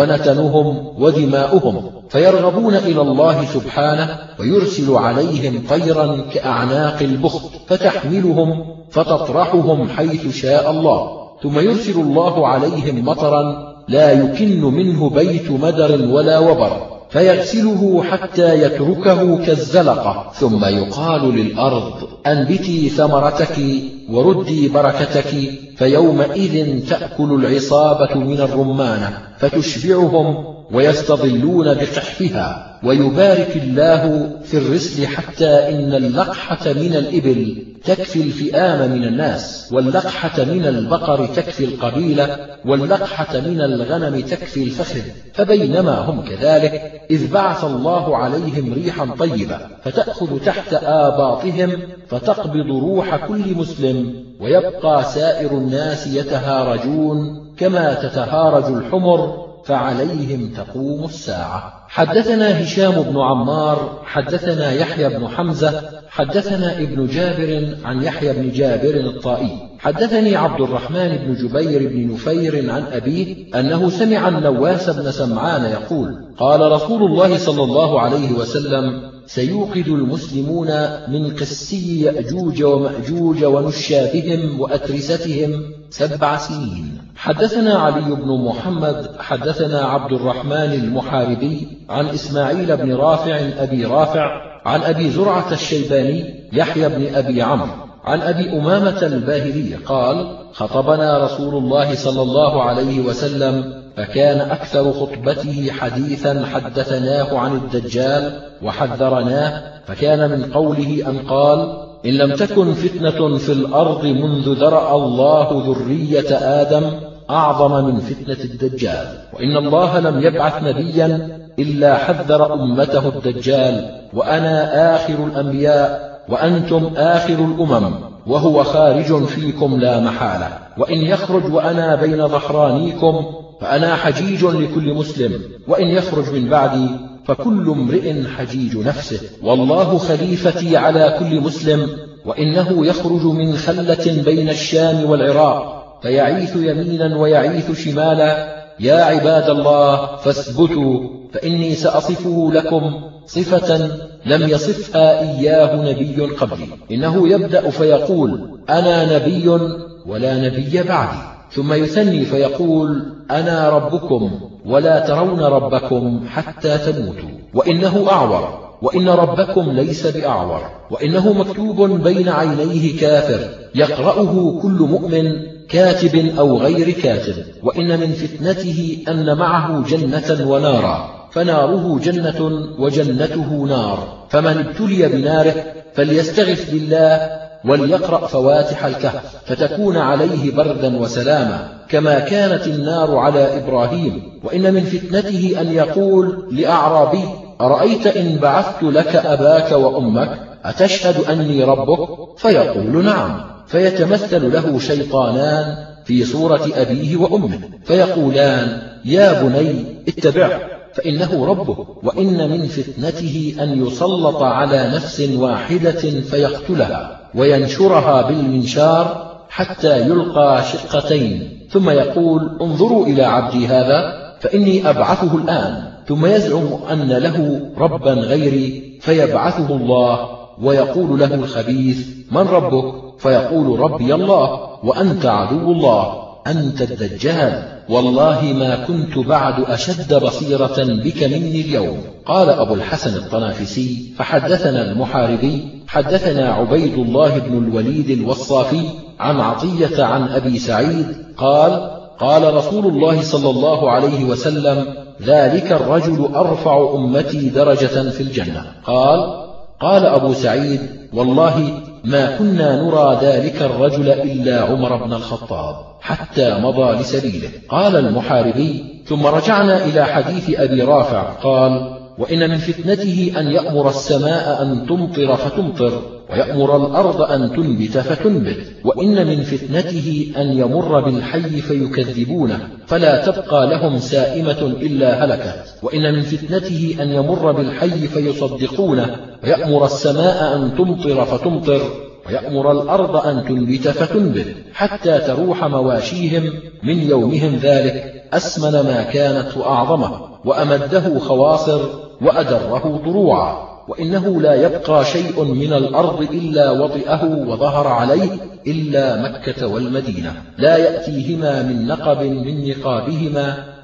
ونتنهم ودماؤهم، فيرغبون إلى الله سبحانه، ويرسل عليهم طيرا كأعناق البخت فتحملهم فتطرحهم حيث شاء الله، ثم يرسل الله عليهم مطرا لا يكن منه بيت مدر ولا وبر، فيغسله حتى يتركه كالزلقة، ثم يقال للأرض: أنبتي ثمرتك وردي بركتك، فيومئذ تأكل العصابة من الرمانة فتشبعهم ويستظلون بقحفها، ويبارك الله في الرسل حتى إن اللقحة من الإبل تكفي الفئام من الناس، واللقحة من البقر تكفي القبيلة، واللقحة من الغنم تكفي الفخذ. فبينما هم كذلك إذ بعث الله عليهم ريحا طيبة فتأخذ تحت آباطهم فتقبض روح كل مسلم، ويبقى سائر الناس يتهارجون كما تتهارج الحمر، فعليهم تقوم الساعة. حدثنا هشام بن عمار حدثنا يحيى بن حمزة حدثنا ابن جابر عن يحيى بن جابر الطائي حدثني عبد الرحمن بن جبير بن نفير عن أبيه أنه سمع النواس بن سمعان يقول: قال رسول الله صلى الله عليه وسلم: سيوقد المسلمون من قسي يأجوج ومأجوج ونشابهم وأترستهم 7 سنين. حدثنا علي بن محمد حدثنا عبد الرحمن المحاربي عن إسماعيل بن رافع أبي رافع عن أبي زرعة الشيباني يحيى بن أبي عمرو عن أبي أمامة الباهلي قال: خطبنا رسول الله صلى الله عليه وسلم، فكان أكثر خطبته حديثا حدثناه عن الدجال وحذرناه، فكان من قوله أن قال: إن لم تكن فتنة في الأرض منذ ذرأ الله ذرية آدم أعظم من فتنة الدجال، وإن الله لم يبعث نبيا إلا حذر أمته الدجال، وأنا آخر الأنبياء وأنتم آخر الأمم، وهو خارج فيكم لا محالة، وإن يخرج وأنا بين ظهرانيكم فأنا حجيج لكل مسلم، وإن يخرج من بعدي فكل امرئ حجيج نفسه، والله خليفتي على كل مسلم، وإنه يخرج من خلة بين الشام والعراق فيعيث يمينا ويعيث شمالا. يا عباد الله فاثبتوا، فإني سأصفه لكم صفة لم يصفها إياه نبي قبلي. إنه يبدأ فيقول: أنا نبي ولا نبي بعدي، ثم يثني فيقول: أنا ربكم ولا ترون ربكم حتى تموتوا، وإنه أعور، وإن ربكم ليس بأعور، وإنه مكتوب بين عينيه كافر يقرأه كل مؤمن كاتب أو غير كاتب، وإن من فتنته أن معه جنة ونارا، فناره جنة وجنته نار، فمن ابتلي بناره فليستغث بالله وليقرأ فواتح الكهف فتكون عليه بردا وسلاما كما كانت النار على إبراهيم. وإن من فتنته أن يقول لأعرابي: أرأيت إن بعثت لك أباك وأمك أتشهد أني ربك؟ فيقول: نعم، فيتمثل له شيطانان في صورة أبيه وأمه فيقولان: يا بني اتبعه فإنه ربه. وإن من فتنته أن يسلط على نفس واحدة فيقتلها وينشرها بالمنشار حتى يلقى شقتين، ثم يقول: انظروا إلى عبدي هذا فإني أبعثه الآن، ثم يزعم أن له ربا غيري فيبعثه الله، ويقول له الخبيث: من ربك؟ فيقول: ربي الله وأنت عدو الله، أنت الدجال، والله ما كنت بعد أشد بصيرة بك مني اليوم. قال أبو الحسن الطنافسي: فحدثنا المحاربي حدثنا عبيد الله بن الوليد الوصافي عن عطية عن أبي سعيد قال: قال رسول الله صلى الله عليه وسلم: ذلك الرجل أرفع أمتي درجة في الجنة. قال أبو سعيد: والله ما كنا نرى ذلك الرجل إلا عمر بن الخطاب حتى مضى لسبيله. قال المحاربي: ثم رجعنا إلى حديث أبي رافع قال: وإن من فتنته أن يأمر السماء أن تمطر فتمطر، ويأمر الأرض أن تنبت فتنبت، وإن من فتنته أن يمر بالحي فيكذبونه فلا تبقى لهم سائمة إلا هلكت، وإن من فتنته أن يمر بالحي فيصدقونه، ويأمر السماء أن تمطر فتمطر، ويأمر الأرض أن تنبت فتنبت، حتى تروح مواشيهم من يومهم ذلك أسمن ما كانت وأعظمه، وأمده خواصر وأدره ضروعا، وإنه لا يبقى شيء من الأرض إلا وطئه وظهر عليه إلا مكة والمدينة، لا يأتيهما من نقب من نقابهما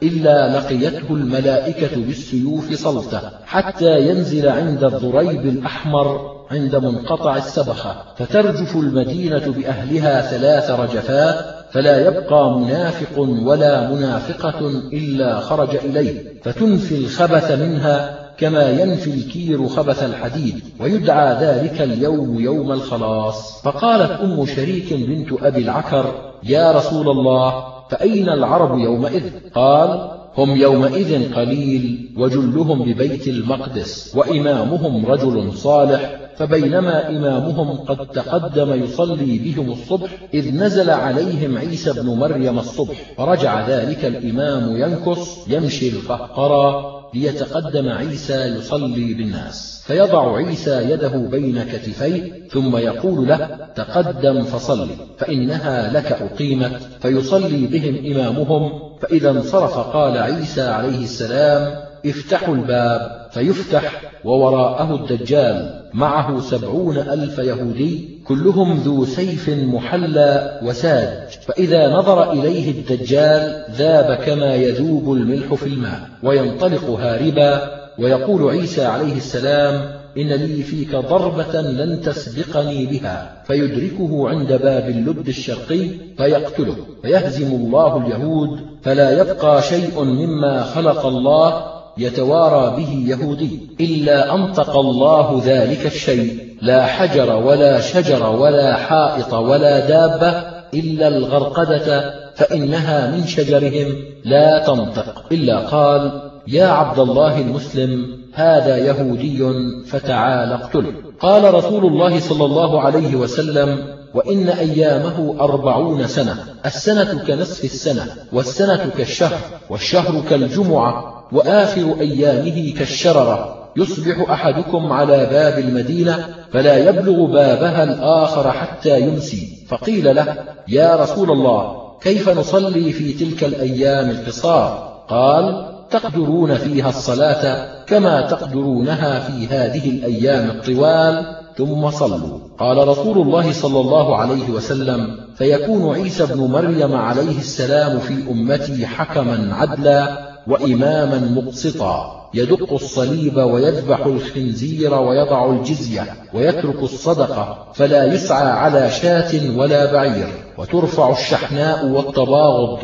إلا لقيته الملائكة بالسيوف صلته حتى ينزل عند الضريب الأحمر عند منقطع السبخة، فترجف المدينة بأهلها 3 رجفات، فلا يبقى منافق ولا منافقة إلا خرج إليه، فتنفي الخبث منها كما ينفي الكير خبث الحديد، ويدعى ذلك اليوم يوم الخلاص. فقالت أم شريك بنت أبي العكر: يا رسول الله، فأين العرب يومئذ؟ قال: هم يومئذ قليل، وجلهم ببيت المقدس، وإمامهم رجل صالح، فبينما إمامهم قد تقدم يصلي بهم الصبح إذ نزل عليهم عيسى بن مريم الصبح، فرجع ذلك الإمام ينكص يمشي القهقرى ليتقدم عيسى يصلي بالناس، فيضع عيسى يده بين كتفيه ثم يقول له: تقدم فصل فإنها لك أقيمت، فيصلي بهم إمامهم، فإذا انصرف قال عيسى عليه السلام: افتحوا الباب، فيفتح، ووراءه الدجال معه 70,000 يهودي كلهم ذو سيف محلى وساج، فإذا نظر إليه الدجال ذاب كما يذوب الملح في الماء، وينطلق هاربا، ويقول عيسى عليه السلام: إن لي فيك ضربة لن تسبقني بها، فيدركه عند باب اللد الشرقي فيقتله، فيهزم الله اليهود، فلا يبقى شيء مما خلق الله يتوارى به يهودي إلا أنطق الله ذلك الشيء، لا حجر ولا شجر ولا حائط ولا دابة إلا الغرقدة، فإنها من شجرهم لا تنطق إلا قال: يا عبد الله المسلم، هذا يهودي فتعال اقتله. قال رسول الله صلى الله عليه وسلم: وإن أيامه 40 سنة، السنة كنصف السنة، والسنة كالشهر، والشهر كالجمعة، وآخر أيامه كالشررة، يصبح أحدكم على باب المدينة فلا يبلغ بابها الآخر حتى يمسي. فقيل له: يا رسول الله، كيف نصلي في تلك الأيام القصار؟ قال: تقدرون فيها الصلاة كما تقدرونها في هذه الأيام الطوال، ثم صلوا. قال رسول الله صلى الله عليه وسلم: فيكون عيسى بن مريم عليه السلام في أمتي حكما عدلا وإماما مقسطا، يدق الصليب ويذبح الخنزير ويضع الجزية ويترك الصدقة، فلا يسعى على شاة ولا بعير، وترفع الشحناء والتباغض،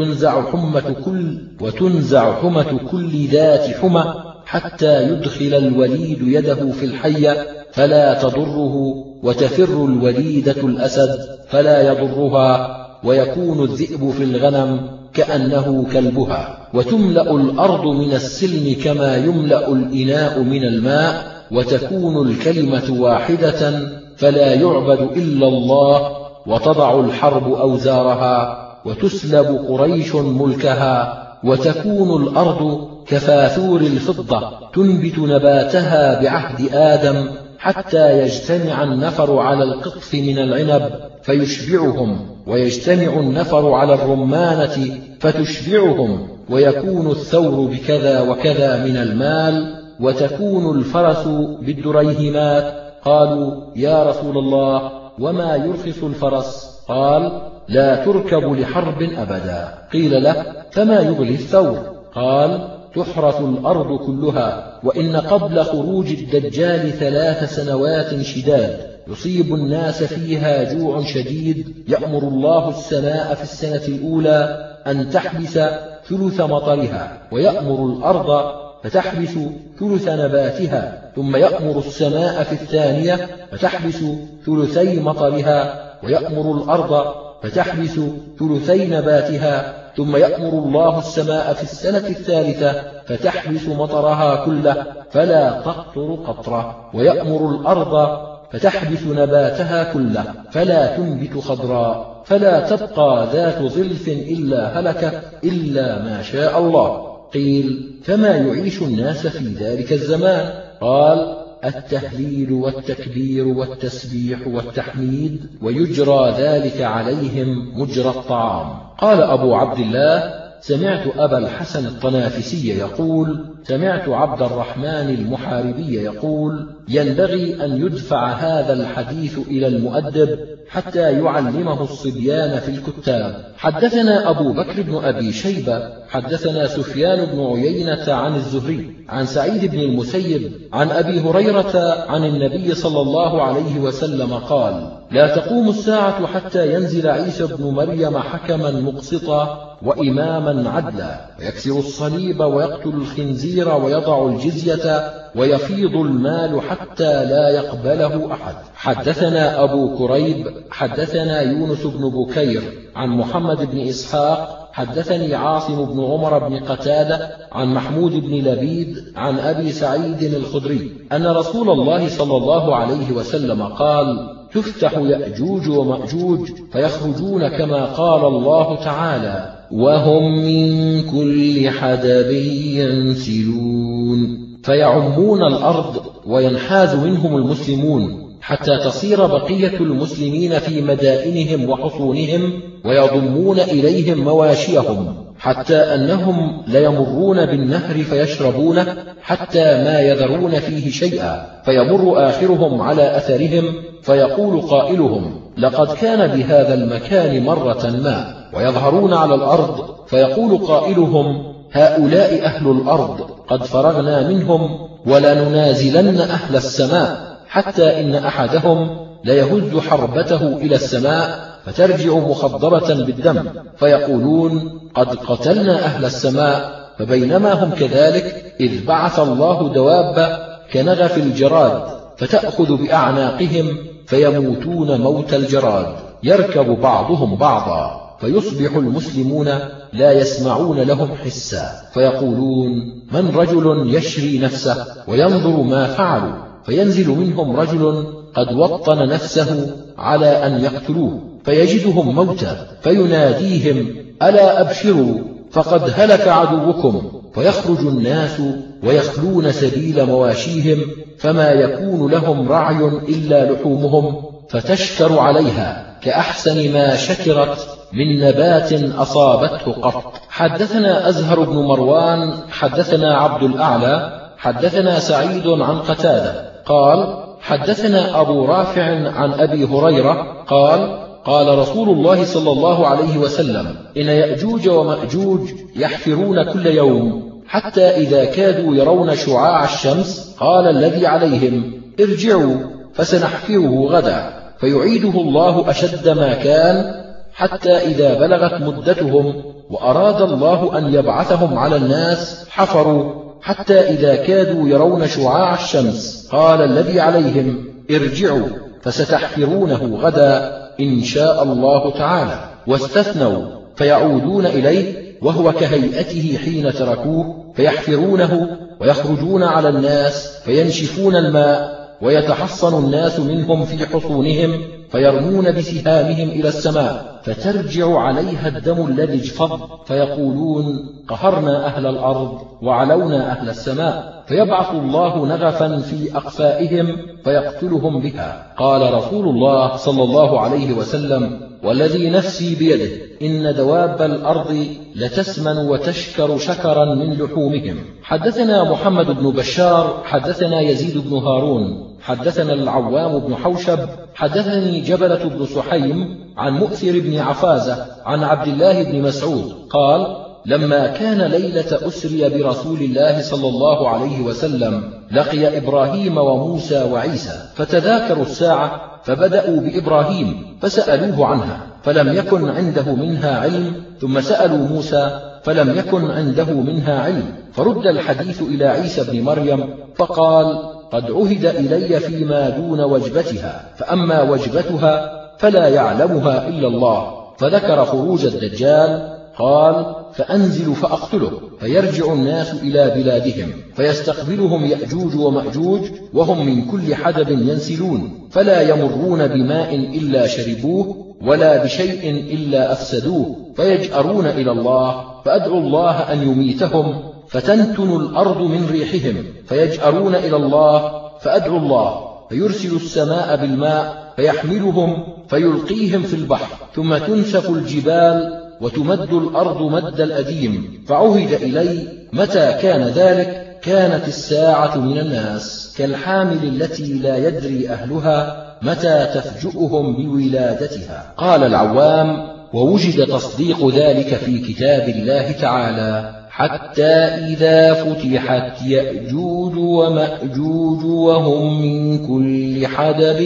وتنزع حمة كل ذات حمى، حتى يدخل الوليد يده في الحية فلا تضره، وتفر الوليدة الأسد فلا يضرها، ويكون الذئب في الغنم كأنه كلبها، وتملأ الأرض من السلم كما يملأ الإناء من الماء، وتكون الكلمة واحدة فلا يعبد إلا الله، وتضع الحرب أوزارها، وتسلب قريش ملكها، وتكون الأرض كفاثور الفضة تنبت نباتها بعهد آدم، حتى يجتمع النفر على القطف من العنب فيشبعهم، ويجتمع النفر على الرمانة فتشبعهم، ويكون الثور بكذا وكذا من المال، وتكون الفرس بالدريهمات. قالوا: يا رسول الله، وما يرخص الفرس؟ قال: لا تركب لحرب أبدا. قيل له: فما يغلي الثور؟ قال: تحرث الأرض كلها، وإن قبل خروج الدجال 3 سنوات شداد يصيب الناس فيها جوع شديد، يأمر الله السماء في السنة الأولى أن تحبس ثلث مطرها، ويأمر الأرض فتحبس ثلث نباتها، ثم يأمر السماء في الثانية فتحبس ثلثي مطرها، ويأمر الأرض فتحبس ثلثي نباتها، ثم يأمر الله السماء في السنة الثالثة فتحبس مطرها كله فلا تقطر قطرة، ويأمر الأرض فتحبس نباتها كله فلا تنبت خضراء، فلا تبقى ذات ظلف إلا هلكت إلا ما شاء الله. قيل: فما يعيش الناس في ذلك الزمان؟ قال: التهليل والتكبير والتسبيح والتحميد، ويجرى ذلك عليهم مجرى الطعام. قال أبو عبد الله: سمعت أبا الحسن الطنافسي يقول: سمعت عبد الرحمن المحاربي يقول: ينبغي أن يدفع هذا الحديث إلى المؤدب حتى يعلمه الصبيان في الكتاب. حدثنا أبو بكر بن أبي شيبة حدثنا سفيان بن عيينة عن الزهري عن سعيد بن المسيب عن أبي هريرة عن النبي صلى الله عليه وسلم قال: لا تقوم الساعة حتى ينزل عيسى بن مريم حكما مقسطا وإماما عدلا، ويكسر الصليب ويقتل الخنزير ويضع الجزية ويفيض المال حتى لا يقبله أحد. حدثنا أبو كريب حدثنا يونس بن بكير عن محمد بن إسحاق حدثني عاصم بن عمر بن قتادة عن محمود بن لبيد عن أبي سعيد الخدري أن رسول الله صلى الله عليه وسلم قال: تفتح يأجوج ومأجوج فيخرجون كما قال الله تعالى: وهم من كل حدب ينسلون، فيعمون الأرض وينحاز منهم المسلمون حتى تصير بقية المسلمين في مدائنهم وحصونهم ويضمون إليهم مواشيهم، حتى أنهم ليمرون بالنهر فيشربونه حتى ما يذرون فيه شيئا، فيمر آخرهم على أثرهم فيقول قائلهم: لقد كان بهذا المكان مرة ما، ويظهرون على الأرض فيقول قائلهم: هؤلاء أهل الأرض قد فرغنا منهم ولننازلن أهل السماء، حتى إن أحدهم ليهز حربته إلى السماء فترجع مخضرة بالدم، فيقولون: قد قتلنا أهل السماء. فبينما هم كذلك إذ بعث الله دواب كنغف الجراد فتأخذ بأعناقهم فيموتون موت الجراد، يركب بعضهم بعضا، فيصبح المسلمون لا يسمعون لهم حسا، فيقولون: من رجل يشري نفسه وينظر ما فعلوا، فينزل منهم رجل قد وطن نفسه على أن يقتلوه، فيجدهم موتى، فيناديهم: ألا أبشروا فقد هلك عدوكم، فيخرج الناس ويخلون سبيل مواشيهم، فما يكون لهم رعي إلا لحومهم، فتشكر عليها كأحسن ما شكرت من نبات أصابته قط. حدثنا أزهر بن مروان حدثنا عبد الأعلى حدثنا سعيد عن قتادة قال: حدثنا أبو رافع عن أبي هريرة قال: قال رسول الله صلى الله عليه وسلم: إن يأجوج ومأجوج يحفرون كل يوم، حتى إذا كادوا يرون شعاع الشمس قال الذي عليهم: ارجعوا فسنحفره غدا، فيعيده الله أشد ما كان، حتى إذا بلغت مدتهم وأراد الله أن يبعثهم على الناس حفروا، حتى إذا كادوا يرون شعاع الشمس قال الذي عليهم: ارجعوا فستحفرونه غدا إن شاء الله تعالى، واستثنوا فيعودون إليه وهو كهيئته حين تركوه، فيحفرونه ويخرجون على الناس فينشفون الماء، ويتحصن الناس منهم في حصونهم، فيرمون بسهامهم إلى السماء، فترجع عليها الدم الذي اجفض، فيقولون: قهرنا أهل الأرض وعلونا أهل السماء، فيبعث الله نغفا في أقفائهم فيقتلهم بها. قال رسول الله صلى الله عليه وسلم: والذي نفسي بيده إن دواب الأرض لتسمن وتشكر شكرا من لحومهم. حدثنا محمد بن بشار حدثنا يزيد بن هارون حدثنا العوام بن حوشب حدثني جبلة بن سحيم عن مؤثر بن عفازة عن عبد الله بن مسعود قال: لما كان ليلة أسري برسول الله صلى الله عليه وسلم لقي إبراهيم وموسى وعيسى، فتذاكروا الساعة، فبدأوا بإبراهيم فسألوه عنها فلم يكن عنده منها علم، ثم سألوا موسى فلم يكن عنده منها علم، فرد الحديث إلى عيسى بن مريم فقال: قد عهد إلي فيما دون وجبتها، فأما وجبتها فلا يعلمها إلا الله. فذكر خروج الدجال، قال: فأنزل فأقتله، فيرجع الناس إلى بلادهم، فيستقبلهم يأجوج ومأجوج وهم من كل حدب ينسلون، فلا يمرون بماء إلا شربوه، ولا بشيء إلا أفسدوه، فيجأرون إلى الله، فأدعو الله أن يميتهم، فتنتن الأرض من ريحهم، فيجأرون إلى الله، فأدعو الله، فيرسل السماء بالماء فيحملهم فيلقيهم في البحر، ثم تنسف الجبال وتمد الأرض مد الأديم. فعهد إلي متى كان ذلك كانت الساعة من الناس كالحامل التي لا يدري أهلها متى تفجؤهم بولادتها. قال العوام: ووجد تصديق ذلك في كتاب الله تعالى: حتى إذا فتحت يأجوج ومأجوج وهم من كل حدب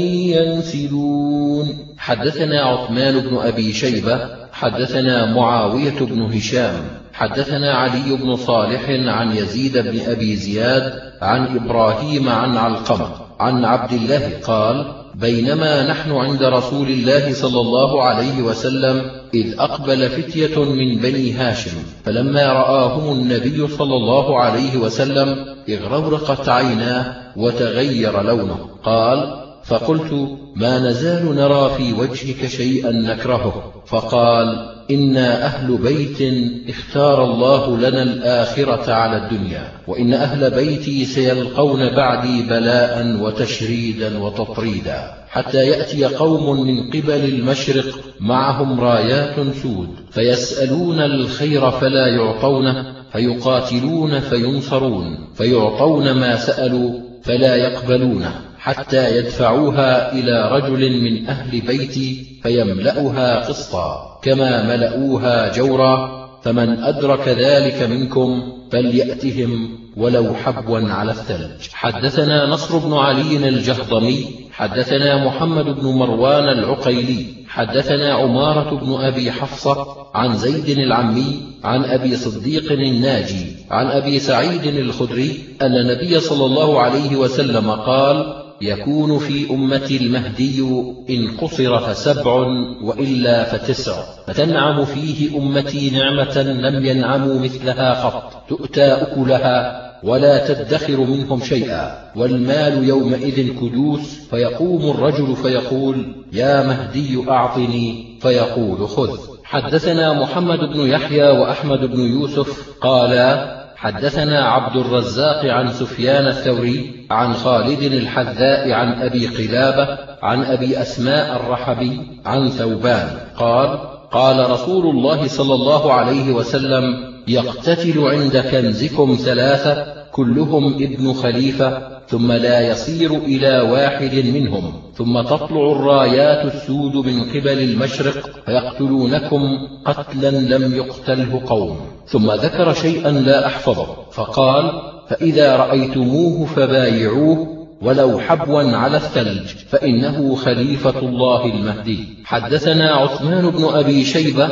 ينسلون. حدثنا عثمان بن أبي شيبة حدثنا معاوية بن هشام حدثنا علي بن صالح عن يزيد بن أبي زياد عن إبراهيم عن علقمة عن عبد الله قال: بينما نحن عند رسول الله صلى الله عليه وسلم إذ أقبل فتية من بني هاشم، فلما رآهم النبي صلى الله عليه وسلم اغرورقت عيناه وتغير لونه. قال: فقلت: ما نزال نرى في وجهك شيئا نكرهه. فقال: إنا أهل بيت اختار الله لنا الآخرة على الدنيا، وإن أهل بيتي سيلقون بعدي بلاء وتشريدا وتطريدا، حتى يأتي قوم من قبل المشرق معهم رايات سود، فيسألون الخير فلا يعطونه، فيقاتلون فينصرون، فيعطون ما سألوا فلا يقبلونه، حتى يدفعوها إلى رجل من أهل بيتي فيملأها قسطا كما ملأوها جورا، فمن أدرك ذلك منكم فليأتهم ولو حبوا على الثلج. حدثنا نصر بن علي الجهضمي حدثنا محمد بن مروان العقيلي حدثنا عمارة بن أبي حفصة عن زيد العمي عن أبي صديق الناجي عن أبي سعيد الخدري أن النبي صلى الله عليه وسلم قال: يكون في أمتي المهدي إن قصر فسبع وإلا فتسع، فتنعم فيه أمتي نعمة لم ينعموا مثلها قط، تؤتى أكلها ولا تدخر منهم شيئا، والمال يومئذ كدوس، فيقوم الرجل فيقول: يا مهدي أعطني، فيقول: خذ. حدثنا محمد بن يحيى وأحمد بن يوسف قالا: حدثنا عبد الرزاق عن سفيان الثوري عن خالد الحذاء عن أبي قلابة عن أبي أسماء الرحبي عن ثوبان قال: قال رسول الله صلى الله عليه وسلم: يقتتل عند كنزكم ثلاثة كلهم ابن خليفة، ثم لا يصير إلى واحد منهم، ثم تطلع الرايات السود من قبل المشرق فيقتلونكم قتلا لم يقتله قوم. ثم ذكر شيئا لا أحفظه، فقال: فإذا رأيتموه فبايعوه ولو حبوا على الثلج، فإنه خليفة الله المهدي. حدثنا عثمان بن أبي شيبة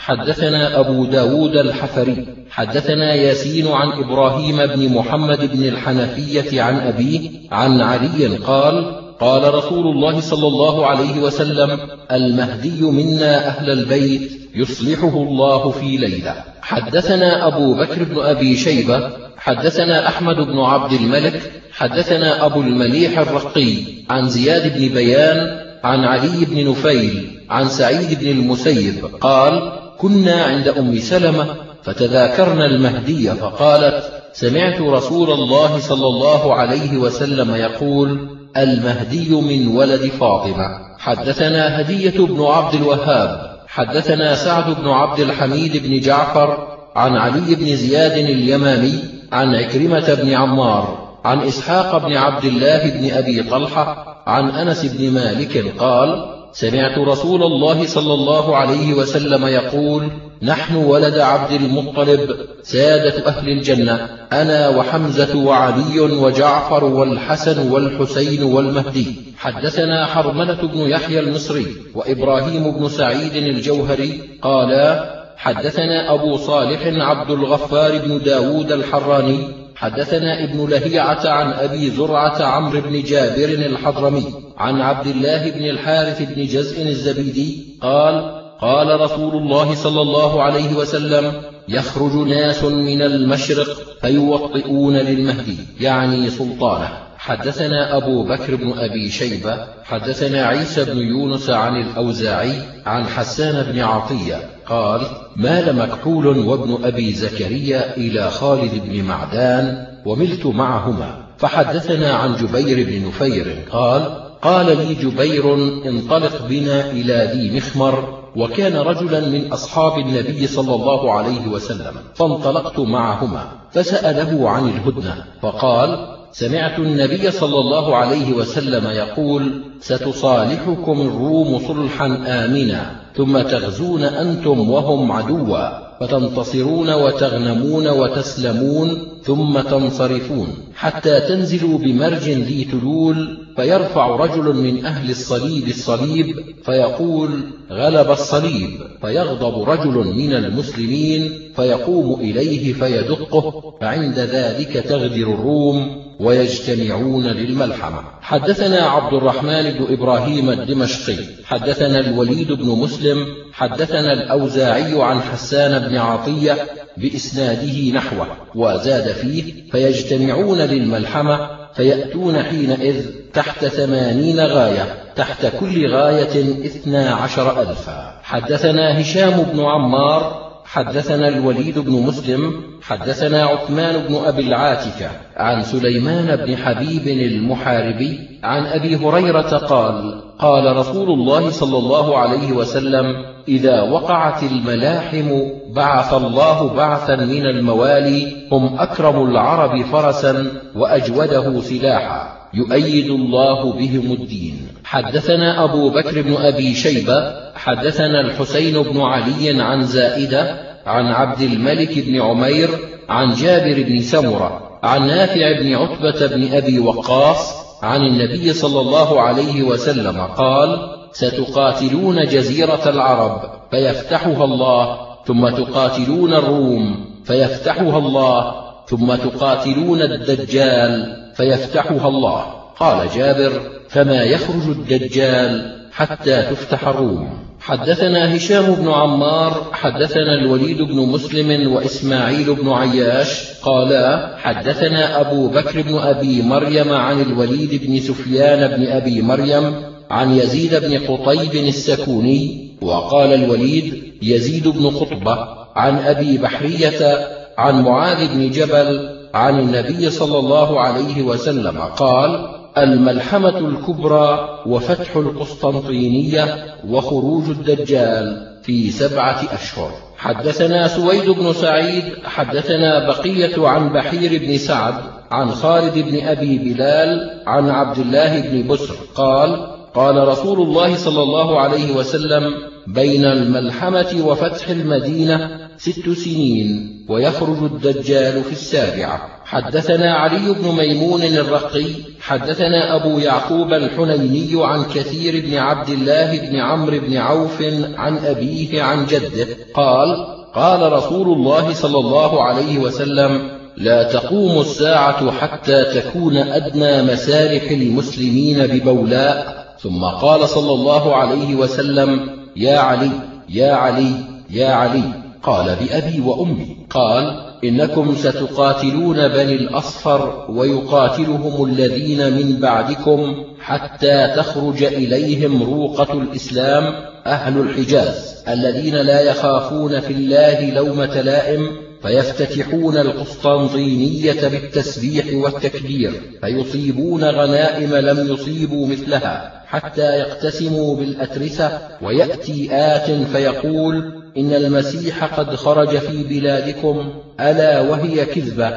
حدثنا أبو داود الحفري حدثنا ياسين عن إبراهيم بن محمد بن الحنفية عن أبيه عن علي قال: قال رسول الله صلى الله عليه وسلم: المهدي منا أهل البيت يصلحه الله في ليلة. حدثنا أبو بكر بن أبي شيبة حدثنا أحمد بن عبد الملك حدثنا أبو المليح الرقي عن زياد بن بيان عن علي بن نفيل عن سعيد بن المسيب قال: كنا عند أم سلمة فتذاكرنا المهدي، فقالت: سمعت رسول الله صلى الله عليه وسلم يقول: المهدي من ولد فاطمة. حدثنا هدية بن عبد الوهاب حدثنا سعد بن عبد الحميد بن جعفر عن علي بن زياد اليمامي عن عكرمة بن عمار عن إسحاق بن عبد الله بن أبي طلحة عن أنس بن مالك قال: سمعت رسول الله صلى الله عليه وسلم يقول: نحن ولد عبد المطلب سادة أهل الجنة، أنا وحمزة وعلي وجعفر والحسن والحسين والمهدي. حدثنا حرملة بن يحيى المصري وإبراهيم بن سعيد الجوهري قالا: حدثنا أبو صالح عبد الغفار بن داود الحراني حدثنا ابن لهيعة عن أبي زرعة عمرو بن جابر الحضرمي عن عبد الله بن الحارث بن جزء الزبيدي قال: قال رسول الله صلى الله عليه وسلم: يخرج ناس من المشرق فيوطئون للمهدي، يعني سلطانه. حدثنا أبو بكر بن أبي شيبة حدثنا عيسى بن يونس عن الأوزاعي عن حسان بن عطية قال: مال مكحول وابن أبي زكريا إلى خالد بن معدان وملت معهما، فحدثنا عن جبير بن نفير قال: قال لي جبير: انطلق بنا إلى ذي مخمر وكان رجلا من أصحاب النبي صلى الله عليه وسلم، فانطلقت معهما فسأله عن الهدنة، فقال: سمعت النبي صلى الله عليه وسلم يقول: ستصالحكم الروم صلحا آمنا، ثم تغزون أنتم وهم عدوا، فتنتصرون وتغنمون وتسلمون، ثم تنصرفون حتى تنزلوا بمرج ذي تلول، فيرفع رجل من أهل الصليب الصليب فيقول: غلب الصليب، فيغضب رجل من المسلمين فيقوم إليه فيدقه، فعند ذلك تغدر الروم ويجتمعون للملحمة. حدثنا عبد الرحمن بن إبراهيم الدمشقي حدثنا الوليد بن مسلم حدثنا الأوزاعي عن حسان بن عطية بإسناده نحوه، وزاد فيه: فيجتمعون للملحمة، فيأتون حينئذ تحت 80 غاية، تحت كل غاية 12,000. حدثنا هشام بن عمار حدثنا الوليد بن مسلم حدثنا عثمان بن أبي العاتكة عن سليمان بن حبيب المحاربي عن أبي هريرة قال: قال رسول الله صلى الله عليه وسلم: إذا وقعت الملاحم بعث الله بعثا من الموالي هم أكرم العرب فرسا وأجوده سلاحا، يؤيد الله بهم الدين. حدثنا أبو بكر بن أبي شيبة حدثنا الحسين بن علي عن زائدة عن عبد الملك بن عمير عن جابر بن سمرة عن نافع بن عتبة بن أبي وقاص عن النبي صلى الله عليه وسلم قال: ستقاتلون جزيرة العرب فيفتحها الله، ثم تقاتلون الروم فيفتحها الله، ثم تقاتلون الدجال فيفتحها الله. قال جابر: فما يخرج الدجال حتى تفتح الروم. حدثنا هشام بن عمار حدثنا الوليد بن مسلم وإسماعيل بن عياش قالا: حدثنا أبو بكر بن أبي مريم عن الوليد بن سفيان بن أبي مريم عن يزيد بن قطيب السكوني، وقال الوليد: يزيد بن قطبة عن أبي بحرية عن معاذ بن جبل عن النبي صلى الله عليه وسلم قال: الملحمة الكبرى وفتح القسطنطينية وخروج الدجال في 7 أشهر. حدثنا سويد بن سعيد حدثنا بقية عن بحير بن سعد عن خالد بن أبي بلال عن عبد الله بن بسر قال: قال رسول الله صلى الله عليه وسلم: بين الملحمة وفتح المدينة 6 سنين، ويخرج الدجال في 7. حدثنا علي بن ميمون الرقي حدثنا أبو يعقوب الحنيني عن كثير بن عبد الله بن عمرو بن عوف عن أبيه عن جده قال: قال رسول الله صلى الله عليه وسلم: لا تقوم الساعة حتى تكون أدنى مسارح المسلمين ببولاء. ثم قال صلى الله عليه وسلم: يا علي يا علي يا علي. قال: بأبي وأمي. قال: إنكم ستقاتلون بني الأصفر ويقاتلهم الذين من بعدكم حتى تخرج إليهم روقة الإسلام أهل الحجاز الذين لا يخافون في الله لومة لائم، فيفتتحون القسطنطينية بالتسبيح والتكبير، فيصيبون غنائم لم يصيبوا مثلها، حتى يقتسموا بالأترسة. ويأتي آت فيقول: إن المسيح قد خرج في بلادكم، ألا وهي كذبة،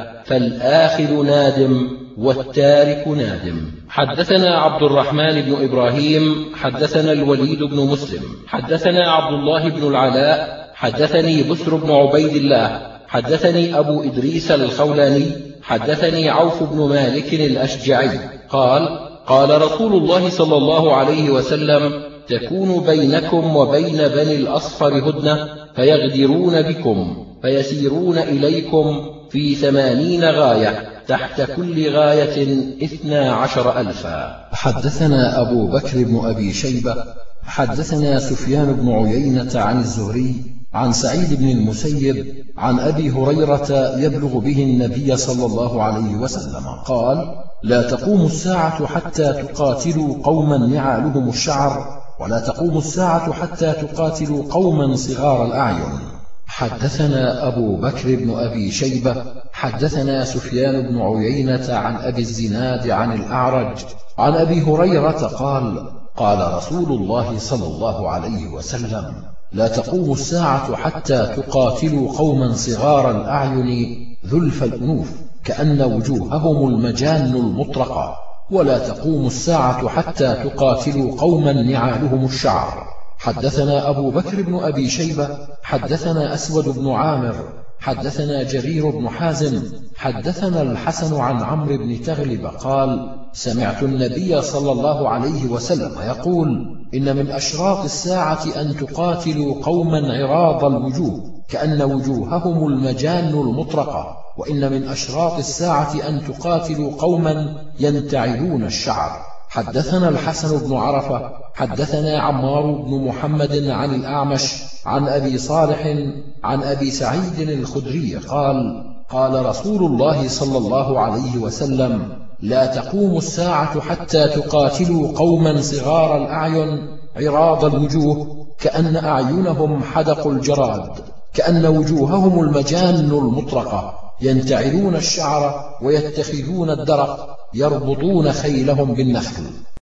فالآخذ نادم والتارك نادم. حدثنا عبد الرحمن بن إبراهيم حدثنا الوليد بن مسلم حدثنا عبد الله بن العلاء حدثني بسر بن عبيد الله حدثني أبو إدريس الخولاني حدثني عوف بن مالك الأشجعي قال: قال رسول الله صلى الله عليه وسلم: تكون بينكم وبين بني الأصفر هدنة، فيغدرون بكم، فيسيرون إليكم في 80 غاية، تحت كل غاية 12,000. حدثنا أبو بكر بن أبي شيبة حدثنا سفيان بن عيينة عن الزهري عن سعيد بن المسيب عن أبي هريرة يبلغ به النبي صلى الله عليه وسلم قال: لا تقوم الساعة حتى تقاتلوا قوما نعالهم الشعر، ولا تقوم الساعة حتى تقاتلوا قوما صغار الأعين. حدثنا أبو بكر بن أبي شيبة حدثنا سفيان بن عيينة عن أبي الزناد عن الأعرج عن أبي هريرة قال: قال رسول الله صلى الله عليه وسلم: لا تقوم الساعة حتى تقاتلوا قوما صغار الأعين ذلف الأنوف كأن وجوههم المجان المطرقة، ولا تقوم الساعة حتى تقاتلوا قوما نعالهم الشعر. حدثنا أبو بكر بن أبي شيبة حدثنا أسود بن عامر حدثنا جرير بن حازم حدثنا الحسن عن عمرو بن تغلب قال: سمعت النبي صلى الله عليه وسلم يقول: إن من أشراط الساعة أن تقاتلوا قوما عراض الوجوه كأن وجوههم المجان المطرقة، وإن من أشراط الساعة أن تقاتلوا قوما ينتعلون الشعر. حدثنا الحسن بن عرفة حدثنا عمار بن محمد عن الأعمش عن أبي صالح عن أبي سعيد الخدري قال: قال رسول الله صلى الله عليه وسلم: لا تقوم الساعة حتى تقاتلوا قوما صغار الأعين عراض الوجوه كأن أعينهم حدق الجراد، كأن وجوههم المجان المطرقة، ينتعلون الشعر ويتخذون الدرق، يربطون خيلهم بالنخل.